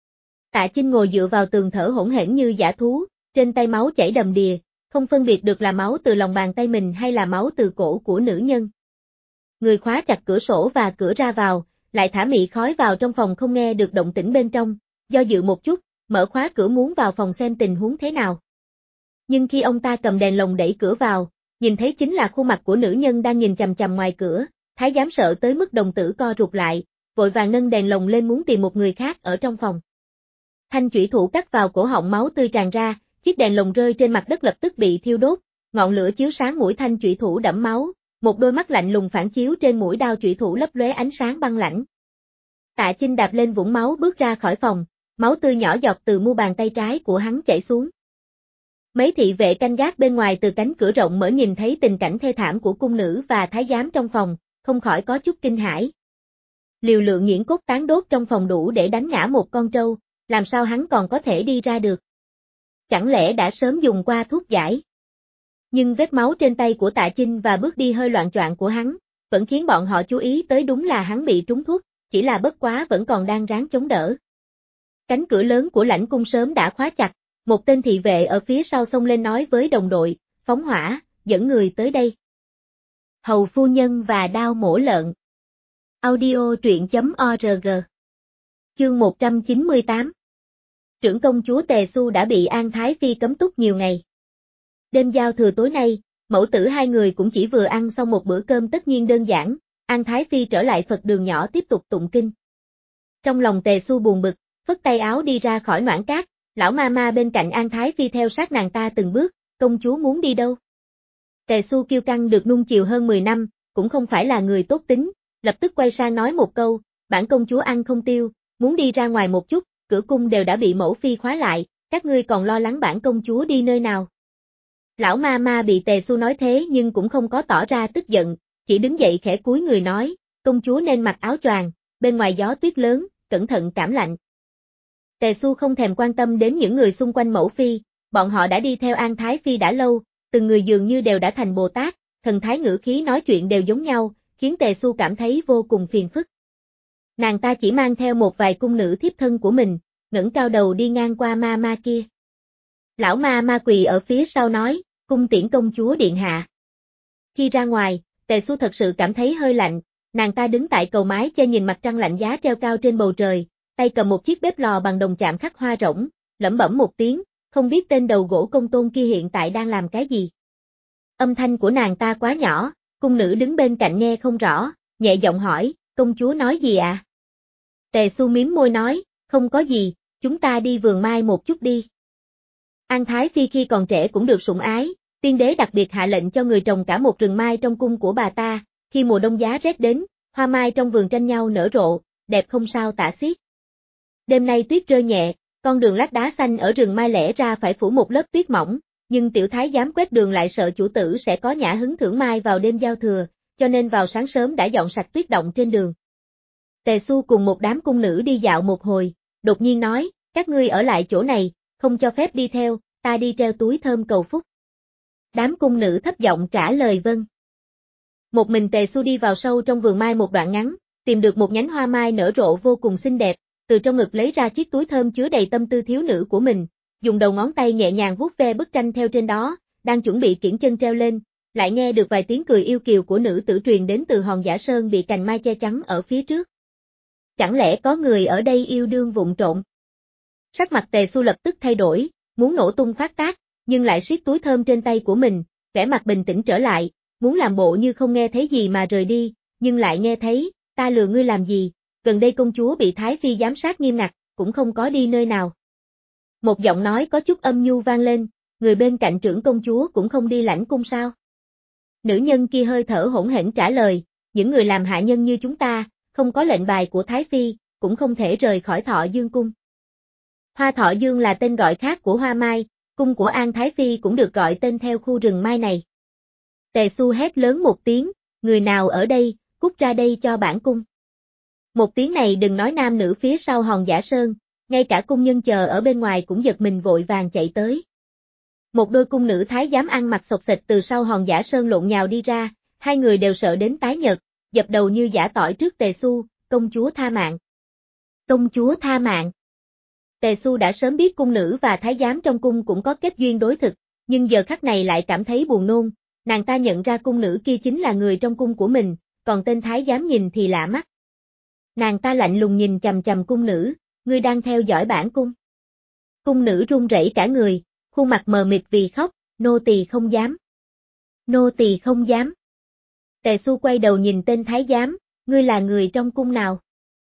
Tạ Chinh ngồi dựa vào tường thở hổn hển như dã thú, trên tay máu chảy đầm đìa, không phân biệt được là máu từ lòng bàn tay mình hay là máu từ cổ của nữ nhân. Người khóa chặt cửa sổ và cửa ra vào, lại thả mị khói vào trong phòng không nghe được động tĩnh bên trong, do dự một chút, mở khóa cửa muốn vào phòng xem tình huống thế nào. Nhưng khi ông ta cầm đèn lồng đẩy cửa vào, nhìn thấy chính là khuôn mặt của nữ nhân đang nhìn chằm chằm ngoài cửa, thái giám sợ tới mức đồng tử co rụt lại, vội vàng nâng đèn lồng lên muốn tìm một người khác ở trong phòng. Thanh chủy thủ cắt vào cổ họng máu tươi tràn ra, chiếc đèn lồng rơi trên mặt đất lập tức bị thiêu đốt, ngọn lửa chiếu sáng mũi thanh chủy thủ đẫm máu, một đôi mắt lạnh lùng phản chiếu trên mũi đao chủy thủ lấp lóe ánh sáng băng lãnh. Tạ Chinh đạp lên vũng máu bước ra khỏi phòng, máu tươi nhỏ giọt từ mu bàn tay trái của hắn chảy xuống. Mấy thị vệ canh gác bên ngoài từ cánh cửa rộng mở nhìn thấy tình cảnh thê thảm của cung nữ và thái giám trong phòng, không khỏi có chút kinh hãi. Liều lượng nhuyễn cốt tán đốt trong phòng đủ để đánh ngã một con trâu, làm sao hắn còn có thể đi ra được? Chẳng lẽ đã sớm dùng qua thuốc giải? Nhưng vết máu trên tay của Tạ Chinh và bước đi hơi loạng choạng của hắn, vẫn khiến bọn họ chú ý tới đúng là hắn bị trúng thuốc, chỉ là bất quá vẫn còn đang ráng chống đỡ. Cánh cửa lớn của lãnh cung sớm đã khóa chặt, một tên thị vệ ở phía sau xông lên nói với đồng đội, phóng hỏa, dẫn người tới đây. Hầu phu nhân và đao mổ lợn. Audio truyện.org. Chương 198. Trưởng công chúa Tề Xu đã bị An Thái Phi cấm túc nhiều ngày. Đêm giao thừa tối nay, mẫu tử hai người cũng chỉ vừa ăn xong một bữa cơm tất nhiên đơn giản, An Thái Phi trở lại Phật đường nhỏ tiếp tục tụng kinh. Trong lòng Tề Xu buồn bực, phất tay áo đi ra khỏi noãn cát, lão ma ma bên cạnh An Thái Phi theo sát nàng ta từng bước, công chúa muốn đi đâu? Tề Xu kiêu căng được nuông chiều hơn 10 năm, cũng không phải là người tốt tính, lập tức quay sang nói một câu, bản công chúa ăn không tiêu, muốn đi ra ngoài một chút, cửa cung đều đã bị mẫu phi khóa lại, các ngươi còn lo lắng bản công chúa đi nơi nào? Lão ma ma bị Tề Xu nói thế nhưng cũng không có tỏ ra tức giận, chỉ đứng dậy khẽ cúi người nói, công chúa nên mặc áo choàng, bên ngoài gió tuyết lớn, cẩn thận cảm lạnh. Tề Xu không thèm quan tâm đến những người xung quanh mẫu phi, bọn họ đã đi theo An Thái Phi đã lâu, từng người dường như đều đã thành Bồ Tát, thần thái ngữ khí nói chuyện đều giống nhau, khiến Tề Xu cảm thấy vô cùng phiền phức. Nàng ta chỉ mang theo một vài cung nữ thiếp thân của mình, ngẩng cao đầu đi ngang qua ma ma kia. Lão ma ma quỳ ở phía sau nói, cung tiễn công chúa điện hạ. Khi ra ngoài, Tề Xu thật sự cảm thấy hơi lạnh, nàng ta đứng tại cầu mái che nhìn mặt trăng lạnh giá treo cao trên bầu trời, tay cầm một chiếc bếp lò bằng đồng chạm khắc hoa rỗng, lẩm bẩm một tiếng, không biết tên đầu gỗ công tôn kia hiện tại đang làm cái gì. Âm thanh của nàng ta quá nhỏ, cung nữ đứng bên cạnh nghe không rõ, nhẹ giọng hỏi, công chúa nói gì ạ? Tề Xu mím môi nói, không có gì, chúng ta đi vườn mai một chút đi. An Thái Phi khi còn trẻ cũng được sủng ái, tiên đế đặc biệt hạ lệnh cho người trồng cả một rừng mai trong cung của bà ta, khi mùa đông giá rét đến, hoa mai trong vườn tranh nhau nở rộ, đẹp không sao tả xiết. Đêm nay tuyết rơi nhẹ, con đường lát đá xanh ở rừng mai lẽ ra phải phủ một lớp tuyết mỏng, nhưng tiểu thái giám quét đường lại sợ chủ tử sẽ có nhã hứng thưởng mai vào đêm giao thừa, cho nên vào sáng sớm đã dọn sạch tuyết động trên đường. Tề Xu cùng một đám cung nữ đi dạo một hồi, đột nhiên nói, các ngươi ở lại chỗ này, không cho phép đi theo, ta đi treo túi thơm cầu phúc. Đám cung nữ thấp giọng trả lời vâng. Một mình Tề Xu đi vào sâu trong vườn mai một đoạn ngắn, tìm được một nhánh hoa mai nở rộ vô cùng xinh đẹp, từ trong ngực lấy ra chiếc túi thơm chứa đầy tâm tư thiếu nữ của mình, dùng đầu ngón tay nhẹ nhàng vuốt ve bức tranh theo trên đó, đang chuẩn bị kiễng chân treo lên, lại nghe được vài tiếng cười yêu kiều của nữ tử truyền đến từ hòn giả sơn bị cành mai che chắn ở phía trước. Chẳng lẽ có người ở đây yêu đương vụng trộn? Sắc mặt Tề Xu lập tức thay đổi, muốn nổ tung phát tác, nhưng lại siết túi thơm trên tay của mình, vẻ mặt bình tĩnh trở lại, muốn làm bộ như không nghe thấy gì mà rời đi, nhưng lại nghe thấy, ta lừa ngươi làm gì, gần đây công chúa bị Thái Phi giám sát nghiêm ngặt, cũng không có đi nơi nào. Một giọng nói có chút âm nhu vang lên, người bên cạnh trưởng công chúa cũng không đi lãnh cung sao? Nữ nhân kia hơi thở hỗn hển trả lời, những người làm hạ nhân như chúng ta, không có lệnh bài của Thái Phi, cũng không thể rời khỏi Thọ Dương cung. Hoa Thọ Dương là tên gọi khác của hoa mai, cung của An Thái Phi cũng được gọi tên theo khu rừng mai này. Tề Xu hét lớn một tiếng, người nào ở đây, cút ra đây cho bản cung. Một tiếng này đừng nói nam nữ phía sau hòn giả sơn, ngay cả cung nhân chờ ở bên ngoài cũng giật mình vội vàng chạy tới. Một đôi cung nữ thái giám ăn mặc xộc xệch từ sau hòn giả sơn lộn nhào đi ra, hai người đều sợ đến tái nhợt, dập đầu như giã tỏi trước Tề Xu, công chúa tha mạng. Công chúa tha mạng. Tề Xu đã sớm biết cung nữ và thái giám trong cung cũng có kết duyên đối thực, nhưng giờ khắc này lại cảm thấy buồn nôn, nàng ta nhận ra cung nữ kia chính là người trong cung của mình, còn tên thái giám nhìn thì lạ mắt. Nàng ta lạnh lùng nhìn chằm chằm cung nữ, ngươi đang theo dõi bản cung. Cung nữ run rẩy cả người, khuôn mặt mờ mịt vì khóc, nô tỳ không dám. Nô tỳ không dám. Tề Xu quay đầu nhìn tên thái giám, ngươi là người trong cung nào?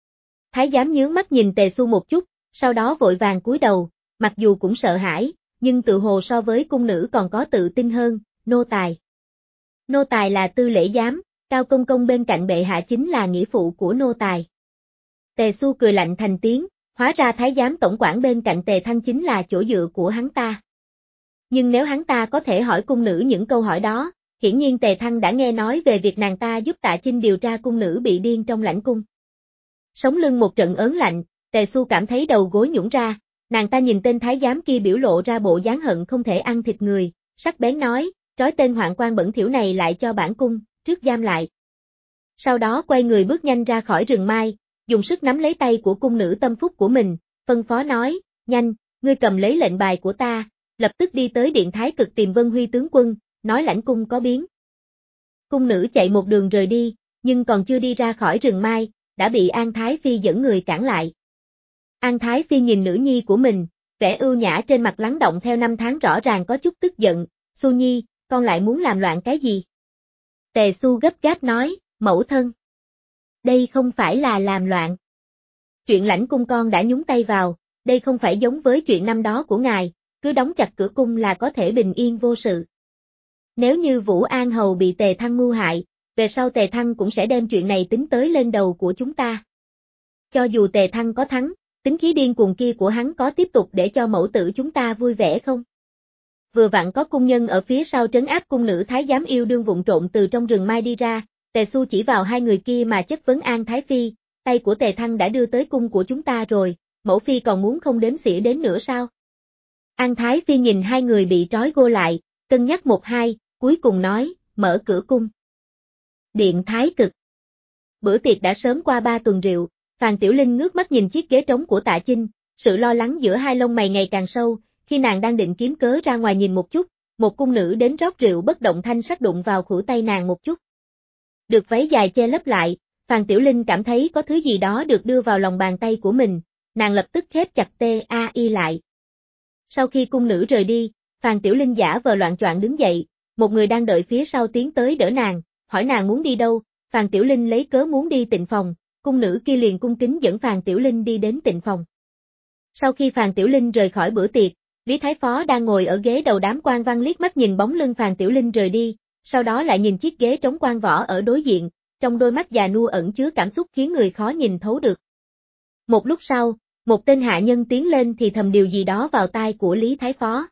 Thái giám nhướng mắt nhìn Tề Xu một chút, sau đó vội vàng cúi đầu, mặc dù cũng sợ hãi, nhưng tự hồ so với cung nữ còn có tự tin hơn, nô tài. Nô tài là tư lễ giám, Cao công công bên cạnh bệ hạ chính là nghĩa phụ của nô tài. Tề Xu cười lạnh thành tiếng, hóa ra thái giám tổng quản bên cạnh Tề Thăng chính là chỗ dựa của hắn ta. Nhưng nếu hắn ta có thể hỏi cung nữ những câu hỏi đó, hiển nhiên Tề Thăng đã nghe nói về việc nàng ta giúp Tạ Chinh điều tra cung nữ bị điên trong lãnh cung. Sống lưng một trận ớn lạnh, Tề Xu cảm thấy đầu gối nhũn ra, nàng ta nhìn tên thái giám kia biểu lộ ra bộ dáng hận không thể ăn thịt người, sắc bén nói, trói tên hoạn quan bẩn thỉu này lại cho bản cung, trước giam lại. Sau đó quay người bước nhanh ra khỏi rừng mai, dùng sức nắm lấy tay của cung nữ tâm phúc của mình, phân phó nói, nhanh, ngươi cầm lấy lệnh bài của ta, lập tức đi tới điện thái cực tìm Vân Huy tướng quân, nói lãnh cung có biến. Cung nữ chạy một đường rời đi, nhưng còn chưa đi ra khỏi rừng mai, đã bị An Thái Phi dẫn người cản lại. An Thái Phi nhìn nữ nhi của mình, vẻ ưu nhã trên mặt lắng động theo năm tháng rõ ràng có chút tức giận, Xu Nhi, con lại muốn làm loạn cái gì? Tề Xu gấp gáp nói, mẫu thân. Đây không phải là làm loạn. Chuyện lãnh cung con đã nhúng tay vào, đây không phải giống với chuyện năm đó của ngài, cứ đóng chặt cửa cung là có thể bình yên vô sự. Nếu như Vũ An Hầu bị Tề Thăng mưu hại, về sau Tề Thăng cũng sẽ đem chuyện này tính tới lên đầu của chúng ta. Cho dù Tề Thăng có thắng, tính khí điên cuồng kia của hắn có tiếp tục để cho mẫu tử chúng ta vui vẻ không? Vừa vặn có cung nhân ở phía sau trấn áp cung nữ thái giám yêu đương vụng trộn từ trong rừng mai đi ra, Tề Xu chỉ vào hai người kia mà chất vấn An Thái Phi, tay của Tề Thăng đã đưa tới cung của chúng ta rồi, mẫu phi còn muốn không đếm xỉa đến nữa sao? An Thái Phi nhìn hai người bị trói gô lại, cân nhắc một hai, cuối cùng nói, mở cửa cung. Điện Thái Cực. Bữa tiệc đã sớm qua 3 tuần rượu, Phàn Tiểu Linh ngước mắt nhìn chiếc ghế trống của Tạ Chinh, sự lo lắng giữa hai lông mày ngày càng sâu, khi nàng đang định kiếm cớ ra ngoài nhìn một chút, một cung nữ đến rót rượu bất động thanh sắc đụng vào khuỷu tay nàng một chút. Được váy dài che lấp lại, Phàn Tiểu Linh cảm thấy có thứ gì đó được đưa vào lòng bàn tay của mình, nàng lập tức khép chặt tai lại. Sau khi cung nữ rời đi, Phàn Tiểu Linh giả vờ loạng choạng đứng dậy, một người đang đợi phía sau tiến tới đỡ nàng, hỏi nàng muốn đi đâu, Phàn Tiểu Linh lấy cớ muốn đi tịnh phòng, cung nữ kia liền cung kính dẫn Phàn Tiểu Linh đi đến tịnh phòng. Sau khi Phàn Tiểu Linh rời khỏi bữa tiệc, Lý Thái Phó đang ngồi ở ghế đầu đám quan văn liếc mắt nhìn bóng lưng Phàn Tiểu Linh rời đi, sau đó lại nhìn chiếc ghế trống quan võ ở đối diện, trong đôi mắt già nua ẩn chứa cảm xúc khiến người khó nhìn thấu được. Một lúc sau, một tên hạ nhân tiến lên thì thầm điều gì đó vào tai của Lý Thái Phó.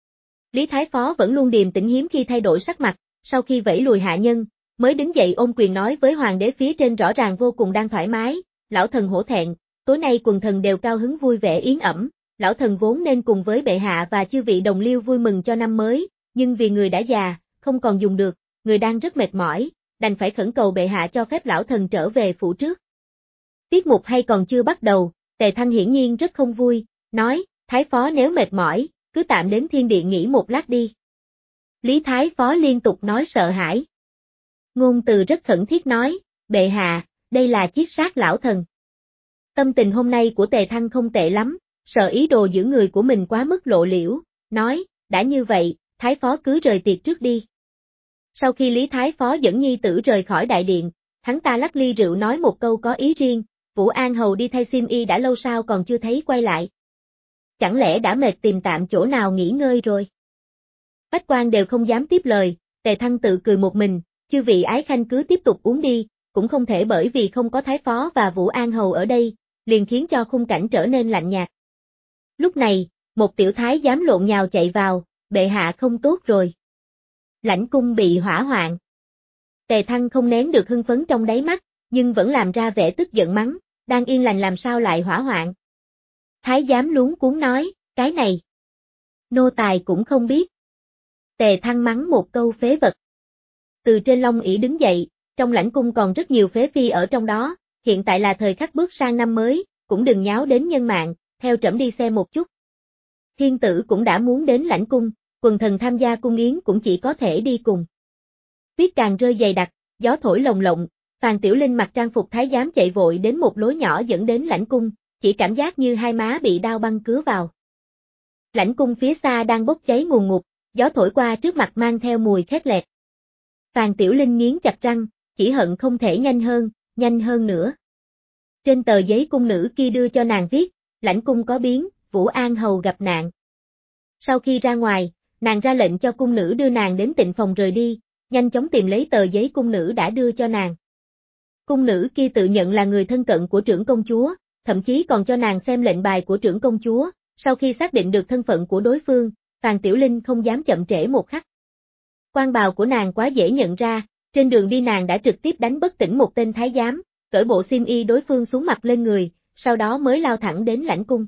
Lý Thái Phó vẫn luôn điềm tĩnh hiếm khi thay đổi sắc mặt, sau khi vẫy lùi hạ nhân, mới đứng dậy ôm quyền nói với hoàng đế phía trên rõ ràng vô cùng đang thoải mái, lão thần hổ thẹn, tối nay quần thần đều cao hứng vui vẻ yến ẩm, lão thần vốn nên cùng với bệ hạ và chư vị đồng liêu vui mừng cho năm mới, nhưng vì người đã già, không còn dùng được, người đang rất mệt mỏi, đành phải khẩn cầu bệ hạ cho phép lão thần trở về phủ trước. Tiết mục hay còn chưa bắt đầu, Tề Thăng hiển nhiên rất không vui, nói, Thái Phó nếu mệt mỏi, cứ tạm đến thiên điện nghỉ một lát đi. Lý Thái Phó liên tục nói sợ hãi. Ngôn từ rất khẩn thiết nói, bệ hạ, đây là chiết sát lão thần. Tâm tình hôm nay của Tề Thăng không tệ lắm, sợ ý đồ giữ người của mình quá mức lộ liễu, nói, đã như vậy, Thái Phó cứ rời tiệc trước đi. Sau khi Lý Thái Phó dẫn nhi tử rời khỏi đại điện, hắn ta lắc ly rượu nói một câu có ý riêng, Vũ An Hầu đi thay xiêm y đã lâu sao còn chưa thấy quay lại. Chẳng lẽ đã mệt tìm tạm chỗ nào nghỉ ngơi rồi? Bách quan đều không dám tiếp lời, Tề Thăng tự cười một mình, chư vị ái khanh cứ tiếp tục uống đi, cũng không thể bởi vì không có Thái Phó và Vũ An Hầu ở đây, liền khiến cho khung cảnh trở nên lạnh nhạt. Lúc này, một tiểu thái giám lộn nhào chạy vào, bệ hạ không tốt rồi. Lãnh cung bị hỏa hoạn. Tề Thăng không nén được hưng phấn trong đáy mắt, nhưng vẫn làm ra vẻ tức giận mắng, đang yên lành làm sao lại hỏa hoạn. Thái giám luống cuống nói, cái này. Nô tài cũng không biết. Tề Thăng mắng một câu phế vật. Từ trên long ỷ đứng dậy, trong lãnh cung còn rất nhiều phế phi ở trong đó, hiện tại là thời khắc bước sang năm mới, cũng đừng nháo đến nhân mạng, theo trẫm đi xem một chút. Thiên tử cũng đã muốn đến lãnh cung, quần thần tham gia cung yến cũng chỉ có thể đi cùng. Tuyết càng rơi dày đặc, gió thổi lồng lộng, Phàn Tiểu Linh mặc trang phục thái giám chạy vội đến một lối nhỏ dẫn đến lãnh cung, chỉ cảm giác như hai má bị đao băng cứa vào. Lãnh cung phía xa đang bốc cháy ngùn ngụt, gió thổi qua trước mặt mang theo mùi khét lẹt. Phàn Tiểu Linh nghiến chặt răng, chỉ hận không thể nhanh hơn nữa. Trên tờ giấy cung nữ kia đưa cho nàng viết, lãnh cung có biến, Vũ An Hầu gặp nạn. Sau khi ra ngoài, nàng ra lệnh cho cung nữ đưa nàng đến tịnh phòng rời đi, nhanh chóng tìm lấy tờ giấy cung nữ đã đưa cho nàng. Cung nữ kia tự nhận là người thân cận của trưởng công chúa, thậm chí còn cho nàng xem lệnh bài của trưởng công chúa, sau khi xác định được thân phận của đối phương, Phàn Tiểu Linh không dám chậm trễ một khắc. Quan bào của nàng quá dễ nhận ra, trên đường đi nàng đã trực tiếp đánh bất tỉnh một tên thái giám, cởi bộ xiêm y đối phương xuống mặc lên người, sau đó mới lao thẳng đến lãnh cung.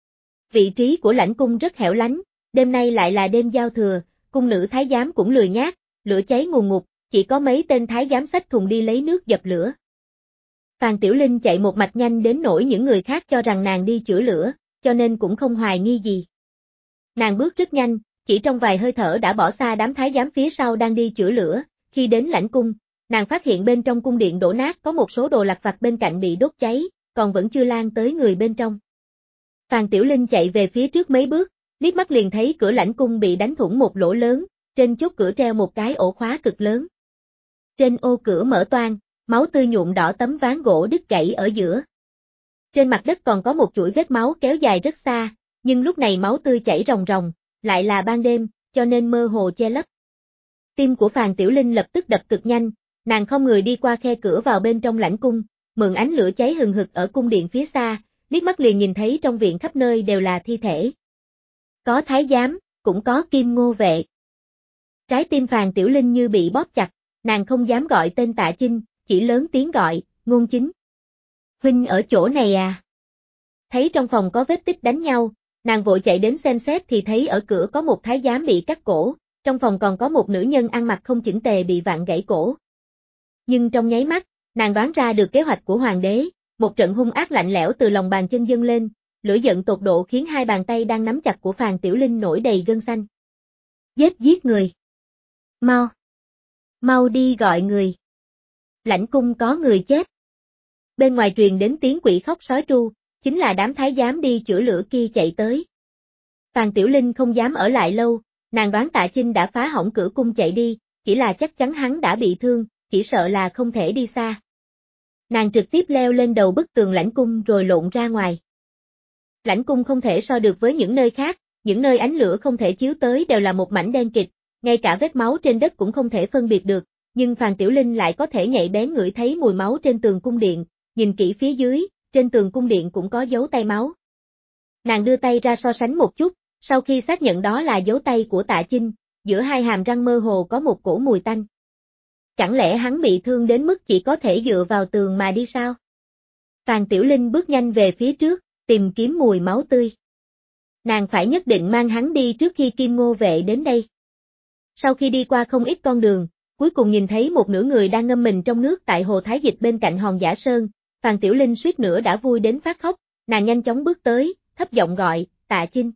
Vị trí của lãnh cung rất hẻo lánh, đêm nay lại là đêm giao thừa, cung nữ thái giám cũng lười nhác, lửa cháy ngùn ngụt, chỉ có mấy tên thái giám xách thùng đi lấy nước dập lửa. Phàn Tiểu Linh chạy một mạch nhanh đến nỗi những người khác cho rằng nàng đi chữa lửa, cho nên cũng không hoài nghi gì. Nàng bước rất nhanh, chỉ trong vài hơi thở đã bỏ xa đám thái giám phía sau đang đi chữa lửa, khi đến lãnh cung, nàng phát hiện bên trong cung điện đổ nát có một số đồ lặt vặt bên cạnh bị đốt cháy, còn vẫn chưa lan tới người bên trong. Phàn Tiểu Linh chạy về phía trước mấy bước, liếc mắt liền thấy cửa lãnh cung bị đánh thủng một lỗ lớn, trên chốt cửa treo một cái ổ khóa cực lớn. Trên ô cửa mở toang, máu tươi nhuộm đỏ tấm ván gỗ đứt gãy ở giữa. Trên mặt đất còn có một chuỗi vết máu kéo dài rất xa, nhưng lúc này máu tươi chảy ròng ròng, lại là ban đêm, cho nên mơ hồ che lấp. Tim của Phàn Tiểu Linh lập tức đập cực nhanh, nàng không người đi qua khe cửa vào bên trong lãnh cung, mượn ánh lửa cháy hừng hực ở cung điện phía xa, liếc mắt liền nhìn thấy trong viện khắp nơi đều là thi thể. Có thái giám, cũng có Kim Ngô vệ. Trái tim Phàn Tiểu Linh như bị bóp chặt, nàng không dám gọi tên Tạ Chinh, chỉ lớn tiếng gọi, Ngôn Chính. Huynh ở chỗ này à? Thấy trong phòng có vết tích đánh nhau, nàng vội chạy đến xem xét thì thấy ở cửa có một thái giám bị cắt cổ, trong phòng còn có một nữ nhân ăn mặc không chỉnh tề bị vặn gãy cổ. Nhưng trong nháy mắt, nàng đoán ra được kế hoạch của hoàng đế, một trận hung ác lạnh lẽo từ lòng bàn chân dâng lên, lửa giận tột độ khiến hai bàn tay đang nắm chặt của Phàn Tiểu Linh nổi đầy gân xanh. Giết người! Mau! Mau đi gọi người! Lãnh cung có người chết! Bên ngoài truyền đến tiếng quỷ khóc sói tru, chính là đám thái giám đi chữa lửa kia chạy tới. Phàn Tiểu Linh không dám ở lại lâu, nàng đoán Tạ Chinh đã phá hỏng cửa cung chạy đi, chỉ là chắc chắn hắn đã bị thương, chỉ sợ là không thể đi xa. Nàng trực tiếp leo lên đầu bức tường lãnh cung rồi lộn ra ngoài. Lãnh cung không thể so được với những nơi khác, những nơi ánh lửa không thể chiếu tới đều là một mảnh đen kịt, ngay cả vết máu trên đất cũng không thể phân biệt được, nhưng Phàn Tiểu Linh lại có thể nhạy bén ngửi thấy mùi máu trên tường cung điện, nhìn kỹ phía dưới, trên tường cung điện cũng có dấu tay máu. Nàng đưa tay ra so sánh một chút, sau khi xác nhận đó là dấu tay của Tạ Chinh, giữa hai hàm răng mơ hồ có một cổ mùi tanh. Chẳng lẽ hắn bị thương đến mức chỉ có thể dựa vào tường mà đi sao? Phàn Tiểu Linh bước nhanh về phía trước, tìm kiếm mùi máu tươi. Nàng phải nhất định mang hắn đi trước khi Kim Ngô vệ đến đây. Sau khi đi qua không ít con đường, cuối cùng nhìn thấy một nửa người đang ngâm mình trong nước tại hồ Thái Dịch bên cạnh hòn Giả Sơn, Phàn Tiểu Linh suýt nữa đã vui đến phát khóc, nàng nhanh chóng bước tới, thấp giọng gọi, Tạ Chinh.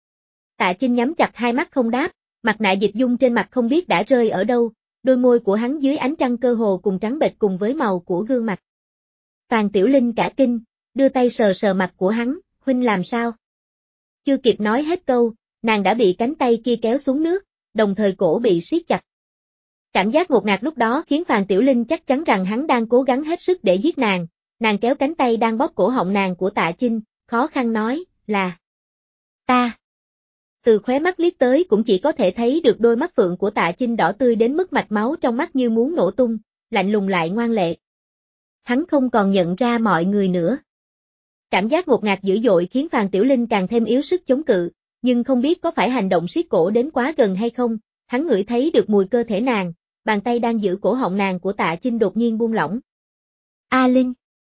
Tạ Chinh nhắm chặt hai mắt không đáp, mặt nạ dịch dung trên mặt không biết đã rơi ở đâu, đôi môi của hắn dưới ánh trăng cơ hồ cùng trắng bệch cùng với màu của gương mặt. Phàn Tiểu Linh cả kinh, đưa tay sờ sờ mặt của hắn, huynh làm sao? Chưa kịp nói hết câu, nàng đã bị cánh tay kia kéo xuống nước, đồng thời cổ bị siết chặt. Cảm giác ngột ngạt lúc đó khiến Phàn Tiểu Linh chắc chắn rằng hắn đang cố gắng hết sức để giết nàng, nàng kéo cánh tay đang bóp cổ họng nàng của Tạ Chinh, khó khăn nói, là ta. Từ khóe mắt liếc tới cũng chỉ có thể thấy được đôi mắt phượng của Tạ Chinh đỏ tươi đến mức mạch máu trong mắt như muốn nổ tung, lạnh lùng lại ngoan lệ. Hắn không còn nhận ra mọi người nữa. Cảm giác ngột ngạt dữ dội khiến Phàn Tiểu Linh càng thêm yếu sức chống cự, nhưng không biết có phải hành động siết cổ đến quá gần hay không, hắn ngửi thấy được mùi cơ thể nàng, bàn tay đang giữ cổ họng nàng của Tạ Chinh đột nhiên buông lỏng. A Linh!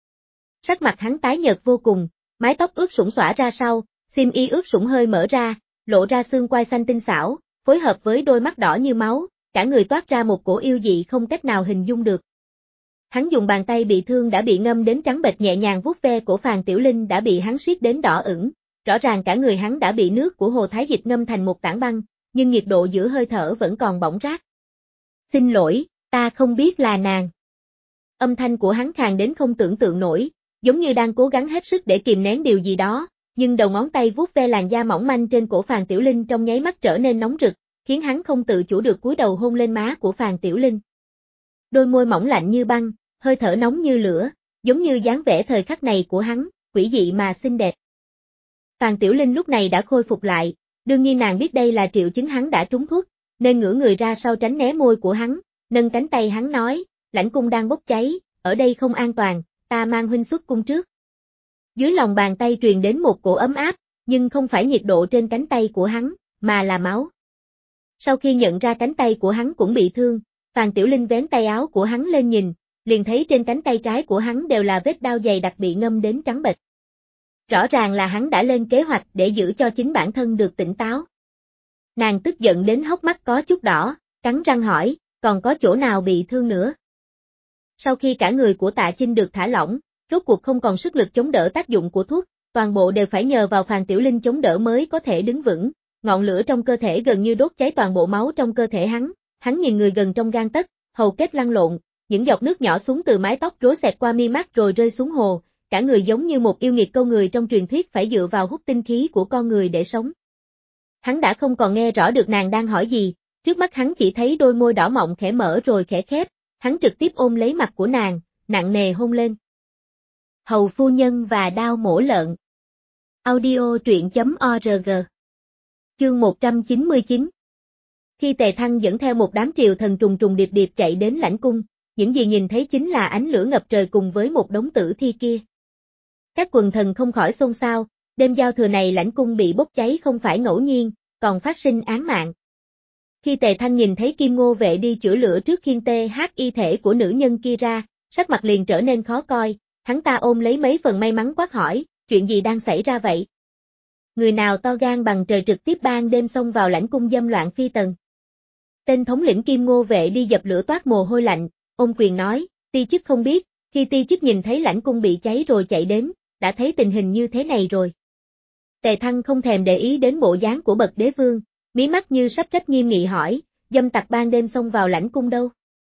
Sắc mặt hắn tái nhợt vô cùng, mái tóc ướt sũng xõa ra sau, xiêm y ướt sũng hơi mở ra, lộ ra xương quai xanh tinh xảo, phối hợp với đôi mắt đỏ như máu, cả người toát ra một cổ yêu dị không cách nào hình dung được. Hắn dùng bàn tay bị thương đã bị ngâm đến trắng bệch nhẹ nhàng vuốt ve cổ Phàn Tiểu Linh đã bị hắn siết đến đỏ ửng, rõ ràng cả người hắn đã bị nước của hồ Thái Dịch ngâm thành một tảng băng, nhưng nhiệt độ giữa hơi thở vẫn còn bỏng rát. Xin lỗi, ta không biết là nàng. Âm thanh của hắn khàn đến không tưởng tượng nổi, giống như đang cố gắng hết sức để kìm nén điều gì đó, nhưng đầu ngón tay vuốt ve làn da mỏng manh trên cổ Phàn Tiểu Linh trong nháy mắt trở nên nóng rực, khiến hắn không tự chủ được cúi đầu hôn lên má của Phàn Tiểu Linh. Đôi môi mỏng lạnh như băng, hơi thở nóng như lửa, giống như dáng vẻ thời khắc này của hắn, quỷ dị mà xinh đẹp. Phàn Tiểu Linh lúc này đã khôi phục lại, đương nhiên nàng biết đây là triệu chứng hắn đã trúng thuốc, nên ngửa người ra sau tránh né môi của hắn, nâng cánh tay hắn nói, lãnh cung đang bốc cháy, ở đây không an toàn, ta mang huynh xuất cung trước. Dưới lòng bàn tay truyền đến một cổ ấm áp, nhưng không phải nhiệt độ trên cánh tay của hắn, mà là máu. Sau khi nhận ra cánh tay của hắn cũng bị thương, Phàn Tiểu Linh vén tay áo của hắn lên nhìn, liền thấy trên cánh tay trái của hắn đều là vết đao dày đặc bị ngâm đến trắng bệch. Rõ ràng là hắn đã lên kế hoạch để giữ cho chính bản thân được tỉnh táo. Nàng tức giận đến hốc mắt có chút đỏ, cắn răng hỏi, còn có chỗ nào bị thương nữa? Sau khi cả người của Tạ Chinh được thả lỏng, rốt cuộc không còn sức lực chống đỡ tác dụng của thuốc, toàn bộ đều phải nhờ vào Phàn Tiểu Linh chống đỡ mới có thể đứng vững, ngọn lửa trong cơ thể gần như đốt cháy toàn bộ máu trong cơ thể hắn nhìn người gần trong gang tấc, hầu kết lăn lộn, những giọt nước nhỏ xuống từ mái tóc rối xẹt qua mi mắt rồi rơi xuống hồ, cả người giống như một yêu nghiệt câu người trong truyền thuyết phải dựa vào hút tinh khí của con người để sống. Hắn đã không còn nghe rõ được nàng đang hỏi gì, trước mắt hắn chỉ thấy đôi môi đỏ mọng khẽ mở rồi khẽ khép, hắn trực tiếp ôm lấy mặt của nàng, nặng nề hôn lên. Hầu phu nhân và đao mổ lợn. Audio truyện.org. Chương 199. Khi Tề Thăng dẫn theo một đám triều thần trùng trùng điệp điệp chạy đến lãnh cung, những gì nhìn thấy chính là ánh lửa ngập trời cùng với một đống tử thi kia. Các quần thần không khỏi xôn xao, đêm giao thừa này lãnh cung bị bốc cháy không phải ngẫu nhiên, còn phát sinh án mạng. Khi Tề Thăng nhìn thấy Kim Ngô Vệ đi chữa lửa trước khiêng y thể của nữ nhân kia ra, sắc mặt liền trở nên khó coi, hắn ta ôm lấy mấy phần may mắn quát hỏi, chuyện gì đang xảy ra vậy? Người nào to gan bằng trời trực tiếp ban đêm xông vào lãnh cung dâm loạn phi tần? Tên thống lĩnh Kim Ngô Vệ đi dập lửa toát mồ hôi lạnh, ôm quyền nói, ti chức không biết, khi ti chức nhìn thấy lãnh cung bị cháy rồi chạy đến, đã thấy tình hình như thế này rồi. Tề Thăng không thèm để ý đến bộ dáng của bậc đế vương, mí mắt như sắp trách nghiêm nghị hỏi, dâm tặc ban đêm xông vào lãnh cung đâu?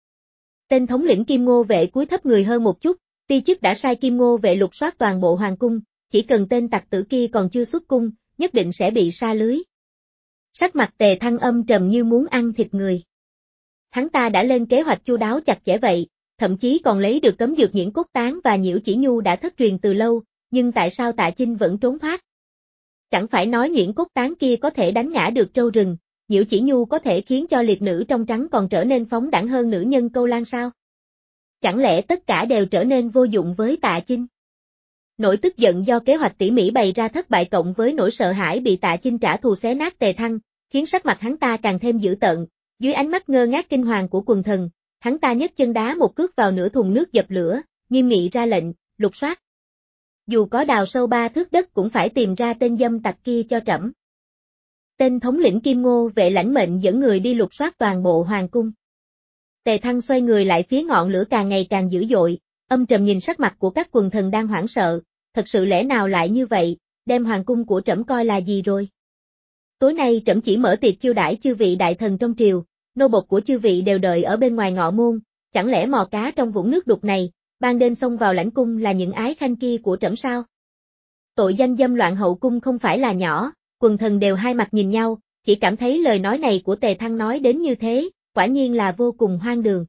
Tên thống lĩnh Kim Ngô Vệ cúi thấp người hơn một chút, ti chức đã sai Kim Ngô Vệ lục soát toàn bộ hoàng cung, chỉ cần tên tặc tử kia còn chưa xuất cung, nhất định sẽ bị sa lưới. Sắc mặt Tề Thăng âm trầm như muốn ăn thịt người. Hắn ta đã lên kế hoạch chu đáo chặt chẽ vậy, thậm chí còn lấy được cấm dược Nhiễu Cốt Tán và Nhiễu Chỉ Nhu đã thất truyền từ lâu, nhưng tại sao Tạ Chinh vẫn trốn thoát? Chẳng phải nói Nhiễu Cốt Tán kia có thể đánh ngã được trâu rừng, Nhiễu Chỉ Nhu có thể khiến cho liệt nữ trong trắng còn trở nên phóng đãng hơn nữ nhân Câu Lan sao? Chẳng lẽ tất cả đều trở nên vô dụng với Tạ Chinh? Nỗi tức giận do kế hoạch tỉ mỉ bày ra thất bại cộng với nỗi sợ hãi bị Tạ Chinh trả thù xé nát Tề Thăng, khiến sắc mặt hắn ta càng thêm dữ tợn, dưới ánh mắt ngơ ngác kinh hoàng của quần thần, hắn ta nhấc chân đá một cước vào nửa thùng nước dập lửa, nghiêm nghị ra lệnh, lục soát. Dù có đào sâu 3 thước đất cũng phải tìm ra tên dâm tặc kia cho trẫm. Tên thống lĩnh Kim Ngô Vệ lãnh mệnh dẫn người đi lục soát toàn bộ hoàng cung. Tề Thăng xoay người lại phía ngọn lửa càng ngày càng dữ dội, âm trầm nhìn sắc mặt của các quần thần đang hoảng sợ, thật sự lẽ nào lại như vậy, đem hoàng cung của trẫm coi là gì rồi? Tối nay trẫm chỉ mở tiệc chiêu đãi chư vị đại thần trong triều, nô bộc của chư vị đều đợi ở bên ngoài ngọ môn, chẳng lẽ mò cá trong vũng nước đục này, ban đêm xông vào lãnh cung là những ái khanh kia của trẫm sao? Tội danh dâm loạn hậu cung không phải là nhỏ, quần thần đều hai mặt nhìn nhau, chỉ cảm thấy lời nói này của Tề Thăng nói đến như thế, quả nhiên là vô cùng hoang đường.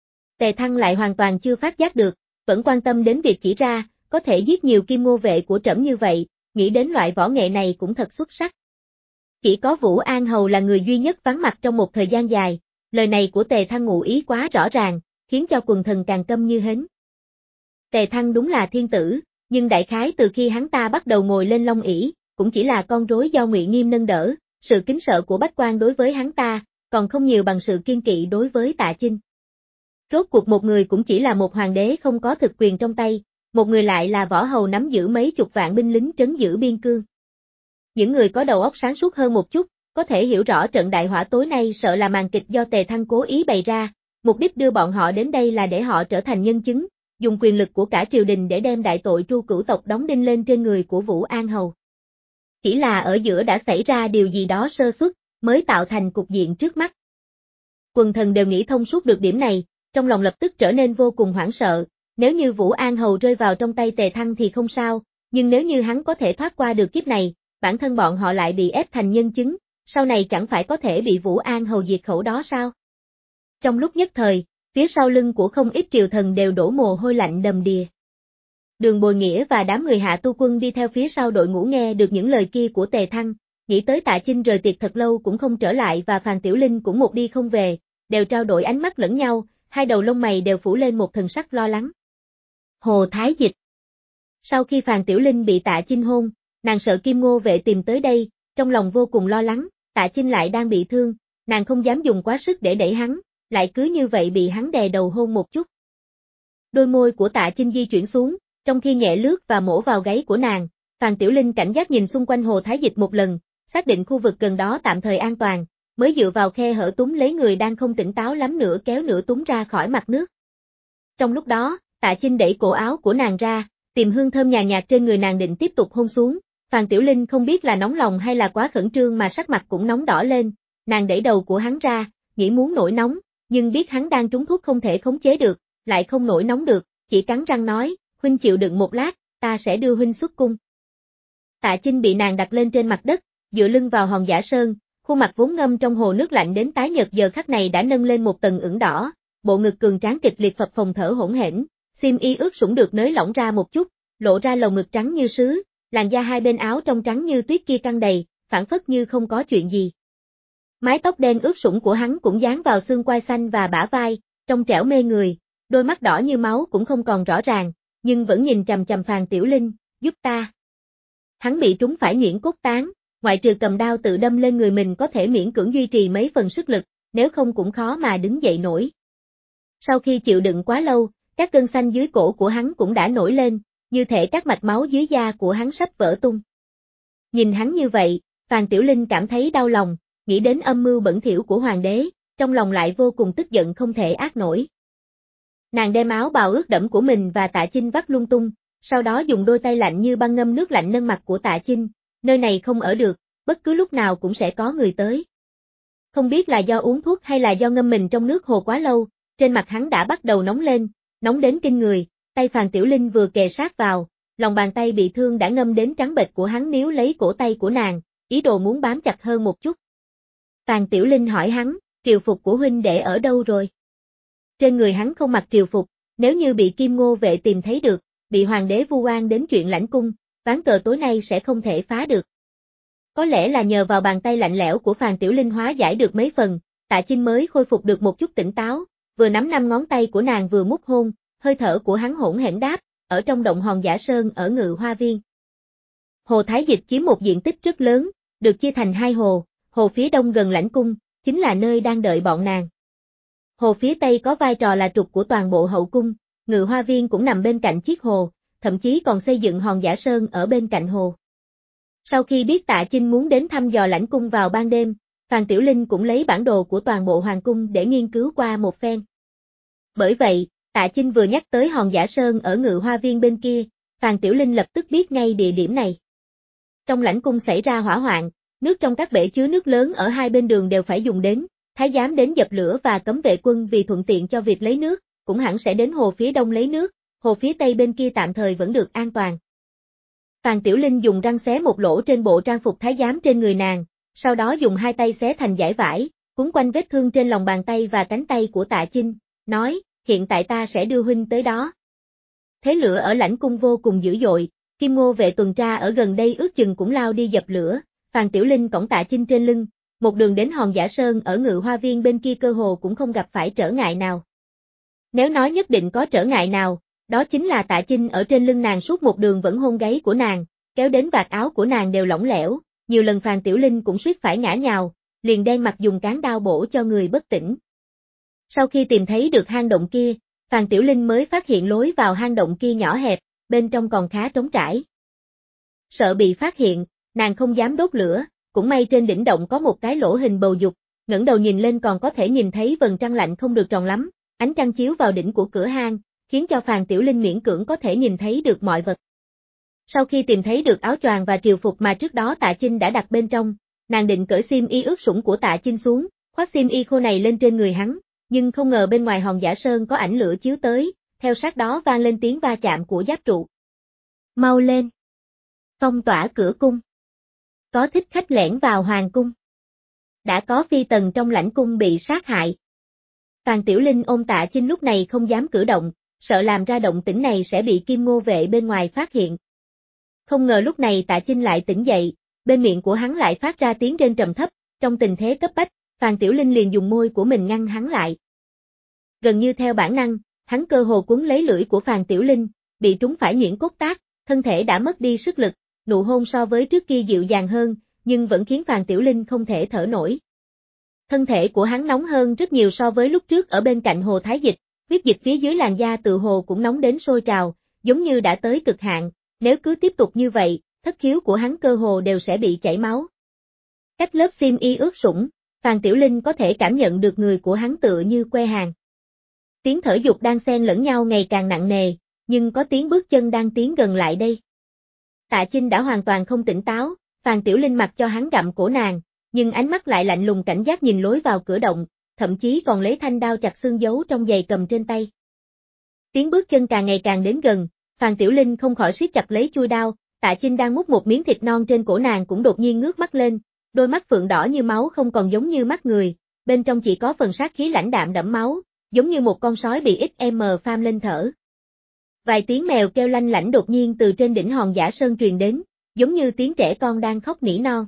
Tề Thăng lại hoàn toàn chưa phát giác được, vẫn quan tâm đến việc chỉ ra, có thể giết nhiều Kim Ngô Vệ của trẫm như vậy, nghĩ đến loại võ nghệ này cũng thật xuất sắc. Chỉ có Vũ An Hầu là người duy nhất vắng mặt trong một thời gian dài, lời này của Tề Thăng ngụ ý quá rõ ràng, khiến cho quần thần càng câm như hến. Tề Thăng đúng là thiên tử, nhưng đại khái từ khi hắn ta bắt đầu ngồi lên long ỷ, cũng chỉ là con rối do Ngụy Nghiêm nâng đỡ, sự kính sợ của bách quan đối với hắn ta, còn không nhiều bằng sự kiên kỵ đối với Tạ Chinh. Rốt cuộc một người cũng chỉ là một hoàng đế không có thực quyền trong tay, một người lại là võ hầu nắm giữ mấy chục vạn binh lính trấn giữ biên cương. Những người có đầu óc sáng suốt hơn một chút, có thể hiểu rõ trận đại hỏa tối nay sợ là màn kịch do Tề Thăng cố ý bày ra, mục đích đưa bọn họ đến đây là để họ trở thành nhân chứng, dùng quyền lực của cả triều đình để đem đại tội tru cửu tộc đóng đinh lên trên người của Vũ An Hầu. Chỉ là ở giữa đã xảy ra điều gì đó sơ suất, mới tạo thành cục diện trước mắt. Quần thần đều nghĩ thông suốt được điểm này, trong lòng lập tức trở nên vô cùng hoảng sợ, nếu như Vũ An Hầu rơi vào trong tay Tề Thăng thì không sao, nhưng nếu như hắn có thể thoát qua được kiếp này, bản thân bọn họ lại bị ép thành nhân chứng, sau này chẳng phải có thể bị Vũ An Hầu diệt khẩu đó sao? Trong lúc nhất thời, phía sau lưng của không ít triều thần đều đổ mồ hôi lạnh đầm đìa. Đường Bồi Nghĩa và đám người Hạ Tu Quân đi theo phía sau đội ngũ nghe được những lời kia của Tề Thăng, nghĩ tới Tạ Chinh rời tiệc thật lâu cũng không trở lại và Phàn Tiểu Linh cũng một đi không về, đều trao đổi ánh mắt lẫn nhau, hai đầu lông mày đều phủ lên một thần sắc lo lắng. Hồ Thái Dịch. Sau khi Phàn Tiểu Linh bị Tạ Chinh hôn, nàng sợ Kim Ngô Vệ tìm tới đây, trong lòng vô cùng lo lắng, Tạ Chinh lại đang bị thương, nàng không dám dùng quá sức để đẩy hắn, lại cứ như vậy bị hắn đè đầu hôn một chút. Đôi môi của Tạ Chinh di chuyển xuống, trong khi nhẹ lướt và mổ vào gáy của nàng, Phàn Tiểu Linh cảnh giác nhìn xung quanh Hồ Thái Dịch một lần, xác định khu vực gần đó tạm thời an toàn, mới dựa vào khe hở túm lấy người đang không tỉnh táo lắm nữa kéo nửa túm ra khỏi mặt nước. Trong lúc đó, Tạ Chinh đẩy cổ áo của nàng ra, tìm hương thơm nhàn nhạt trên người nàng định tiếp tục hôn xuống, Phàn Tiểu Linh không biết là nóng lòng hay là quá khẩn trương mà sắc mặt cũng nóng đỏ lên, nàng đẩy đầu của hắn ra, nghĩ muốn nổi nóng, nhưng biết hắn đang trúng thuốc không thể khống chế được, lại không nổi nóng được, chỉ cắn răng nói, huynh chịu đựng một lát, ta sẽ đưa huynh xuất cung. Tạ Chinh bị nàng đặt lên trên mặt đất, dựa lưng vào hòn giả sơn, khuôn mặt vốn ngâm trong hồ nước lạnh đến tái nhợt giờ khắc này đã nâng lên một tầng ửng đỏ, bộ ngực cường tráng kịch liệt phập phồng thở hỗn hển, xiêm y ướt sũng được nới lỏng ra một chút, lộ ra lồng ngực trắng như sứ, làn da hai bên áo trong trắng như tuyết kia căng đầy, phảng phất như không có chuyện gì. Mái tóc đen ướt sũng của hắn cũng dán vào xương quai xanh và bả vai, trong trẻo mê người, đôi mắt đỏ như máu cũng không còn rõ ràng, nhưng vẫn nhìn chằm chằm Phàn Tiểu Linh, giúp ta. Hắn bị trúng phải nhuyễn cốt tán, ngoại trừ cầm đao tự đâm lên người mình có thể miễn cưỡng duy trì mấy phần sức lực, nếu không cũng khó mà đứng dậy nổi. Sau khi chịu đựng quá lâu, các gân xanh dưới cổ của hắn cũng đã nổi lên, như thể các mạch máu dưới da của hắn sắp vỡ tung. Nhìn hắn như vậy, Phàn Tiểu Linh cảm thấy đau lòng, nghĩ đến âm mưu bẩn thỉu của hoàng đế, trong lòng lại vô cùng tức giận không thể át nổi. Nàng đem áo bào ướt đẫm của mình và Tạ Chinh vắt lung tung, sau đó dùng đôi tay lạnh như băng ngâm nước lạnh nâng mặt của Tạ Chinh, nơi này không ở được, bất cứ lúc nào cũng sẽ có người tới. Không biết là do uống thuốc hay là do ngâm mình trong nước hồ quá lâu, trên mặt hắn đã bắt đầu nóng lên, nóng đến kinh người, tay Phàn Tiểu Linh vừa kề sát vào, lòng bàn tay bị thương đã ngâm đến trắng bệch của hắn níu lấy cổ tay của nàng, ý đồ muốn bám chặt hơn một chút. Phàn Tiểu Linh hỏi hắn, triều phục của huynh đệ ở đâu rồi? Trên người hắn không mặc triều phục, nếu như bị Kim Ngô vệ tìm thấy được, bị hoàng đế vu oan đến chuyện lãnh cung, ván cờ tối nay sẽ không thể phá được. Có lẽ là nhờ vào bàn tay lạnh lẽo của Phàn Tiểu Linh hóa giải được mấy phần, Tạ Chinh mới khôi phục được một chút tỉnh táo, vừa nắm 5 ngón tay của nàng vừa mút hôn, hơi thở của hắn hỗn hển đáp, ở trong động Hòn Giả Sơn ở Ngự Hoa Viên. Hồ Thái Dịch chiếm một diện tích rất lớn, được chia thành 2 hồ, hồ phía đông gần lãnh cung, chính là nơi đang đợi bọn nàng. Hồ phía tây có vai trò là trục của toàn bộ hậu cung, Ngự Hoa Viên cũng nằm bên cạnh chiếc hồ, thậm chí còn xây dựng Hòn Giả Sơn ở bên cạnh hồ. Sau khi biết Tạ Chinh muốn đến thăm dò lãnh cung vào ban đêm, Phàn Tiểu Linh cũng lấy bản đồ của toàn bộ hoàng cung để nghiên cứu qua một phen. Bởi vậy, Tạ Chinh vừa nhắc tới Hòn Giả Sơn ở Ngự Hoa Viên bên kia, Phàn Tiểu Linh lập tức biết ngay địa điểm này. Trong lãnh cung xảy ra hỏa hoạn, nước trong các bể chứa nước lớn ở hai bên đường đều phải dùng đến, thái giám đến dập lửa và cấm vệ quân vì thuận tiện cho việc lấy nước, cũng hẳn sẽ đến hồ phía đông lấy nước, hồ phía tây bên kia tạm thời vẫn được an toàn. Phàn Tiểu Linh dùng răng xé một lỗ trên bộ trang phục thái giám trên người nàng, sau đó dùng hai tay xé thành dải vải, cuốn quanh vết thương trên lòng bàn tay và cánh tay của Tạ Chinh, nói, hiện tại ta sẽ đưa huynh tới đó. Thế lửa ở lãnh cung vô cùng dữ dội, Kim Ngô vệ tuần tra ở gần đây ước chừng cũng lao đi dập lửa, Phàn Tiểu Linh cõng Tạ Chinh trên lưng, một đường đến Hòn Giả Sơn ở Ngự Hoa Viên bên kia cơ hồ cũng không gặp phải trở ngại nào. Nếu nói nhất định có trở ngại nào, đó chính là Tạ Chinh ở trên lưng nàng suốt một đường vẫn hôn gáy của nàng, kéo đến vạt áo của nàng đều lỏng lẻo, nhiều lần Phàn Tiểu Linh cũng suýt phải ngã nhào, liền đen mặt dùng cán đao bổ cho người bất tỉnh. Sau khi tìm thấy được hang động kia, Phàn Tiểu Linh mới phát hiện lối vào hang động kia nhỏ hẹp, bên trong còn khá trống trải. Sợ bị phát hiện, nàng không dám đốt lửa, cũng may trên đỉnh động có một cái lỗ hình bầu dục, ngẩng đầu nhìn lên còn có thể nhìn thấy vầng trăng lạnh không được tròn lắm, ánh trăng chiếu vào đỉnh của cửa hang, khiến cho Phàn Tiểu Linh miễn cưỡng có thể nhìn thấy được mọi vật. Sau khi tìm thấy được áo choàng và triều phục mà trước đó Tạ Chinh đã đặt bên trong, nàng định cởi xiêm y ướt sũng của Tạ Chinh xuống, khoác xiêm y khô này lên trên người hắn, nhưng không ngờ bên ngoài Hòn Giả Sơn có ánh lửa chiếu tới, theo sát đó vang lên tiếng va chạm của giáp trụ. Mau lên! Phong tỏa cửa cung. Có thích khách lẻn vào hoàng cung. Đã có phi tần trong lãnh cung bị sát hại. Phàn Tiểu Linh ôm Tạ Chinh lúc này không dám cử động, sợ làm ra động tĩnh này sẽ bị Kim Ngô vệ bên ngoài phát hiện. Không ngờ lúc này Tạ Chinh lại tỉnh dậy, bên miệng của hắn lại phát ra tiếng rên trầm thấp, trong tình thế cấp bách, Phàn Tiểu Linh liền dùng môi của mình ngăn hắn lại. Gần như theo bản năng, hắn cơ hồ cuốn lấy lưỡi của Phàn Tiểu Linh, bị trúng phải nhuyễn cốt tác, thân thể đã mất đi sức lực, nụ hôn so với trước kia dịu dàng hơn, nhưng vẫn khiến Phàn Tiểu Linh không thể thở nổi. Thân thể của hắn nóng hơn rất nhiều so với lúc trước ở bên cạnh hồ Thái Dịch, huyết dịch phía dưới làn da từ hồ cũng nóng đến sôi trào, giống như đã tới cực hạn, nếu cứ tiếp tục như vậy, thất khiếu của hắn cơ hồ đều sẽ bị chảy máu. Cách lớp xiêm y ướt sũng, Phàn Tiểu Linh có thể cảm nhận được người của hắn tựa như que hàn. Tiếng thở dục đang xen lẫn nhau ngày càng nặng nề, nhưng có tiếng bước chân đang tiến gần lại đây. Tạ Chinh đã hoàn toàn không tỉnh táo, Phàn Tiểu Linh mặc cho hắn gặm cổ nàng, nhưng ánh mắt lại lạnh lùng cảnh giác nhìn lối vào cửa động, thậm chí còn lấy thanh đao chặt xương giấu trong giày cầm trên tay. Tiếng bước chân càng ngày càng đến gần, Phàn Tiểu Linh không khỏi siết chặt lấy chuôi đao, Tạ Chinh đang mút một miếng thịt non trên cổ nàng cũng đột nhiên ngước mắt lên, đôi mắt phượng đỏ như máu không còn giống như mắt người, bên trong chỉ có phần sát khí lãnh đạm đẫm máu, giống như một con sói bị XM pham lên thở. Vài tiếng mèo kêu lanh lảnh đột nhiên từ trên đỉnh Hòn Giả Sơn truyền đến, giống như tiếng trẻ con đang khóc nỉ non.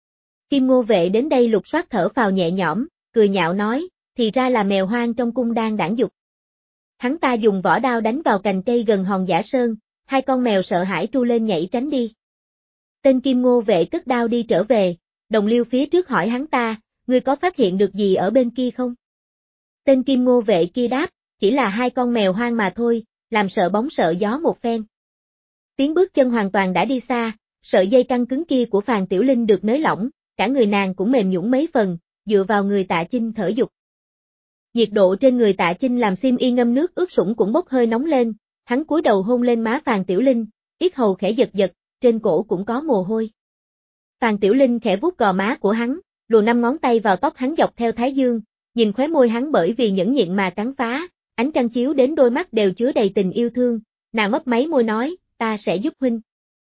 Kim Ngô vệ đến đây lục soát thở phào nhẹ nhõm, cười nhạo nói, thì ra là mèo hoang trong cung đang đãng dục. Hắn ta dùng vỏ đao đánh vào cành cây gần Hòn Giả Sơn, hai con mèo sợ hãi tru lên nhảy tránh đi. Tên Kim Ngô vệ cất đao đi trở về, đồng liêu phía trước hỏi hắn ta, ngươi có phát hiện được gì ở bên kia không? Tên Kim Ngô vệ kia đáp, chỉ là hai con mèo hoang mà thôi, làm sợ bóng sợ gió một phen. Tiếng bước chân hoàn toàn đã đi xa, sợi dây căng cứng kia của Phàn Tiểu Linh được nới lỏng, cả người nàng cũng mềm nhũn mấy phần, dựa vào người Tạ Chinh thở dục. Nhiệt độ trên người Tạ Chinh làm xiêm y ngâm nước ướt sũng cũng bốc hơi nóng lên, hắn cúi đầu hôn lên má Phàn Tiểu Linh, yết hầu khẽ giật giật, trên cổ cũng có mồ hôi. Phàn Tiểu Linh khẽ vuốt gò má của hắn, luồn 5 ngón tay vào tóc hắn dọc theo thái dương, nhìn khóe môi hắn bởi vì nhẫn nhịn mà cắn phá, ánh trăng chiếu đến đôi mắt đều chứa đầy tình yêu thương, nàng mấp máy môi nói, ta sẽ giúp huynh.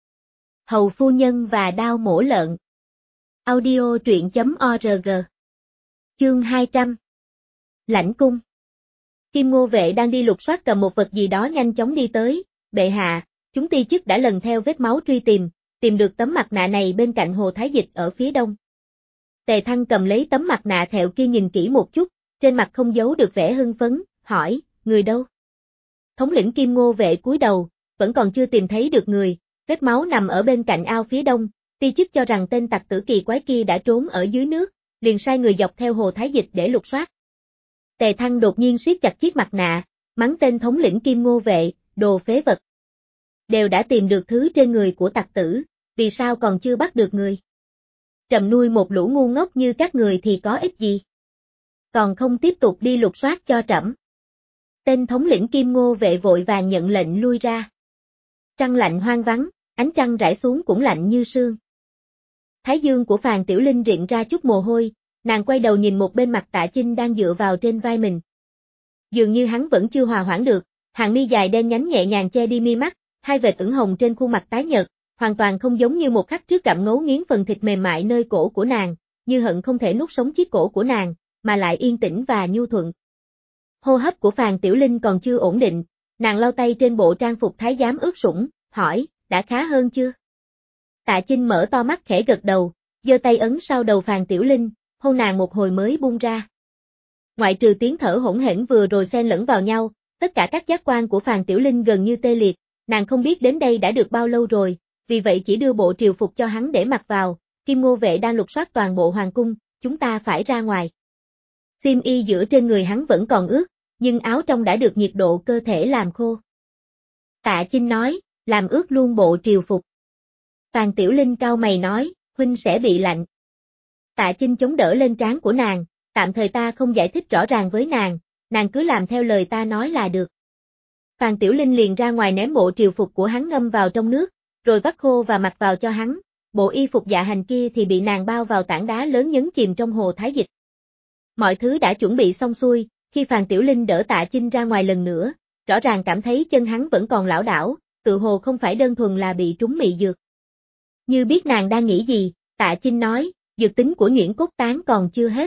Hầu phu nhân và đao mổ lợn. Audio truyện.org. Chương 200. Lãnh cung. Kim Ngô vệ đang đi lục soát cầm một vật gì đó nhanh chóng đi tới, bệ hạ, chúng ti chức đã lần theo vết máu truy tìm được tấm mặt nạ này bên cạnh hồ Thái Dịch ở phía đông. Tề Thăng cầm lấy tấm mặt nạ thẹo kia nhìn kỹ một chút, trên mặt không giấu được vẻ hưng phấn, hỏi, người đâu? Thống lĩnh Kim Ngô vệ cúi đầu, vẫn còn chưa tìm thấy được người, vết máu nằm ở bên cạnh ao phía đông, ti chức cho rằng tên tặc tử kỳ quái kia đã trốn ở dưới nước, liền sai người dọc theo hồ Thái Dịch để lục soát. Tề Thăng đột nhiên siết chặt chiếc mặt nạ, mắng tên thống lĩnh Kim Ngô vệ, đồ phế vật. Đều đã tìm được thứ trên người của tặc tử, vì sao còn chưa bắt được người? Trầm nuôi một lũ ngu ngốc như các người thì có ích gì? Còn không tiếp tục đi lục soát cho trẫm. Tên thống lĩnh Kim Ngô vệ vội vàng nhận lệnh lui ra. Trăng lạnh hoang vắng, ánh trăng rải xuống cũng lạnh như sương. Thái dương của Phàn Tiểu Linh rịn ra chút mồ hôi, nàng quay đầu nhìn một bên mặt Tạ Chinh đang dựa vào trên vai mình. Dường như hắn vẫn chưa hòa hoãn được, hàng mi dài đen nhánh nhẹ nhàng che đi mi mắt, hai vệt ửng hồng trên khuôn mặt tái nhợt, hoàn toàn không giống như một khắc trước gặm ngấu nghiến phần thịt mềm mại nơi cổ của nàng, như hận không thể nuốt sống chiếc cổ của nàng, mà lại yên tĩnh và nhu thuận. Hô hấp của Phàn Tiểu Linh còn chưa ổn định, nàng lau tay trên bộ trang phục thái giám ướt sũng, hỏi, đã khá hơn chưa? Tạ Chinh mở to mắt khẽ gật đầu, giơ tay ấn sau đầu Phàn Tiểu Linh, hôn nàng một hồi mới buông ra. Ngoại trừ tiếng thở hỗn hển vừa rồi xen lẫn vào nhau, tất cả các giác quan của Phàn Tiểu Linh gần như tê liệt, nàng không biết đến đây đã được bao lâu rồi, vì vậy chỉ đưa bộ triều phục cho hắn để mặc vào, Kim Ngô vệ đang lục soát toàn bộ hoàng cung, chúng ta phải ra ngoài. Xiêm y giữa trên người hắn vẫn còn ướt, nhưng áo trong đã được nhiệt độ cơ thể làm khô. Tạ Chinh nói, làm ướt luôn bộ triều phục. Phàn Tiểu Linh cau mày nói, huynh sẽ bị lạnh. Tạ Chinh chống đỡ lên trán của nàng, tạm thời ta không giải thích rõ ràng với nàng cứ làm theo lời ta nói là được. Phàn Tiểu Linh liền ra ngoài ném bộ triều phục của hắn ngâm vào trong nước, rồi vắt khô và mặc vào cho hắn, bộ y phục dạ hành kia thì bị nàng bao vào tảng đá lớn nhấn chìm trong hồ Thái Dịch. Mọi thứ đã chuẩn bị xong xuôi, khi Phàn Tiểu Linh đỡ Tạ Chinh ra ngoài lần nữa, rõ ràng cảm thấy chân hắn vẫn còn lảo đảo, tự hồ không phải đơn thuần là bị trúng mị dược. Như biết nàng đang nghĩ gì, Tạ Chinh nói, dược tính của nhuyễn cốt tán còn chưa hết.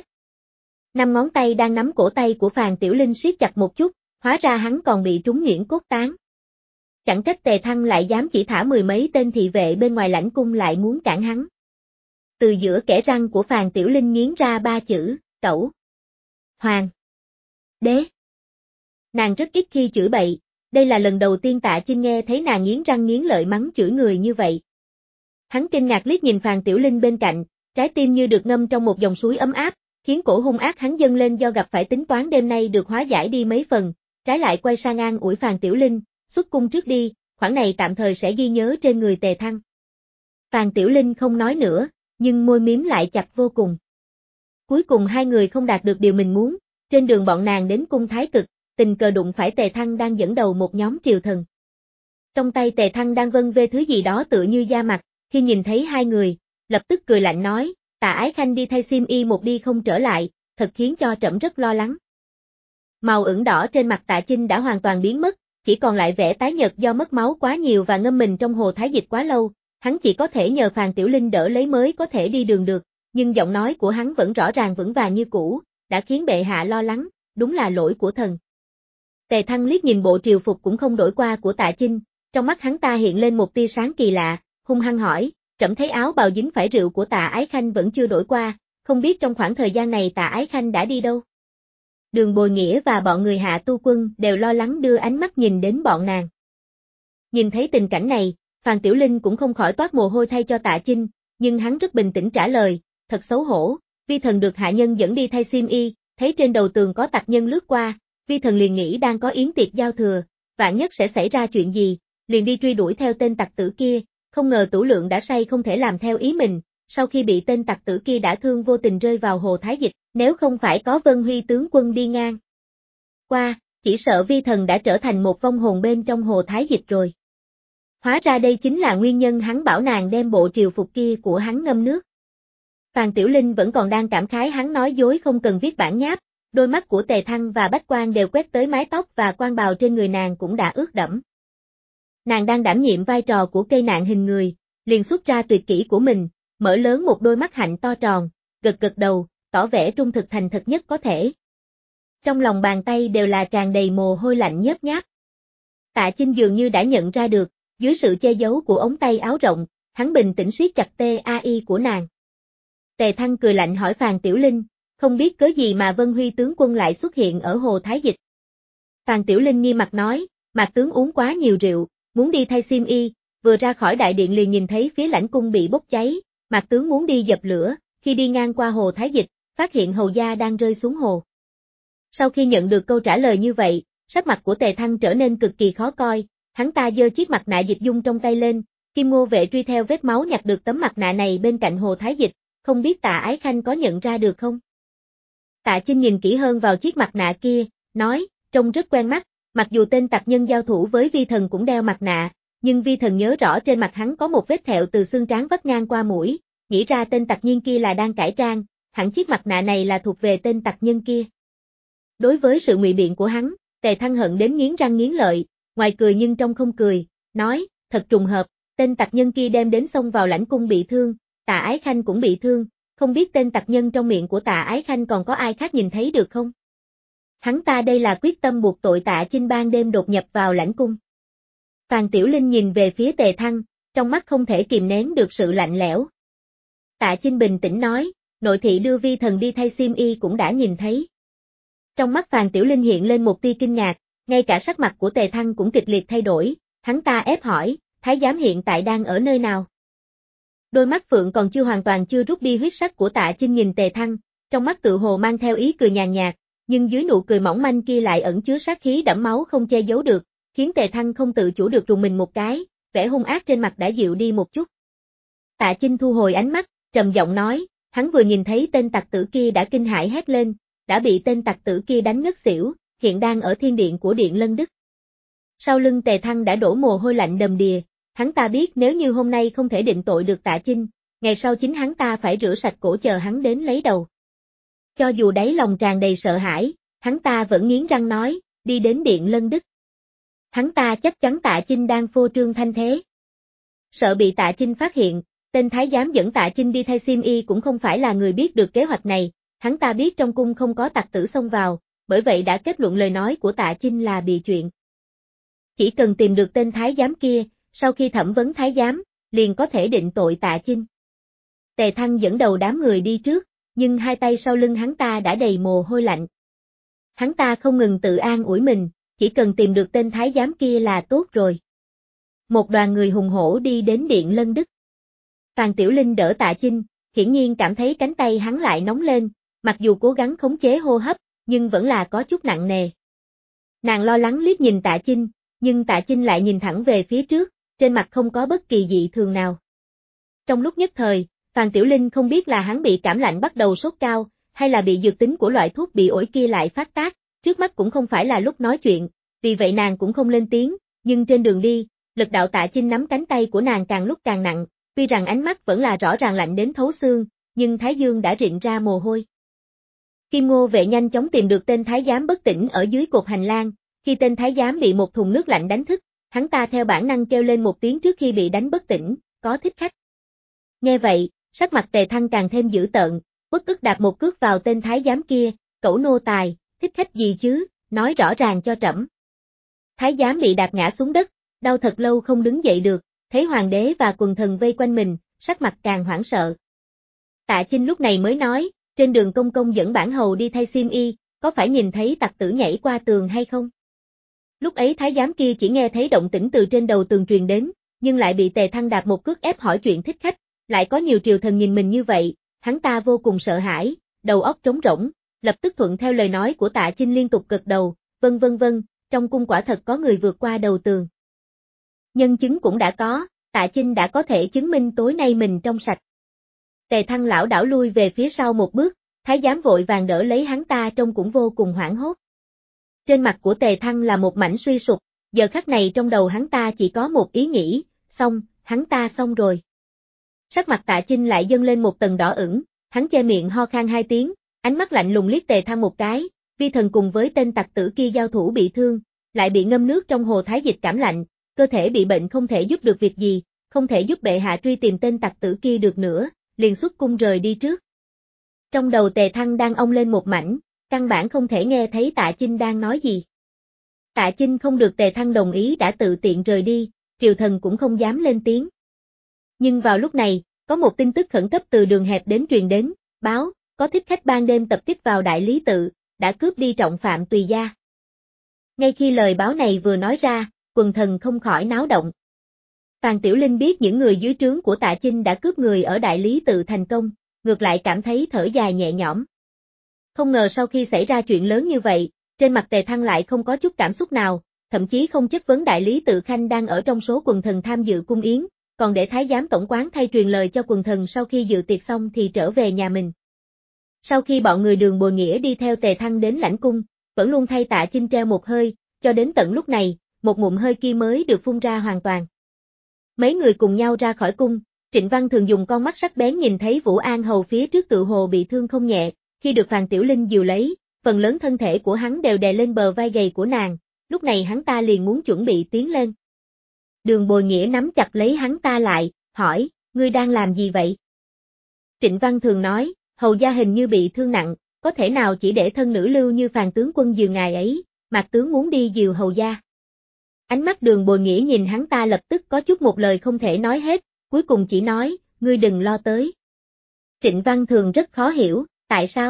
5 ngón tay đang nắm cổ tay của Phàn Tiểu Linh siết chặt một chút, hóa ra hắn còn bị trúng nhuyễn cốt tán. Chẳng trách Tề Thăng lại dám chỉ thả 10 mấy tên thị vệ bên ngoài lãnh cung lại muốn cản hắn. Từ giữa kẽ răng của Phàn Tiểu Linh nghiến ra 3 chữ, cẩu, hoàng, đế. Nàng rất ít khi chửi bậy, đây là lần đầu tiên Tạ Chinh nghe thấy nàng nghiến răng nghiến lợi mắng chửi người như vậy. Hắn kinh ngạc liếc nhìn Phàn Tiểu Linh bên cạnh, trái tim như được ngâm trong một dòng suối ấm áp, khiến cổ hung ác hắn dâng lên do gặp phải tính toán đêm nay được hóa giải đi mấy phần, trái lại quay sang an ủi Phàn Tiểu Linh, xuất cung trước đi, khoản này tạm thời sẽ ghi nhớ trên người Tề Thăng. Phàn Tiểu Linh không nói nữa, nhưng môi miếm lại chặt vô cùng. Cuối cùng hai người không đạt được điều mình muốn, trên đường bọn nàng đến cung Thái Cực, tình cờ đụng phải Tề Thăng đang dẫn đầu một nhóm triều thần. Trong tay Tề Thăng đang vân vê thứ gì đó tựa như da mặt, khi nhìn thấy hai người, lập tức cười lạnh nói, Tạ Ái Khanh đi thay xiêm y một đi không trở lại, thật khiến cho trẫm rất lo lắng. Màu ửng đỏ trên mặt Tạ Chinh đã hoàn toàn biến mất, chỉ còn lại vẻ tái nhợt do mất máu quá nhiều và ngâm mình trong hồ Thái Dịch quá lâu, hắn chỉ có thể nhờ Phàn Tiểu Linh đỡ lấy mới có thể đi đường được, nhưng giọng nói của hắn vẫn rõ ràng vững vàng như cũ, đã khiến bệ hạ lo lắng, đúng là lỗi của thần. Tề Thăng liếc nhìn bộ triều phục cũng không đổi qua của Tạ Chinh, trong mắt hắn ta hiện lên một tia sáng kỳ lạ, hung hăng hỏi, trẫm thấy áo bào dính phải rượu của Tạ Ái Khanh vẫn chưa đổi qua, không biết trong khoảng thời gian này Tạ Ái Khanh đã đi đâu? Đường Bồi Nghĩa và bọn người Hạ Tu Quân đều lo lắng đưa ánh mắt nhìn đến bọn nàng. Nhìn thấy tình cảnh này, Phàn Tiểu Linh cũng không khỏi toát mồ hôi thay cho Tạ Chinh, nhưng hắn rất bình tĩnh trả lời, thật xấu hổ, vi thần được hạ nhân dẫn đi thay xiêm y, thấy trên đầu tường có tặc nhân lướt qua, vi thần liền nghĩ đang có yến tiệc giao thừa, vạn nhất sẽ xảy ra chuyện gì, liền đi truy đuổi theo tên tặc tử kia, không ngờ Tửu Lượng đã say không thể làm theo ý mình, sau khi bị tên tặc tử kia đả thương vô tình rơi vào hồ Thái Dịch, nếu không phải có Vân Huy tướng quân đi ngang qua, chỉ sợ vi thần đã trở thành một vong hồn bên trong hồ Thái Dịch rồi. Hóa ra đây chính là nguyên nhân hắn bảo nàng đem bộ triều phục kia của hắn ngâm nước. Phàn Tiểu Linh vẫn còn đang cảm khái hắn nói dối không cần viết bản nháp, đôi mắt của Tề Thăng và Bách Quan đều quét tới mái tóc và quan bào trên người nàng cũng đã ướt đẫm. Nàng đang đảm nhiệm vai trò của cây nạn hình người, liền xuất ra tuyệt kỹ của mình, mở lớn một đôi mắt hạnh to tròn, gật gật đầu, tỏ vẻ trung thực thành thật nhất có thể. Trong lòng bàn tay đều là tràn đầy mồ hôi lạnh nhớp nháp. Tạ Chinh dường như đã nhận ra được, dưới sự che giấu của ống tay áo rộng, hắn bình tĩnh siết chặt tai của nàng. Tề Thăng cười lạnh hỏi Phàn Tiểu Linh, không biết cớ gì mà Vân Huy tướng quân lại xuất hiện ở hồ Thái Dịch. Phàn Tiểu Linh nghiêm mặt nói, Mạc tướng uống quá nhiều rượu, muốn đi thay xiêm y, vừa ra khỏi đại điện liền nhìn thấy phía lãnh cung bị bốc cháy, Mạc tướng muốn đi dập lửa, khi đi ngang qua hồ Thái Dịch, phát hiện hầu gia đang rơi xuống hồ. Sau khi nhận được câu trả lời như vậy, sắc mặt của Tề Thăng trở nên cực kỳ khó coi, hắn ta giơ chiếc mặt nạ dịch dung trong tay lên, Kim Ngô vệ truy theo vết máu nhặt được tấm mặt nạ này bên cạnh hồ Thái Dịch, không biết Tạ Ái Khanh có nhận ra được không? Tạ Chinh nhìn kỹ hơn vào chiếc mặt nạ kia, nói, trông rất quen mắt, mặc dù tên tặc nhân giao thủ với vi thần cũng đeo mặt nạ, nhưng vi thần nhớ rõ trên mặt hắn có một vết thẹo từ xương trán vắt ngang qua mũi, nghĩ ra tên tặc nhân kia là đang cải trang, hẳn chiếc mặt nạ này là thuộc về tên tặc nhân kia. Đối với sự ngụy biện của hắn, Tề Thăng hận đến nghiến răng nghiến lợi, ngoài cười nhưng trong không cười, nói, thật trùng hợp, tên tặc nhân kia đem đến xông vào lãnh cung bị thương, Tạ Ái Khanh cũng bị thương, không biết tên tặc nhân trong miệng của Tạ Ái Khanh còn có ai khác nhìn thấy được không? Hắn ta đây là quyết tâm buộc tội Tạ Chinh ban đêm đột nhập vào lãnh cung. Phàn Tiểu Linh nhìn về phía Tề Thăng, trong mắt không thể kìm nén được sự lạnh lẽo. Tạ Chinh bình tĩnh nói, nội thị đưa vi thần đi thay xiêm y cũng đã nhìn thấy. Trong mắt Phàn Tiểu Linh hiện lên một tia kinh ngạc, ngay cả sắc mặt của Tề Thăng cũng kịch liệt thay đổi, hắn ta ép hỏi, thái giám hiện tại đang ở nơi nào? Đôi mắt Phượng còn hoàn toàn chưa rút đi huyết sắc của Tạ Chinh nhìn Tề Thăng, trong mắt tự hồ mang theo ý cười nhàn nhạt, nhưng dưới nụ cười mỏng manh kia lại ẩn chứa sát khí đẫm máu không che giấu được, khiến Tề Thăng không tự chủ được rùng mình một cái, vẻ hung ác trên mặt đã dịu đi một chút. Tạ Chinh thu hồi ánh mắt, trầm giọng nói, hắn vừa nhìn thấy tên tặc tử kia đã kinh hãi hét lên, đã bị tên tặc tử kia đánh ngất xỉu, hiện đang ở thiên điện của Điện Lân Đức. Sau lưng Tề Thăng đã đổ mồ hôi lạnh đầm đìa, hắn ta biết nếu như hôm nay không thể định tội được Tạ Chinh, ngày sau chính hắn ta phải rửa sạch cổ chờ hắn đến lấy đầu. Cho dù đáy lòng tràn đầy sợ hãi, hắn ta vẫn nghiến răng nói, đi đến Điện Lân Đức. Hắn ta chắc chắn Tạ Chinh đang phô trương thanh thế. Sợ bị Tạ Chinh phát hiện, tên thái giám dẫn Tạ Chinh đi thay xiêm y cũng không phải là người biết được kế hoạch này, hắn ta biết trong cung không có tặc tử xông vào, bởi vậy đã kết luận lời nói của Tạ Chinh là bịa chuyện. Chỉ cần tìm được tên thái giám kia, sau khi thẩm vấn thái giám, liền có thể định tội Tạ Chinh. Tề Thăng dẫn đầu đám người đi trước, nhưng hai tay sau lưng hắn ta đã đầy mồ hôi lạnh. Hắn ta không ngừng tự an ủi mình, chỉ cần tìm được tên thái giám kia là tốt rồi. Một đoàn người hùng hổ đi đến Điện Lân Đức. Phàn Tiểu Linh đỡ Tạ Chinh, hiển nhiên cảm thấy cánh tay hắn lại nóng lên, mặc dù cố gắng khống chế hô hấp, nhưng vẫn là có chút nặng nề. Nàng lo lắng liếc nhìn Tạ Chinh, nhưng Tạ Chinh lại nhìn thẳng về phía trước, trên mặt không có bất kỳ dị thường nào. Trong lúc nhất thời, Phàn Tiểu Linh không biết là hắn bị cảm lạnh bắt đầu sốt cao, hay là bị dược tính của loại thuốc bị ổi kia lại phát tác, trước mắt cũng không phải là lúc nói chuyện, vì vậy nàng cũng không lên tiếng, nhưng trên đường đi, lực đạo Tạ Chinh nắm cánh tay của nàng càng lúc càng nặng, tuy rằng ánh mắt vẫn là rõ ràng lạnh đến thấu xương, nhưng Thái Dương đã rịn ra mồ hôi. Kim Ngô vệ nhanh chóng tìm được tên thái giám bất tỉnh ở dưới cột hành lang, khi tên thái giám bị một thùng nước lạnh đánh thức, hắn ta theo bản năng kêu lên một tiếng trước khi bị đánh bất tỉnh, có thích khách. Nghe vậy, sắc mặt Tề Thăng càng thêm dữ tợn, uất ức đạp một cước vào tên thái giám kia, cẩu nô tài, thích khách gì chứ, nói rõ ràng cho trẫm. Thái giám bị đạp ngã xuống đất, đau thật lâu không đứng dậy được, thấy hoàng đế và quần thần vây quanh mình, sắc mặt càng hoảng sợ. Tạ Chinh lúc này mới nói, trên đường công công dẫn bản hầu đi thay xiêm y, có phải nhìn thấy tặc tử nhảy qua tường hay không? Lúc ấy thái giám kia chỉ nghe thấy động tĩnh từ trên đầu tường truyền đến, nhưng lại bị Tề Thăng đạp một cước ép hỏi chuyện thích khách, lại có nhiều triều thần nhìn mình như vậy, hắn ta vô cùng sợ hãi, đầu óc trống rỗng, lập tức thuận theo lời nói của Tạ Chinh liên tục gật đầu, vâng, trong cung quả thật có người vượt qua đầu tường. Nhân chứng cũng đã có, Tạ Chinh đã có thể chứng minh tối nay mình trong sạch. Tề Thăng lảo đảo lui về phía sau một bước, thái giám vội vàng đỡ lấy hắn ta trông cũng vô cùng hoảng hốt. Trên mặt của Tề Thăng là một mảnh suy sụp, giờ khắc này trong đầu hắn ta chỉ có một ý nghĩ, xong, hắn ta xong rồi. Sắc mặt Tạ Chinh lại dâng lên một tầng đỏ ửng, hắn che miệng ho khan 2 tiếng, ánh mắt lạnh lùng liếc Tề Thăng một cái, vi thần cùng với tên tặc tử kia giao thủ bị thương, lại bị ngâm nước trong hồ thái dịch cảm lạnh, cơ thể bị bệnh không thể giúp được việc gì, không thể giúp bệ hạ truy tìm tên tặc tử kia được nữa, liền xuất cung rời đi trước. Trong đầu Tề Thăng đang ong lên một mảnh, căn bản không thể nghe thấy Tạ Chinh đang nói gì. Tạ Chinh không được Tề Thăng đồng ý đã tự tiện rời đi, triều thần cũng không dám lên tiếng. Nhưng vào lúc này, có một tin tức khẩn cấp từ đường hẹp đến truyền đến, báo, có thích khách ban đêm tập kích vào đại lý tự, đã cướp đi trọng phạm Tùy gia. Ngay khi lời báo này vừa nói ra, quần thần không khỏi náo động. Phàn Tiểu Linh biết những người dưới trướng của Tạ Chinh đã cướp người ở đại lý tự thành công, ngược lại cảm thấy thở dài nhẹ nhõm. Không ngờ sau khi xảy ra chuyện lớn như vậy, trên mặt Tề Thăng lại không có chút cảm xúc nào, thậm chí không chất vấn đại lý tự khanh đang ở trong số quần thần tham dự cung yến, còn để thái giám tổng quán thay truyền lời cho quần thần sau khi dự tiệc xong thì trở về nhà mình. Sau khi bọn người Đường Bồi Nghĩa đi theo Tề Thăng đến lãnh cung, vẫn luôn thay Tạ Chinh treo một hơi, cho đến tận lúc này, một ngụm hơi kia mới được phun ra hoàn toàn. Mấy người cùng nhau ra khỏi cung, Trịnh Văn Thường dùng con mắt sắc bén nhìn thấy Vũ An Hầu phía trước tự hồ bị thương không nhẹ, khi được Phàn Tiểu Linh dìu lấy, phần lớn thân thể của hắn đều đè lên bờ vai gầy của nàng, lúc này hắn ta liền muốn chuẩn bị tiến lên. Đường Bồi Nghĩa nắm chặt lấy hắn ta lại, hỏi, ngươi đang làm gì vậy? Trịnh Văn Thường nói, hầu gia hình như bị thương nặng, có thể nào chỉ để thân nữ lưu như Phàn tướng quân dìu ngài ấy, Mạc tướng muốn đi dìu hầu gia. Ánh mắt Đường Bồi Nghĩa nhìn hắn ta lập tức có chút một lời không thể nói hết, cuối cùng chỉ nói, ngươi đừng lo tới. Trịnh Văn Thường rất khó hiểu, tại sao?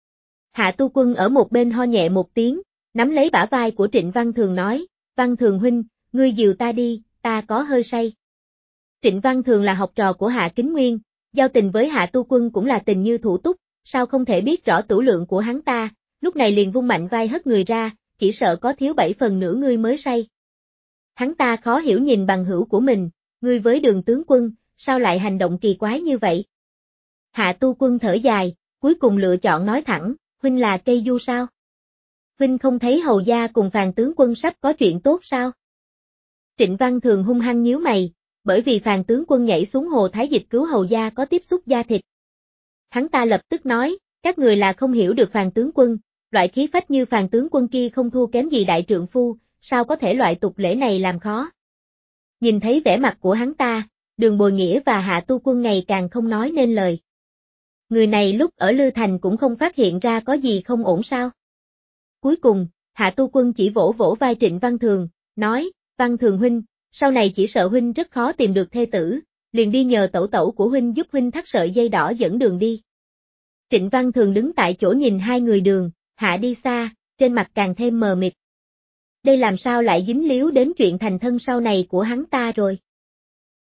Hạ Tu Quân ở một bên ho nhẹ một tiếng, nắm lấy bả vai của Trịnh Văn Thường nói, Văn Thường huynh, ngươi dìu ta đi, ta có hơi say. Trịnh Văn Thường là học trò của Hạ Kính Nguyên, giao tình với Hạ Tu Quân cũng là tình như thủ túc, sao không thể biết rõ tửu lượng của hắn ta, lúc này liền vung mạnh vai hất người ra, chỉ sợ có thiếu 7 phần nửa ngươi mới say. Hắn ta khó hiểu nhìn bằng hữu của mình, ngươi với Đường tướng quân, sao lại hành động kỳ quái như vậy? Hạ Tu Quân thở dài, cuối cùng lựa chọn nói thẳng, huynh là cây du sao? Huynh không thấy hầu gia cùng Phàn tướng quân sắp có chuyện tốt sao? Trịnh Văn Thường hung hăng nhíu mày, bởi vì Phàn tướng quân nhảy xuống hồ thái dịch cứu hầu gia có tiếp xúc da thịt. Hắn ta lập tức nói, các người là không hiểu được Phàn tướng quân, loại khí phách như Phàn tướng quân kia không thua kém gì đại trượng phu, sao có thể loại tục lễ này làm khó. Nhìn thấy vẻ mặt của hắn ta, Đường Bồi Nghĩa và Hạ Tu Quân ngày càng không nói nên lời. Người này lúc ở Lư Thành cũng không phát hiện ra có gì không ổn sao. Cuối cùng, Hạ Tu Quân chỉ vỗ vỗ vai Trịnh Văn Thường, nói, Văn Thường huynh, sau này chỉ sợ huynh rất khó tìm được thê tử, liền đi nhờ tẩu tẩu của huynh giúp huynh thắt sợi dây đỏ dẫn đường đi. Trịnh Văn Thường đứng tại chỗ nhìn hai người Đường, Hạ đi xa, trên mặt càng thêm mờ mịt. Đây làm sao lại dính líu đến chuyện thành thân sau này của hắn ta rồi.